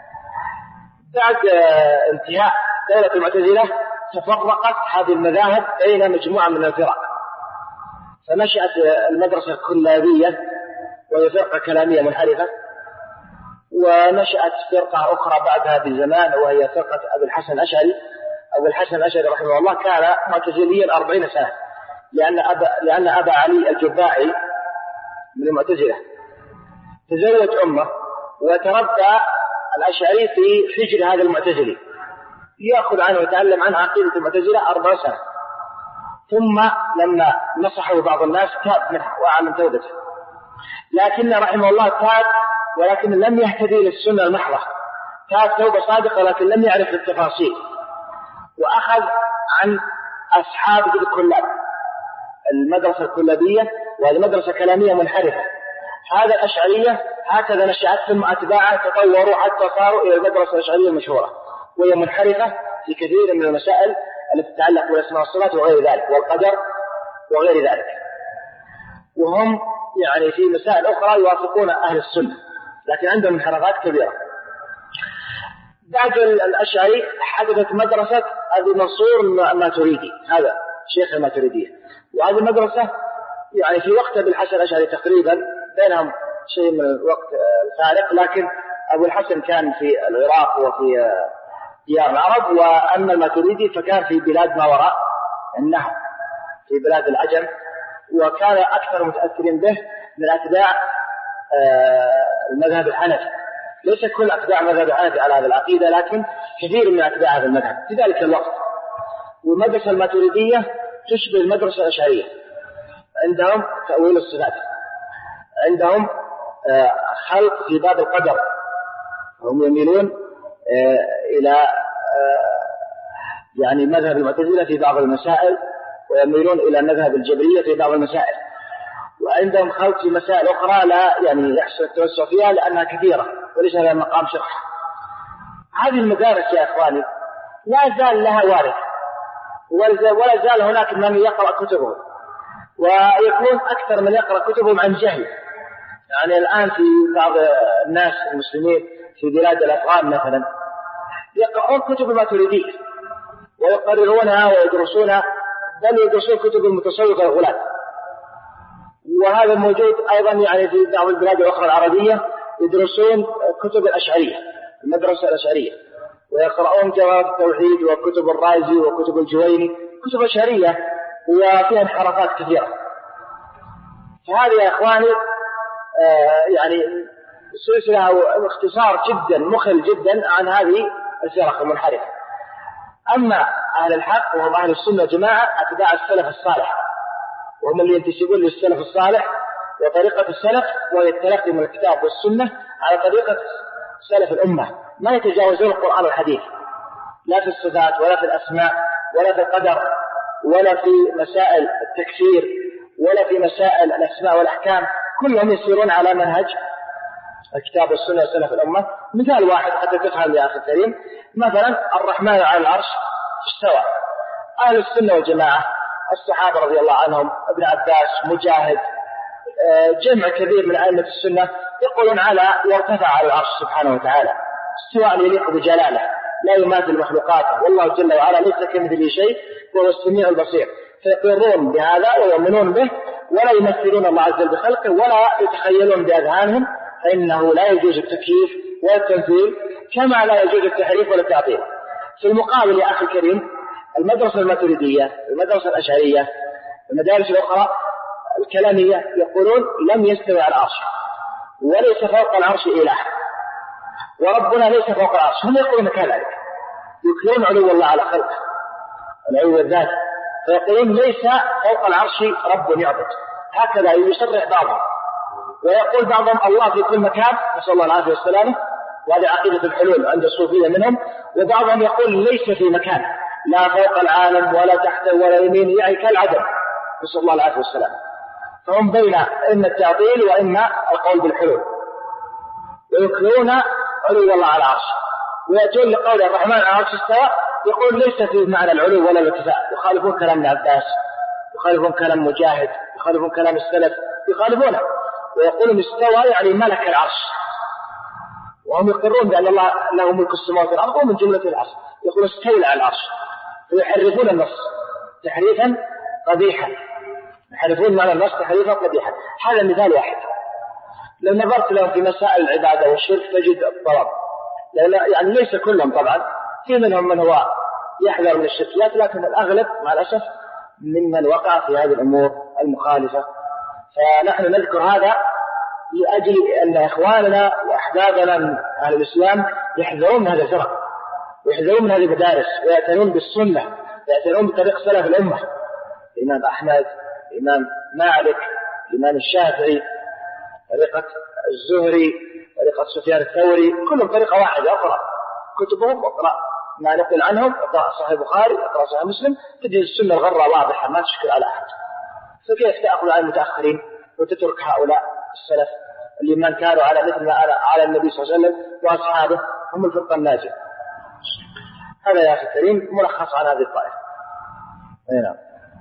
بعد انتهاء دولة المعتزلة تفرقت هذه المذاهب بين مجموعة من الفرق، فنشأت المدرسة الكلابية وهي فرقة كلامية منحرفة، ونشأت فرقة أخرى بعدها بزمان وهي فرقة أبي الحسن الأشعري. أبو الحسن الأشعري رحمه الله كان معتزليا أربعين سنة، لأن أبا, لأن أبا علي الجبائي من المعتزلة تزوج أمه، وتربى الأشعري في حجر هذا المعتزلي، يأخذ عنه ويتعلم عن عقيدة المعتزلة أربع سنة. ثم لما نصحه بعض الناس تاب منه وأعلن توبته، لكن رحمه الله تاب ولكن لم يهتدي للسنة المحضة، تاب توبة صادقة لكن لم يعرف التفاصيل، وأخذ عن أصحاب الكلاب، المدرسة الكلابية، وهذه مدرسة كلامية منحرفة. هذا الأشعرية هكذا نشأت، ثم أتباعها تطوروا حتى صاروا إلى المدرسة الأشعرية المشهورة، وهي منحرفة في كثير من المسائل التي تتعلق بالأسماء والصفات وغير ذلك والقدر وغير ذلك، وهم يعني في مسائل أخرى يوافقون أهل السنة، لكن عندهم انحرافات كبيرة. بعد الأشعري حدثت مدرسة أبي منصور الماتريدي، هذا شيخ الماتريدية، وهذه المدرسة يعني في وقت أبي الحسن الأشعري تقريبا بينهم شيء من الوقت فارق، لكن أبو الحسن كان في العراق وفي ديار العرب، وأما الماتريدي فكان في بلاد ما وراء النهر في بلاد العجم، وكان أكثر متأثرين به من أتباع المذهب الحنفي. ليس كل أتباع مذهب الحنفي على هذه العقيدة، لكن كثير من أتباع هذا المذهب في ذلك الوقت. والمدرسة الماتريدية تشبه المدرسة الأشعرية، عندهم تأويل الصفات، عندهم خلق في باب القدر، هم يميلون إلى يعني مذهب المعتزلة في بعض المسائل، ويميلون إلى مذهب الجبرية في بعض المسائل، وعندهم خلط في مسائل أخرى لا يعني يحصل التوسع فيها لأنها كثيرة وليس هذا مقام شرح. هذه المدارس يا إخواني لا زال لها وارث، ولا زال هناك من يقرأ كتبهم، ويكون أكثر من يقرأ كتبهم عن جهل. يعني الآن في بعض الناس المسلمين في بلاد الأفغان مثلا يقرؤون كتب الماتريدية ويقررونها ويدرسونها، بل يدرسون كتب المتصوفة الغلاة. وهذا موجود أيضا يعني في بعض البلاد الأخرى العربية، يدرسون كتب الأشعرية، المدرسة الأشعرية، ويقرؤون جواب التوحيد وكتب الرازي وكتب الجويني، كتب أشعرية وفيها انحرافات كثيرة. فهذه يا إخواني آه يعني سلسلة أو اختصار جدا مخل جدا عن هذه الفرق المنحرفة. أما أهل الحق وهم أهل السنة والجماعة أتباع السلف الصالح، وهم اللي ينتسبون للسلف الصالح وطريقة السلف، وهي التلقي من الكتاب والسنة على طريقة سلف الأمة، ما يتجاوزون القرآن والحديث لا في الصفات ولا في الأسماء ولا في القدر ولا في مسائل التكفير ولا في مسائل الأسماء والأحكام، كلهم يسيرون على منهج الكتاب والسنة وسلف الأمة. مثال واحد حتى تفهم يا أخي الكريم، مثلا الرحمن على العرش استوى. أهل السنة والجماعة الصحابة رضي الله عنهم، ابن عباس، مجاهد، جمع كبير من أئمة السنة يقولون على يرتفع على العرش سبحانه وتعالى استواء يليق بجلاله لا يماثل مخلوقاته، والله جل وعلا ليس كمثله شيء وهو السميع البصير، فيقرون بهذا ويؤمنون به ولا يمثلون الله عز وجل بخلقه ولا يتخيلون بأذهانهم، فإنه لا يجوز التكييف ولا التمثيل كما لا يجوز التحريف ولا التعطيل. في المقابل يا أخي الكريم المدرسة الماتريدية، المدرسة الأشعرية، المدارس الأخرى الكلامية يقولون لم يستوي على العرش وليس فوق العرش إله وربنا ليس فوق العرش، هم يقولون كذلك، يكلون علو الله على خلقه العلو الذات، فيقولون ليس فوق العرش رب يعبد، هكذا يصرح بعضهم. ويقول بعضهم الله في كل مكان، نسأل الله العافية والسلامة، وهذه عقيدة الحلول عند الصوفية منهم. وبعضهم يقول ليس في مكان، لا فوق العالم ولا تحته ولا يمين، يعني كالعدم، نسأل الله العافية والسلامة. فهم بين إما التعطيل وإما القول بالحلول، ويكلون علو الله على العرش. ويأتون لقول الرحمن على العرش استوى يقول ليس في معنى العلو ولا الارتفاع، يخالفون كلام ابن عباس، يخالفون كلام مجاهد، يخالفون كلام السلف، يخالفونه ويقولون استوى يعني ملك العرش، وهم يقرون بأن الله له ملك السماوات والأرض ومن جملة العرش، يقول استولى على العرش، ويحرفون النص تحريفا قبيحا، يحرفون معنى النص تحريفا قبيحا. هذا مثال واحد. لو نظرت لهم في مسائل العبادة والشرك تجد الضرب، يعني ليس كلهم طبعا، في منهم من هو يحذر من الشركيات، لكن الأغلب مع الأسف ممن وقع في هذه الأمور المخالفة. فنحن نذكر هذا لأجل أن إخواننا وأحبابنا من أهل الإسلام يحذرون من هذا الفرق ويحذرون من هذه المدارس ويعتنون بالسنة، يعتنون بطريق سلف الأمة، الإمام أحمد، الإمام مالك، الإمام الشافعي، طريقة الزهري، طريقة سفيان الثوري، كلهم طريقة واحدة. أقرأ كتبهم واقرأ ما نقل عنهم، اقرأ صحيح البخاري، اقرأ صحيح مسلم، تجد السنة الغرة واضحة ما تشكل على أحد. فكيف تأخذ على المتأخرين وتترك هؤلاء السلف اللي من كانوا على مثل ما على النبي صلى الله عليه وسلم وأصحابه هم الفرقة الناجية؟ هذا يا أخي الكريم ملخص عن هذه الطائفة. نعم.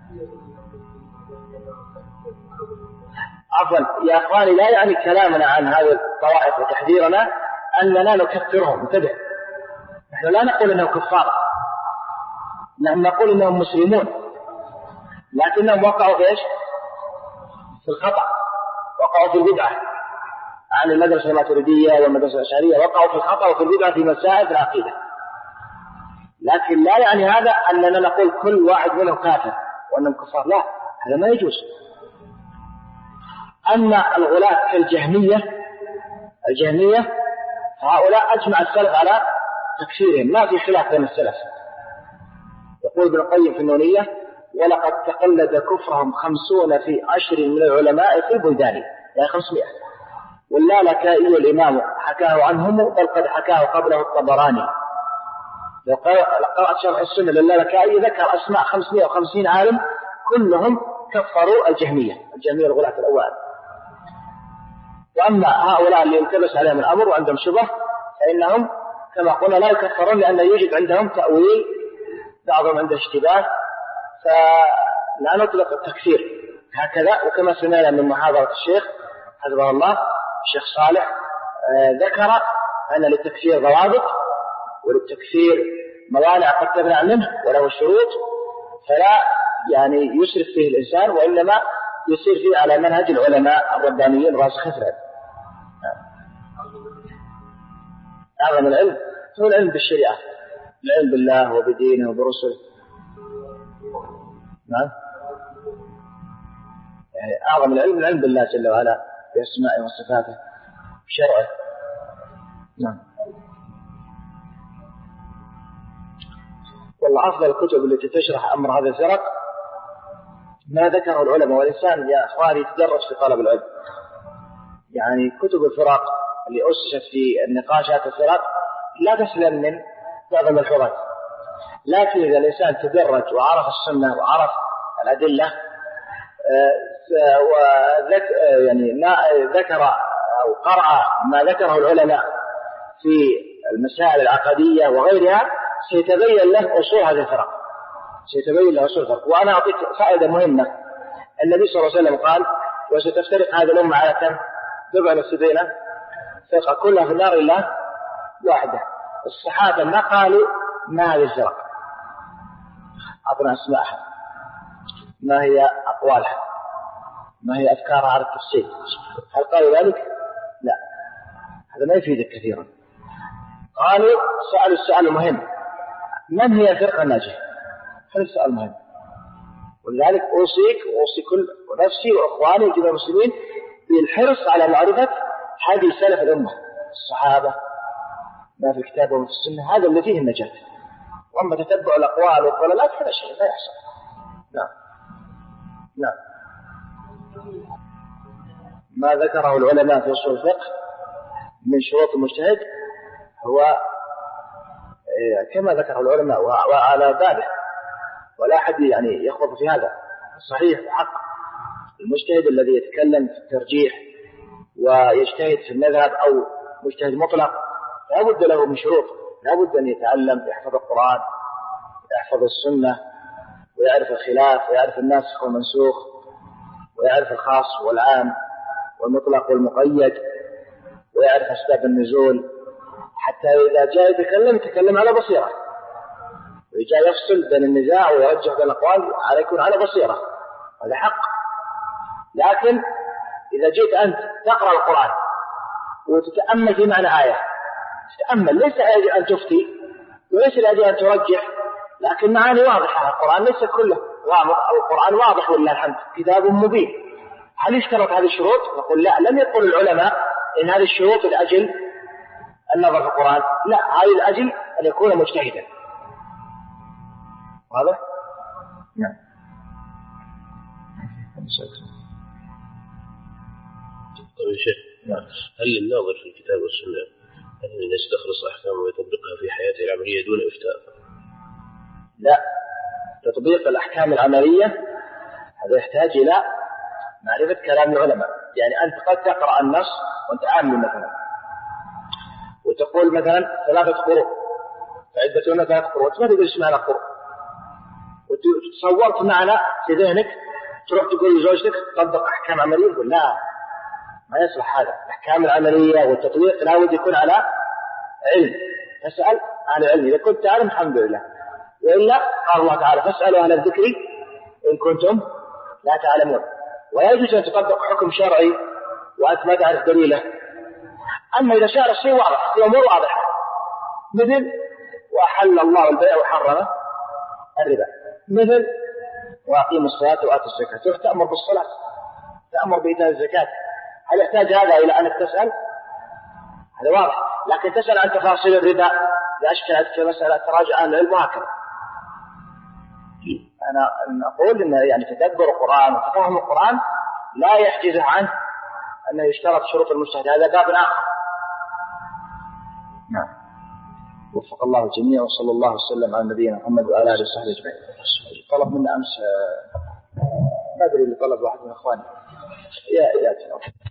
عفوا يا أخواني، لا يعني كلامنا عن هذه الطوائف وتحذيرنا أننا نكفرهم، انتبه، نحن لا نقول أنهم كفار، نحن نقول أنهم مسلمون، لكنهم وقعوا في إيش؟ في الخطأ، وقعوا في البدعة. عن المدرسة الماتريدية والمدرسة الأشعرية وقعوا في الخطأ وفي البدعة في مسائل العقيدة، لكن لا يعني هذا أننا نقول كل واحد منهم كافر وأنهم كفار، لا، هذا ما يجوز. أما الغلاة كالجهمية الجهمية فهؤلاء أجمع السلف على تكفيرهم، ما في خلاف بين السلف. يقول ابن القيم في النونية: ولقد تقلد كفرهم خمسون في عشر من العلماء في البلدان، يعني خمسمائة. واللالكائي الإمام حكاه عنهم، بل قد حكاه قبله الطبراني. لو قرأت شرح السنة لللالكائي ذكر أسماء خمسمائة وخمسين عالم كلهم كفروا الجهمية الجهمية الغلاة الأوائل. وأما هؤلاء اللي التبس عليهم الأمر وعندهم شبه فإنهم كما قلنا لا يكفرون، لأن يوجد عندهم تأويل، بعضهم عنده اشتباه، فلا نطلق التكفير هكذا. وكما سمعنا من محاضرة الشيخ حفظه الله الشيخ صالح آه ذكر أن للتكفير ضوابط وللتكفير موانع قد تمنع منه وله شروط، فلا يعني يسرف فيه الإنسان، وإنما يسير فيه على منهج العلماء الربانيين الراسخين في العلم. أعظم العلم هو العلم بالشريعة، العلم بالله وبدينه وبرسله. نعم يعني أعظم العلم العلم بالله جل وعلا بأسمائه وصفاته بشرعه. نعم. والله أفضل الكتب التي تشرح أمر هذا الفرق ما ذكره العلماء، والإنسان يا أخواني يتدرج في طلب العلم. يعني كتب الفرق اللي أسست في النقاشات الفرق لا تسلم من بعض الملحوظات، لكن إذا الإنسان تدرج وعرف السنة وعرف الأدلة وذك يعني ما ذكر أو قرأ ما ذكره العلماء في المسائل العقدية وغيرها سيتبين له أصول هذه الفرق، سيتبين له أصول الفرق. وأنا أعطيك فائدة مهمة. النبي صلى الله عليه وسلم قال: وستفترق هذه الأمة على كم؟ بضع وسبعين فرقة كلها في النار إلا واحدة. الصحابة ما قالوا ما هذه الفرق، أعطنا أسماءها، ما هي أقوالها، ما هي أفكارها على التفصيل. هل قالوا ذلك؟ لا، هذا ما يفيدك كثيرا. قالوا سألوا السؤال المهم: من هي الفرقة الناجية؟ هذا السؤال مهم. ولذلك أوصيك وأوصي كل نفسي وأخواني وجميع المسلمين بالحرص على معرفة هذه سلف الأمة الصحابة، ما في الكتاب وما في السنة، هذا اللي فيه النجاة. وأما تتبع الأقوال والضلالات هذا شيء لا يحصل. نعم نعم. ما ذكره العلماء في أصول الفقه من شروط المجتهد هو كما ذكره العلماء وعلى باله، ولا أحد يعني يخوض في هذا. صحيح وحق المجتهد الذي يتكلم في الترجيح ويجتهد في المذهب أو مجتهد مطلق لا بد له من شروط، لا بد أن يتعلم، يحفظ القرآن، يحفظ السنة، ويعرف الخلاف، ويعرف الناسخ والمنسوخ، ويعرف الخاص والعام والمطلق والمقيد، ويعرف أسباب النزول، حتى إذا جاء يتكلم يتكلم على بصيرة، ويجاء يفصل بين النزاع ويرجح بين الأقوال على يكون على بصيرة، هذا حق. لكن إذا جئت أنت تقرأ القرآن وتتأمل في معنى آية، تتأمل، ليس أجل أن تفتي وليس أجل أن ترجح، لكن معاني واضحة. القرآن ليس كله واضح، القرآن واضح ولله الحمد كتاب مبين. هل اشترط هذه الشروط؟ نقول لا، لم يقل العلماء إن هذه الشروط لأجل النظر في القرآن، لا، هذه لأجل أن يكون مجتهدا. واضح؟ نعم. طيب يا شيخ، هل الناظر في الكتاب والسنة أن يستخلص أحكام ويطبقها في حياته العملية دون إفتاء؟ لا، تطبيق الأحكام العملية هذا يحتاج إلى معرفة كلام العلماء. يعني أنت قد تقرأ النص وأنت عامل مثلا وتقول مثلا ثلاثة قروء، فعدتنا ثلاثة قروء، ما تقول اسمها قروء، وتصورت معنى في ذهنك، تروح تقول لزوجتك طبق أحكام عملية، تقول لا، ما يصلح هذا. الأحكام العملية والتطبيق لا بد يكون على علم. تسأل عن العلم، إذا كنت تعلم الحمد لله، وإلا قال الله تعالى: فاسألوا أهل الذكر إن كنتم لا تعلمون. ولا يجوز أن تطبق حكم شرعي وأنت ما تعرف دليله. أما إذا شاء الشيء واضح، في أمور واضحة، مثل وأحل الله البيع وحرم الربا، مثل وأقيموا الصلاة وآتوا الزكاة، تأمر بالصلاة، تأمر بإيتاء الزكاة. هل يحتاج هذا إلى أنك تسأل؟ هذا واضح. لكن تسأل عن تفاصيل الربا إذا أشكلت كمسألة تراجع عن العلم وهكذا. أنا أقول إن يعني تدبر القرآن وتفهم القرآن لا يحجز عنه أنه يشترط شروط المجتهد، هذا باب آخر. نعم. وفق الله الجميع، وصلى الله وسلم على نبينا محمد وعلى آله وصحبه أجمعين. طلب منا أمس ما أدري اللي طلب واحد من إخواني يا يا